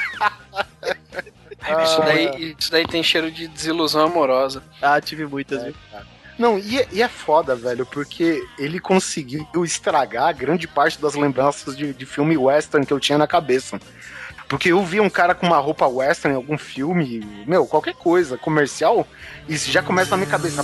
Speaker 8: Ah, isso, daí, isso daí tem cheiro de desilusão amorosa.
Speaker 7: Ah, tive muitas, viu?
Speaker 3: É, não, e é, e é foda, velho, porque ele conseguiu estragar grande parte das lembranças de, de filme western que eu tinha na cabeça. Porque eu via um cara com uma roupa western em algum filme, meu, qualquer coisa, comercial, e isso já começa na minha cabeça.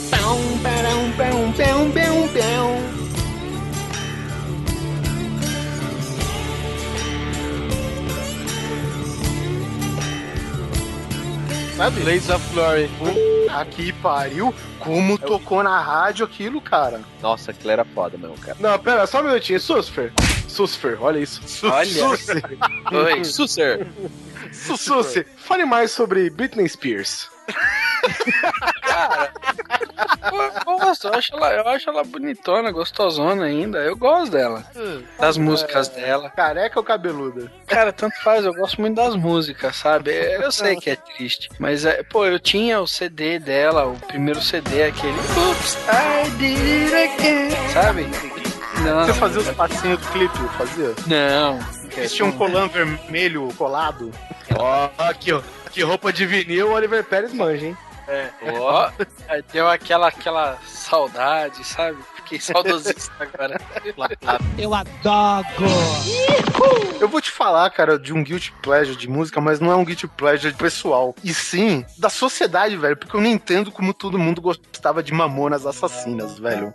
Speaker 3: Sabe?
Speaker 5: Blades of Glory.
Speaker 3: Aqui pariu, como tocou na rádio aquilo, cara.
Speaker 7: Nossa, aquilo era foda mesmo, cara.
Speaker 1: Não, pera, só um minutinho. Susfer. Susfer, olha isso.
Speaker 8: Olha.
Speaker 1: Susfer.
Speaker 7: Oi, Susser.
Speaker 1: Susfer, fale mais sobre Britney Spears.
Speaker 8: Cara, eu gosto, eu acho, ela, eu acho ela bonitona, gostosona ainda. Eu gosto dela. Das músicas dela.
Speaker 3: Careca ou cabeluda?
Speaker 8: Cara, tanto faz, eu gosto muito das músicas, sabe? Eu sei que é triste, mas, é, pô, eu tinha o C D dela, o primeiro C D, aquele Oops, I did it again, sabe? Não.
Speaker 3: Você fazia os passinhos do clipe? Fazia?
Speaker 8: Não.
Speaker 3: Vestia um colã vermelho colado?
Speaker 1: Ó, aqui, ó. Que roupa de vinil o Oliver Pérez manja, hein?
Speaker 8: É. Ó, aí deu aquela, aquela saudade, sabe? Fiquei saudosista agora.
Speaker 9: Eu adoro!
Speaker 3: Eu vou te falar, cara, de um guilty pleasure de música, mas não é um guilty pleasure pessoal. E sim, da sociedade, velho. Porque eu não entendo como todo mundo gostava de Mamonas Assassinas, velho.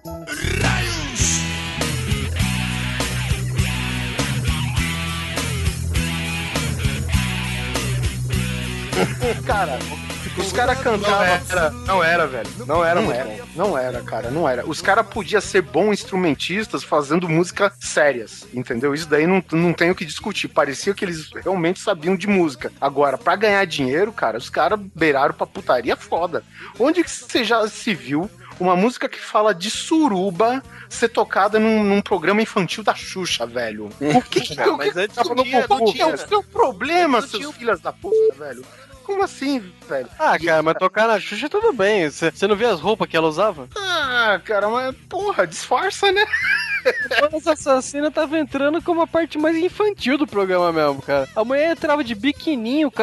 Speaker 3: Cara, os caras cantavam.
Speaker 1: Não era, velho. Não era,
Speaker 3: Não
Speaker 1: muito
Speaker 3: era,
Speaker 1: bom.
Speaker 3: não era, cara, não era. Os caras podiam ser bons instrumentistas fazendo música sérias, entendeu? Isso daí não, não tem o que discutir. Parecia que eles realmente sabiam de música. Agora, pra ganhar dinheiro, cara, os caras beiraram pra putaria foda. Onde que você já se viu uma música que fala de suruba ser tocada num, num programa infantil da Xuxa, velho? O que que,
Speaker 7: Não,
Speaker 3: o
Speaker 7: mas
Speaker 3: que,
Speaker 7: antes
Speaker 3: tava
Speaker 7: não
Speaker 3: no
Speaker 7: tinha,
Speaker 3: Gugu,
Speaker 7: não tinha.
Speaker 3: É o seu problema, seus filhos da puta, velho. Como assim, velho?
Speaker 5: Ah, cara, mas tocar na Xuxa tudo bem. Você não viu as roupas que ela usava?
Speaker 3: Ah, cara, mas porra, disfarça, né?
Speaker 5: Essa assassina tava entrando como a parte mais infantil do programa mesmo, cara. A mulher entrava de biquininho, com a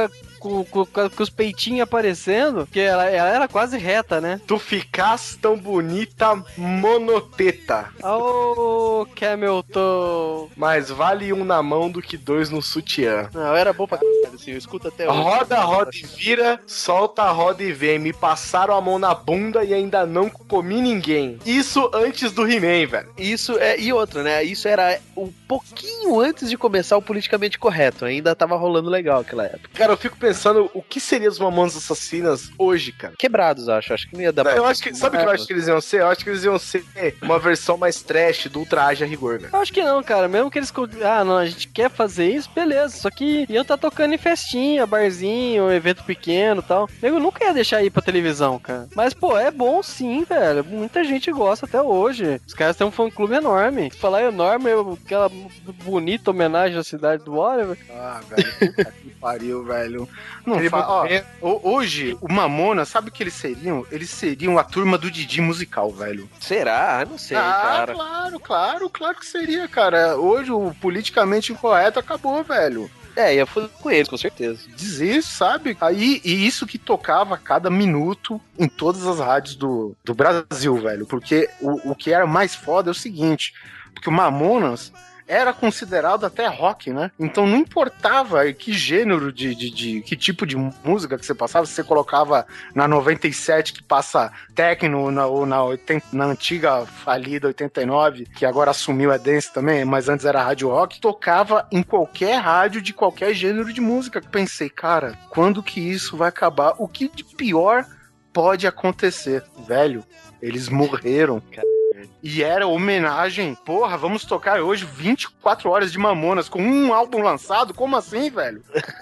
Speaker 5: com, com, com os peitinhos aparecendo, que ela, ela era quase reta, né?
Speaker 1: Tu ficas tão bonita, monoteta.
Speaker 5: Ô, Camel Toe.
Speaker 1: Mais vale um na mão do que dois no sutiã.
Speaker 7: Não, era bom pra caralho, assim, eu escuto até hoje.
Speaker 1: Roda, roda e vira, solta, roda e vem. Me passaram a mão na bunda e ainda não comi ninguém. Isso antes do He-Man, velho.
Speaker 7: Isso é, e outra, né? Isso era um pouquinho antes de começar o politicamente correto. Ainda tava rolando legal aquela época.
Speaker 1: Cara, eu fico pensando o que seriam os Mamonas Assassinas hoje, cara.
Speaker 7: Quebrados, acho. Acho que não ia dar pra...
Speaker 1: Eu acho que, sabe o que eu acho que eles iam ser? Eu acho que eles iam ser uma versão mais trash do Ultraje a rigor, velho.
Speaker 5: Eu acho que não, cara. Mesmo que eles... Ah, não, a gente quer fazer isso, beleza. Só que iam tá tocando em festinha, barzinho, evento pequeno e tal. Eu nunca ia deixar ir pra televisão, cara. Mas, pô, é bom sim, velho. Muita gente gosta até hoje. Os caras têm um fã-clube enorme. Se falar enorme, aquela bonita homenagem à cidade do Oliver.
Speaker 3: Ah, velho, puta que pariu, velho. Não fa... Ó, hoje, o Mamona, sabe o que eles seriam? Eles seriam a turma do Didi musical, velho.
Speaker 7: Será? Não sei,
Speaker 3: ah,
Speaker 7: cara.
Speaker 3: Claro, claro, claro que seria, cara. Hoje o politicamente incorreto acabou, velho.
Speaker 7: É, ia foder com eles, com certeza.
Speaker 3: Dizer, sabe? Aí, e isso que tocava a cada minuto em todas as rádios do, do Brasil, velho. Porque o, o que era mais foda é o seguinte, porque o Mamonas era considerado até rock, né? Então não importava que gênero de, de, de que tipo de música que você passava, se você colocava na noventa e sete que passa techno, na, ou na, oitenta, na antiga falida oitenta e nove, que agora assumiu a dance também, mas antes era rádio rock, tocava em qualquer rádio de qualquer gênero de música. Pensei, cara, quando que isso vai acabar? O que de pior pode acontecer? Velho, eles morreram, cara. E era homenagem, porra, vamos tocar hoje vinte e quatro horas de Mamonas com um álbum lançado? Como assim, velho?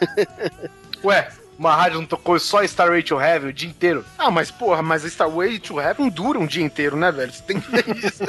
Speaker 1: Ué, uma rádio não tocou só Starway to Heaven o dia inteiro?
Speaker 3: Ah, mas porra, mas Starway to Heaven dura um dia inteiro, né, velho? Você tem que ver isso.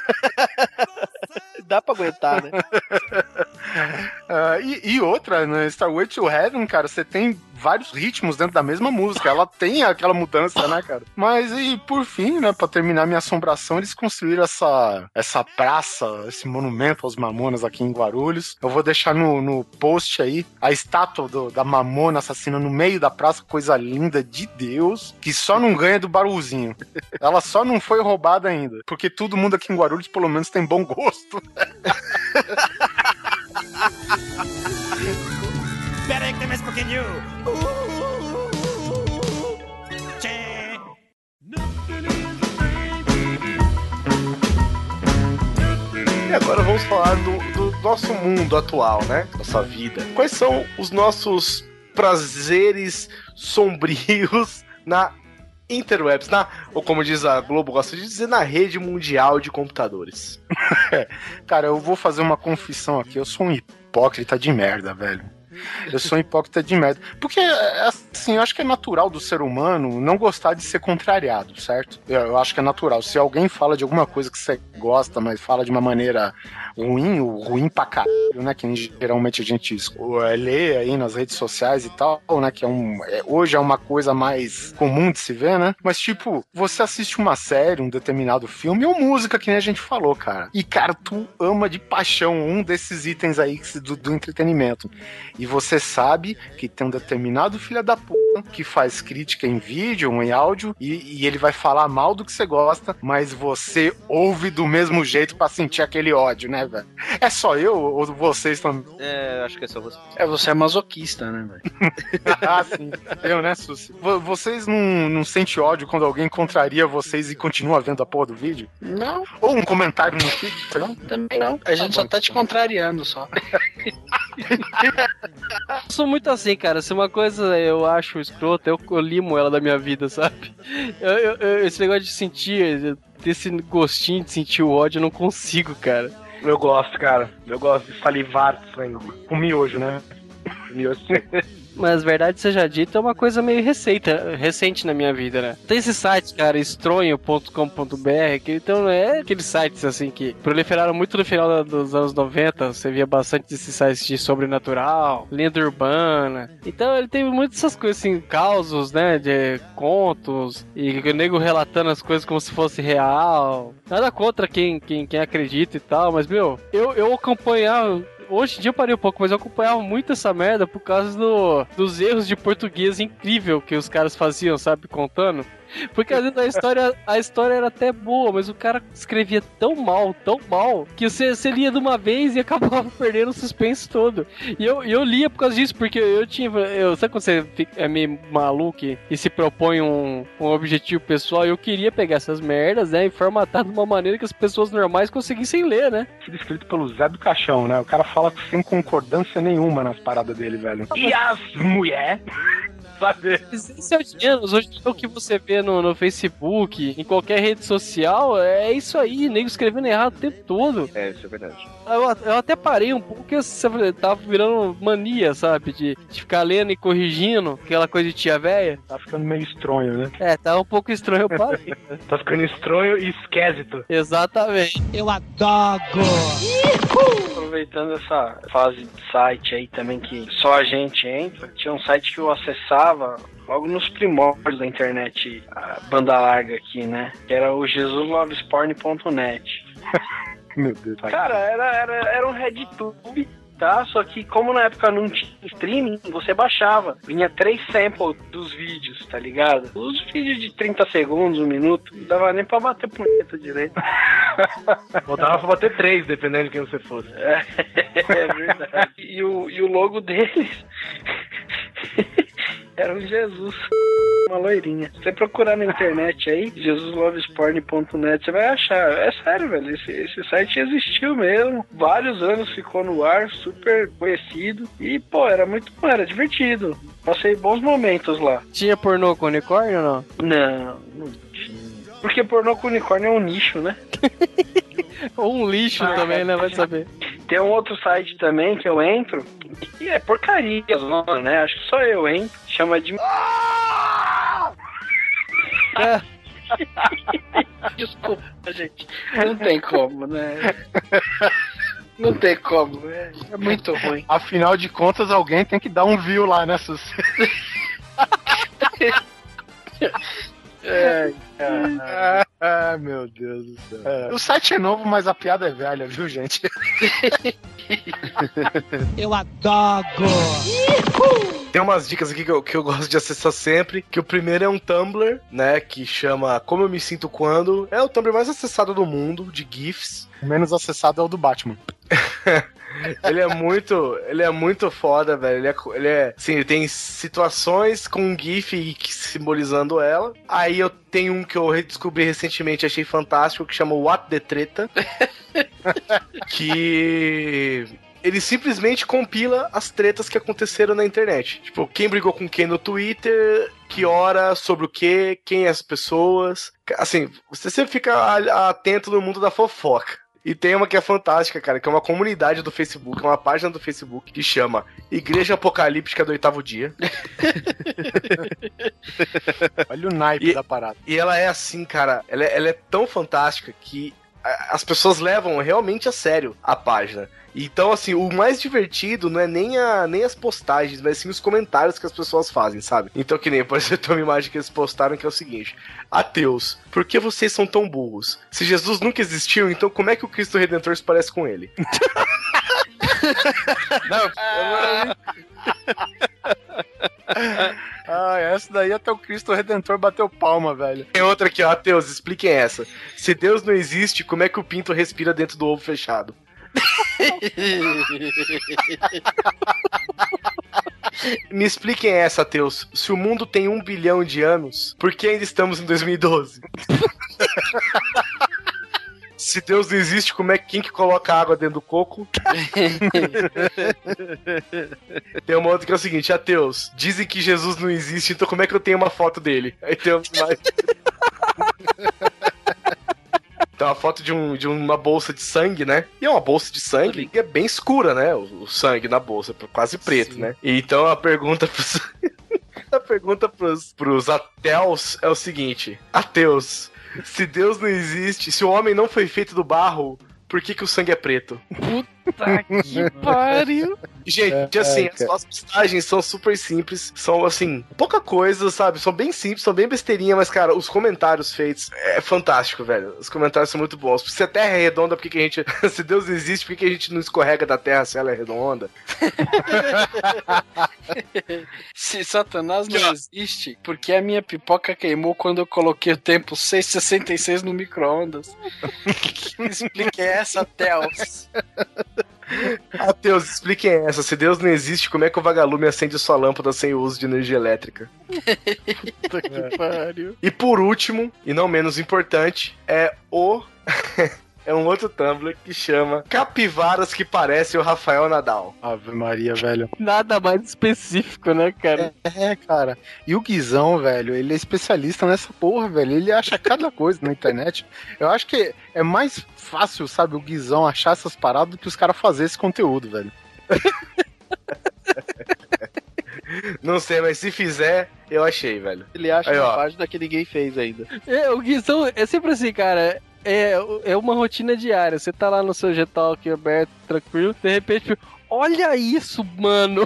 Speaker 7: Dá pra aguentar, né?
Speaker 3: uh, e, e outra, né, Starway to Heaven, cara, você tem vários ritmos dentro da mesma música. Ela tem aquela mudança, né, cara? Mas, e por fim, né, pra terminar minha assombração, eles construíram essa, essa praça, esse monumento aos Mamonas aqui em Guarulhos. Eu vou deixar no, no post aí a estátua do, da Mamona assassina no meio da praça, coisa linda de Deus, que só não ganha do Baruzinho. Ela só não foi roubada ainda, porque todo mundo aqui em Guarulhos, pelo menos, tem bom gosto.
Speaker 10: Peraí que tem mais pouquinho.
Speaker 1: E agora vamos falar do, do nosso mundo atual, né? Nossa vida. Quais são os nossos prazeres sombrios na interwebs, na, ou como diz a Globo, gosta de dizer, na rede mundial de computadores?
Speaker 3: Cara, eu vou fazer uma confissão aqui. Eu sou um hipócrita de merda, velho. Eu sou um hipócrita de merda. Porque, assim, eu acho que é natural do ser humano não gostar de ser contrariado, certo? Eu, eu acho que é natural. Se alguém fala de alguma coisa que você gosta, mas fala de uma maneira ruim, ou ruim pra caralho, né? Que geralmente a gente lê aí nas redes sociais e tal, né? Que é um, é, hoje é uma coisa mais comum de se ver, né? Mas, tipo, você assiste uma série, um determinado filme, ou música, que nem a gente falou, cara. E, cara, tu ama de paixão um desses itens aí do, do entretenimento. E você sabe que tem um determinado filho da puta que faz crítica em vídeo ou em áudio e, e ele vai falar mal do que você gosta, mas você ouve do mesmo jeito pra sentir aquele ódio, né, velho? É só eu ou vocês também?
Speaker 7: É, acho que é só você.
Speaker 8: É, você é masoquista, né, velho?
Speaker 3: Ah, sim. Eu, né, Susi? V- vocês não, não sentem ódio quando alguém contraria vocês e continua vendo a porra do vídeo?
Speaker 8: Não.
Speaker 3: Ou um comentário no feed, sei lá?
Speaker 8: Também não. A gente
Speaker 3: Tá
Speaker 8: só tá te contrariando, só.
Speaker 5: Eu sou muito assim, cara. Se uma coisa eu acho escrota, eu, eu limo ela da minha vida, sabe? Eu, eu, eu, esse negócio de sentir, desse gostinho de sentir o ódio, eu não consigo, cara.
Speaker 1: Eu gosto, cara. Eu gosto de salivar sangue. Com miojo, né? Miojo sangue.
Speaker 5: Mas verdade seja dita, é uma coisa meio receita, recente na minha vida, né? Tem esses sites, cara, estronho ponto com ponto b r, que então é aqueles sites assim que proliferaram muito no final da, dos anos noventa. Você via bastante desses sites de sobrenatural, lenda urbana. Então ele tem muitas essas coisas assim, causos, né? De contos, e o nego relatando as coisas como se fosse real. Nada contra quem, quem, quem acredita e tal, mas meu, eu, eu acompanhava. hoje em dia eu parei um pouco, mas eu acompanhava muito essa merda por causa do, dos erros de português incrível que os caras faziam, sabe, contando. Porque às vezes a história, a história era até boa, mas o cara escrevia tão mal, tão mal, que você, você lia de uma vez e acabava perdendo o suspense todo. E eu, eu lia por causa disso, porque eu tinha... Eu, sabe quando você fica, é meio maluco e, e se propõe um, um objetivo pessoal? Eu queria pegar essas merdas, né, e formatar de uma maneira que as pessoas normais conseguissem ler, né?
Speaker 11: Sido escrito pelo Zé do Caixão, né? O cara fala sem concordância nenhuma nas paradas dele, velho.
Speaker 6: E as mulheres...
Speaker 5: Sabe? Esse é o menos. Hoje o que você vê no, no Facebook, em qualquer rede social, é isso aí, nego escrevendo errado o tempo todo.
Speaker 7: É, isso é verdade.
Speaker 5: Eu, eu até parei um pouco, porque eu tava virando mania, sabe? De, de ficar lendo e corrigindo, aquela coisa de tia véia.
Speaker 11: Tá ficando meio estranho, né?
Speaker 5: É, tá um pouco estranho, eu parei.
Speaker 11: Tá ficando estranho e esquisito.
Speaker 5: Exatamente.
Speaker 9: Eu adoro!
Speaker 6: Aproveitando essa fase de site aí também que só a gente entra, tinha um site que eu acessava logo nos primórdios da internet, a banda larga aqui, né? Que era o jesus loves porn ponto net.
Speaker 11: Meu Deus.
Speaker 6: Cara, era, era, era um RedTube, tá? Só que como na época não tinha streaming, você baixava. Vinha três samples dos vídeos, tá ligado? Os vídeos de trinta segundos, um minuto, não dava nem pra bater punheta direito.
Speaker 1: Botava pra bater três, dependendo de quem você fosse.
Speaker 6: É, é verdade. E o, e o logo deles... era um Jesus, uma loirinha. Se você procurar na internet aí, jesus loves porn ponto net, você vai achar. É sério, velho, esse, esse site existiu mesmo. Vários anos ficou no ar, super conhecido. E, pô, era muito bom, era divertido. Passei bons momentos lá.
Speaker 5: Tinha pornô com unicórnio ou não?
Speaker 6: Não, não tinha. Porque pornô com unicórnio é um nicho, né?
Speaker 5: Ou um lixo ah, também, né? Vai saber.
Speaker 6: Tem um outro site também que eu entro, e é porcaria, né? Acho que só eu entro. Chama de...
Speaker 5: É.
Speaker 6: Desculpa, gente. Não tem como, né? Não tem como. É, é muito ruim.
Speaker 11: Afinal de contas, alguém tem que dar um view lá nessas...
Speaker 6: É,
Speaker 11: ah, ah, meu Deus do céu. É. O site é novo, mas a piada é velha, viu, gente?
Speaker 9: Eu adoro!
Speaker 1: Tem umas dicas aqui que eu, que eu gosto de acessar sempre, que o primeiro é um Tumblr, né, que chama Como Eu Me Sinto Quando. É o Tumblr mais acessado do mundo, de GIFs.
Speaker 11: O menos acessado é o do Batman.
Speaker 1: Ele é muito, ele é muito foda, velho. Ele é, ele é, sim, ele tem situações com um GIF simbolizando ela. Aí eu tenho um que eu redescobri recentemente, achei fantástico, que chama What the Treta. Que ele simplesmente compila as tretas que aconteceram na internet. Tipo, quem brigou com quem no Twitter, que hora, sobre o quê, quem é as pessoas. Assim, você sempre fica atento no mundo da fofoca. E tem uma que é fantástica, cara, que é uma comunidade do Facebook, uma página do Facebook que chama Igreja Apocalíptica do Oitavo Dia.
Speaker 11: Olha o naipe
Speaker 1: e,
Speaker 11: da parada.
Speaker 1: E ela é assim, cara, ela é, ela é tão fantástica que as pessoas levam realmente a sério a página. Então, assim, o mais divertido não é nem, a, nem as postagens, mas sim os comentários que as pessoas fazem, sabe? Então, que nem, por exemplo, tem uma imagem que eles postaram que é o seguinte: ateus, por que vocês são tão burros? Se Jesus nunca existiu, então como é que o Cristo Redentor se parece com ele?
Speaker 11: Não, ah, essa daí até o Cristo Redentor bateu palma, velho.
Speaker 1: Tem outra aqui, ó, ateus, expliquem essa. Se Deus não existe, como é que o pinto respira dentro do ovo fechado? Me expliquem essa, ateus. Se o mundo tem um bilhão de anos, por que ainda estamos em dois mil e doze? Se Deus não existe, como é que quem que coloca água dentro do coco? Tem uma outra que é o seguinte: ateus, dizem que Jesus não existe, então como é que eu tenho uma foto dele? Aí tem mais... Tem uma foto de, um, de uma bolsa de sangue, né? E é uma bolsa de sangue que é bem escura, né? O, o sangue na bolsa, quase preto, sim, né? E então a pergunta pros... a pergunta pros, pros ateus é o seguinte: ateus, se Deus não existe, se o homem não foi feito do barro, por que que o sangue é preto?
Speaker 5: Puta
Speaker 8: Puta que pariu.
Speaker 1: Gente, assim, as nossas postagens são super simples, são, assim, pouca coisa, sabe? São bem simples, são bem besteirinha, mas, cara, os comentários feitos é fantástico, velho. Os comentários são muito bons. Se a Terra é redonda, por que que a gente... Se Deus existe, por que que a gente não escorrega da Terra se ela é redonda?
Speaker 8: Se Satanás não existe, porque a minha pipoca queimou quando eu coloquei o tempo seis e sessenta e seis no micro-ondas. Explique essa, Tels.
Speaker 1: Ateus, expliquem essa. Se Deus não existe, como é que o vagalume acende sua lâmpada sem o uso de energia elétrica?
Speaker 8: Puta que pariu.
Speaker 1: E por último, e não menos importante, é o... é um outro Tumblr que chama Capivaras que Parecem o Rafael Nadal.
Speaker 3: Ave Maria, velho.
Speaker 5: Nada mais específico, né, cara?
Speaker 3: É, é, cara. E o Guizão, velho, ele é especialista nessa porra, velho. Ele acha cada coisa na internet. Eu acho que é mais fácil, sabe, o Guizão achar essas paradas do que os caras fazerem esse conteúdo, velho.
Speaker 1: Não sei, mas se fizer, eu achei, velho.
Speaker 7: Ele acha
Speaker 1: Aí,
Speaker 7: uma
Speaker 1: ó.
Speaker 7: página que ninguém fez ainda.
Speaker 5: É, o Guizão é sempre assim, cara. É, é uma rotina diária. Você tá lá no seu G-Talk aberto, tranquilo, de repente, olha isso, mano.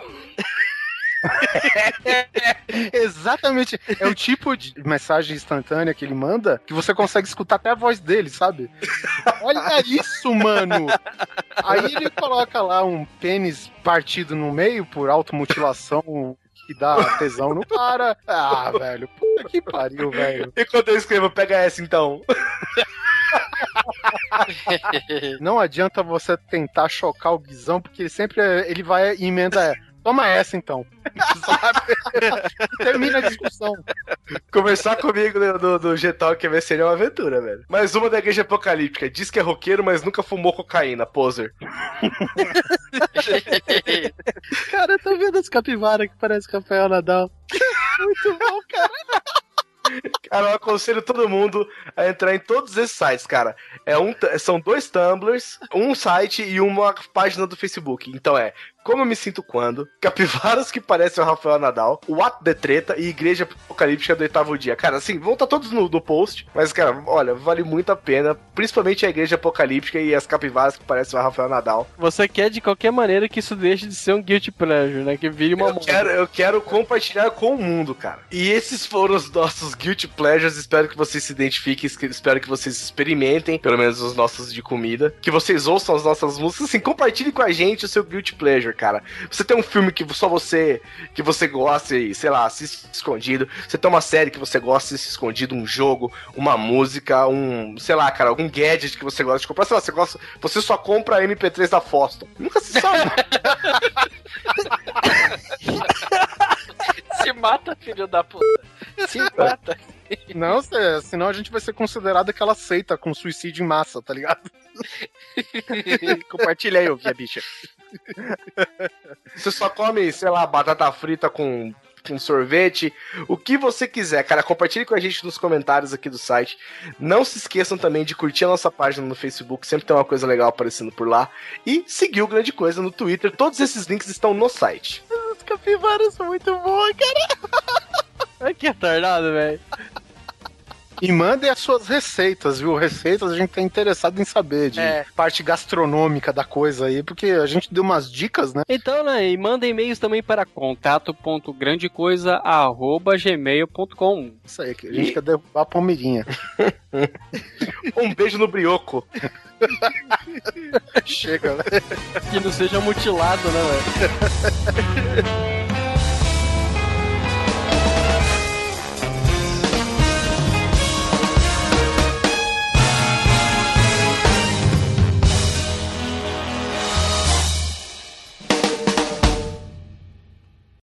Speaker 3: Exatamente. É o tipo de mensagem instantânea que ele manda que você consegue escutar até a voz dele, sabe? Olha isso, mano! Aí ele coloca lá um pênis partido no meio por automutilação que dá tesão no cara. Ah, velho, puta que pariu, velho.
Speaker 1: E quando eu escrevo, pega essa então.
Speaker 3: Não adianta você tentar chocar o Guizão, porque ele sempre ele vai e emenda é, toma essa então. Sabe? Termina a discussão.
Speaker 1: Conversar comigo do, do, do G-Talk vai ser uma aventura, velho. Mais uma da Igreja Apocalíptica. Diz que é roqueiro, mas nunca fumou cocaína. Poser.
Speaker 7: Cara, eu tô vendo as capivaras que parece Rafael Nadal. Muito bom, cara.
Speaker 1: Cara, eu aconselho todo mundo a entrar em todos esses sites, cara. É um, são dois Tumblrs, um site e uma página do Facebook. Então é Como Eu Me Sinto Quando, Capivaras que Parecem o Rafael Nadal, o Ato de Treta e Igreja Apocalíptica do Oitavo Dia. Cara, assim, vão estar todos no, no post, mas, cara, olha, vale muito a pena, principalmente a Igreja Apocalíptica e as Capivaras que Parecem o Rafael Nadal.
Speaker 5: Você quer de qualquer maneira que isso deixe de ser um guilty pleasure, né? Que vire uma
Speaker 1: eu quero, eu quero compartilhar com o mundo, cara. E esses foram os nossos guilty pleasures. Espero que vocês se identifiquem, espero que vocês experimentem, pelo menos os nossos de comida, que vocês ouçam as nossas músicas, assim, compartilhe com a gente o seu guilty pleasure, cara. Você tem um filme que só você que você gosta e, sei lá, assiste escondido. Você tem uma série que você gosta assiste escondido, um jogo, uma música, um, sei lá, cara, algum gadget que você gosta de comprar. Sei lá, você gosta, você só compra M P três da Foston. Nunca se sabe.
Speaker 8: Se mata, filho da puta. Se mata.
Speaker 3: Não, cê, senão a gente vai ser considerado aquela seita com suicídio em massa, tá ligado?
Speaker 7: Compartilha aí, ô minha bicha.
Speaker 1: Você só come, sei lá, batata frita com, com sorvete, o que você quiser, cara. Compartilhe com a gente nos comentários aqui do site. Não se esqueçam também de curtir a nossa página no Facebook, sempre tem uma coisa legal aparecendo por lá. E seguir o Grande Coisa no Twitter. Todos esses links estão no site.
Speaker 5: Os capivaras são muito bons, cara. Ai, que retardado, velho.
Speaker 3: E mandem as suas receitas, viu? Receitas a gente tá interessado em saber de
Speaker 5: É.
Speaker 3: parte gastronômica da coisa aí, porque a gente deu umas dicas, né?
Speaker 5: Então, né, e manda e-mails também para contato ponto grandecoisa arroba gmail ponto com.
Speaker 3: Isso aí, que a gente quer derrubar a Palmeirinha.
Speaker 1: Um beijo no brioco.
Speaker 3: Chega, né?
Speaker 5: Que não seja mutilado, né, velho?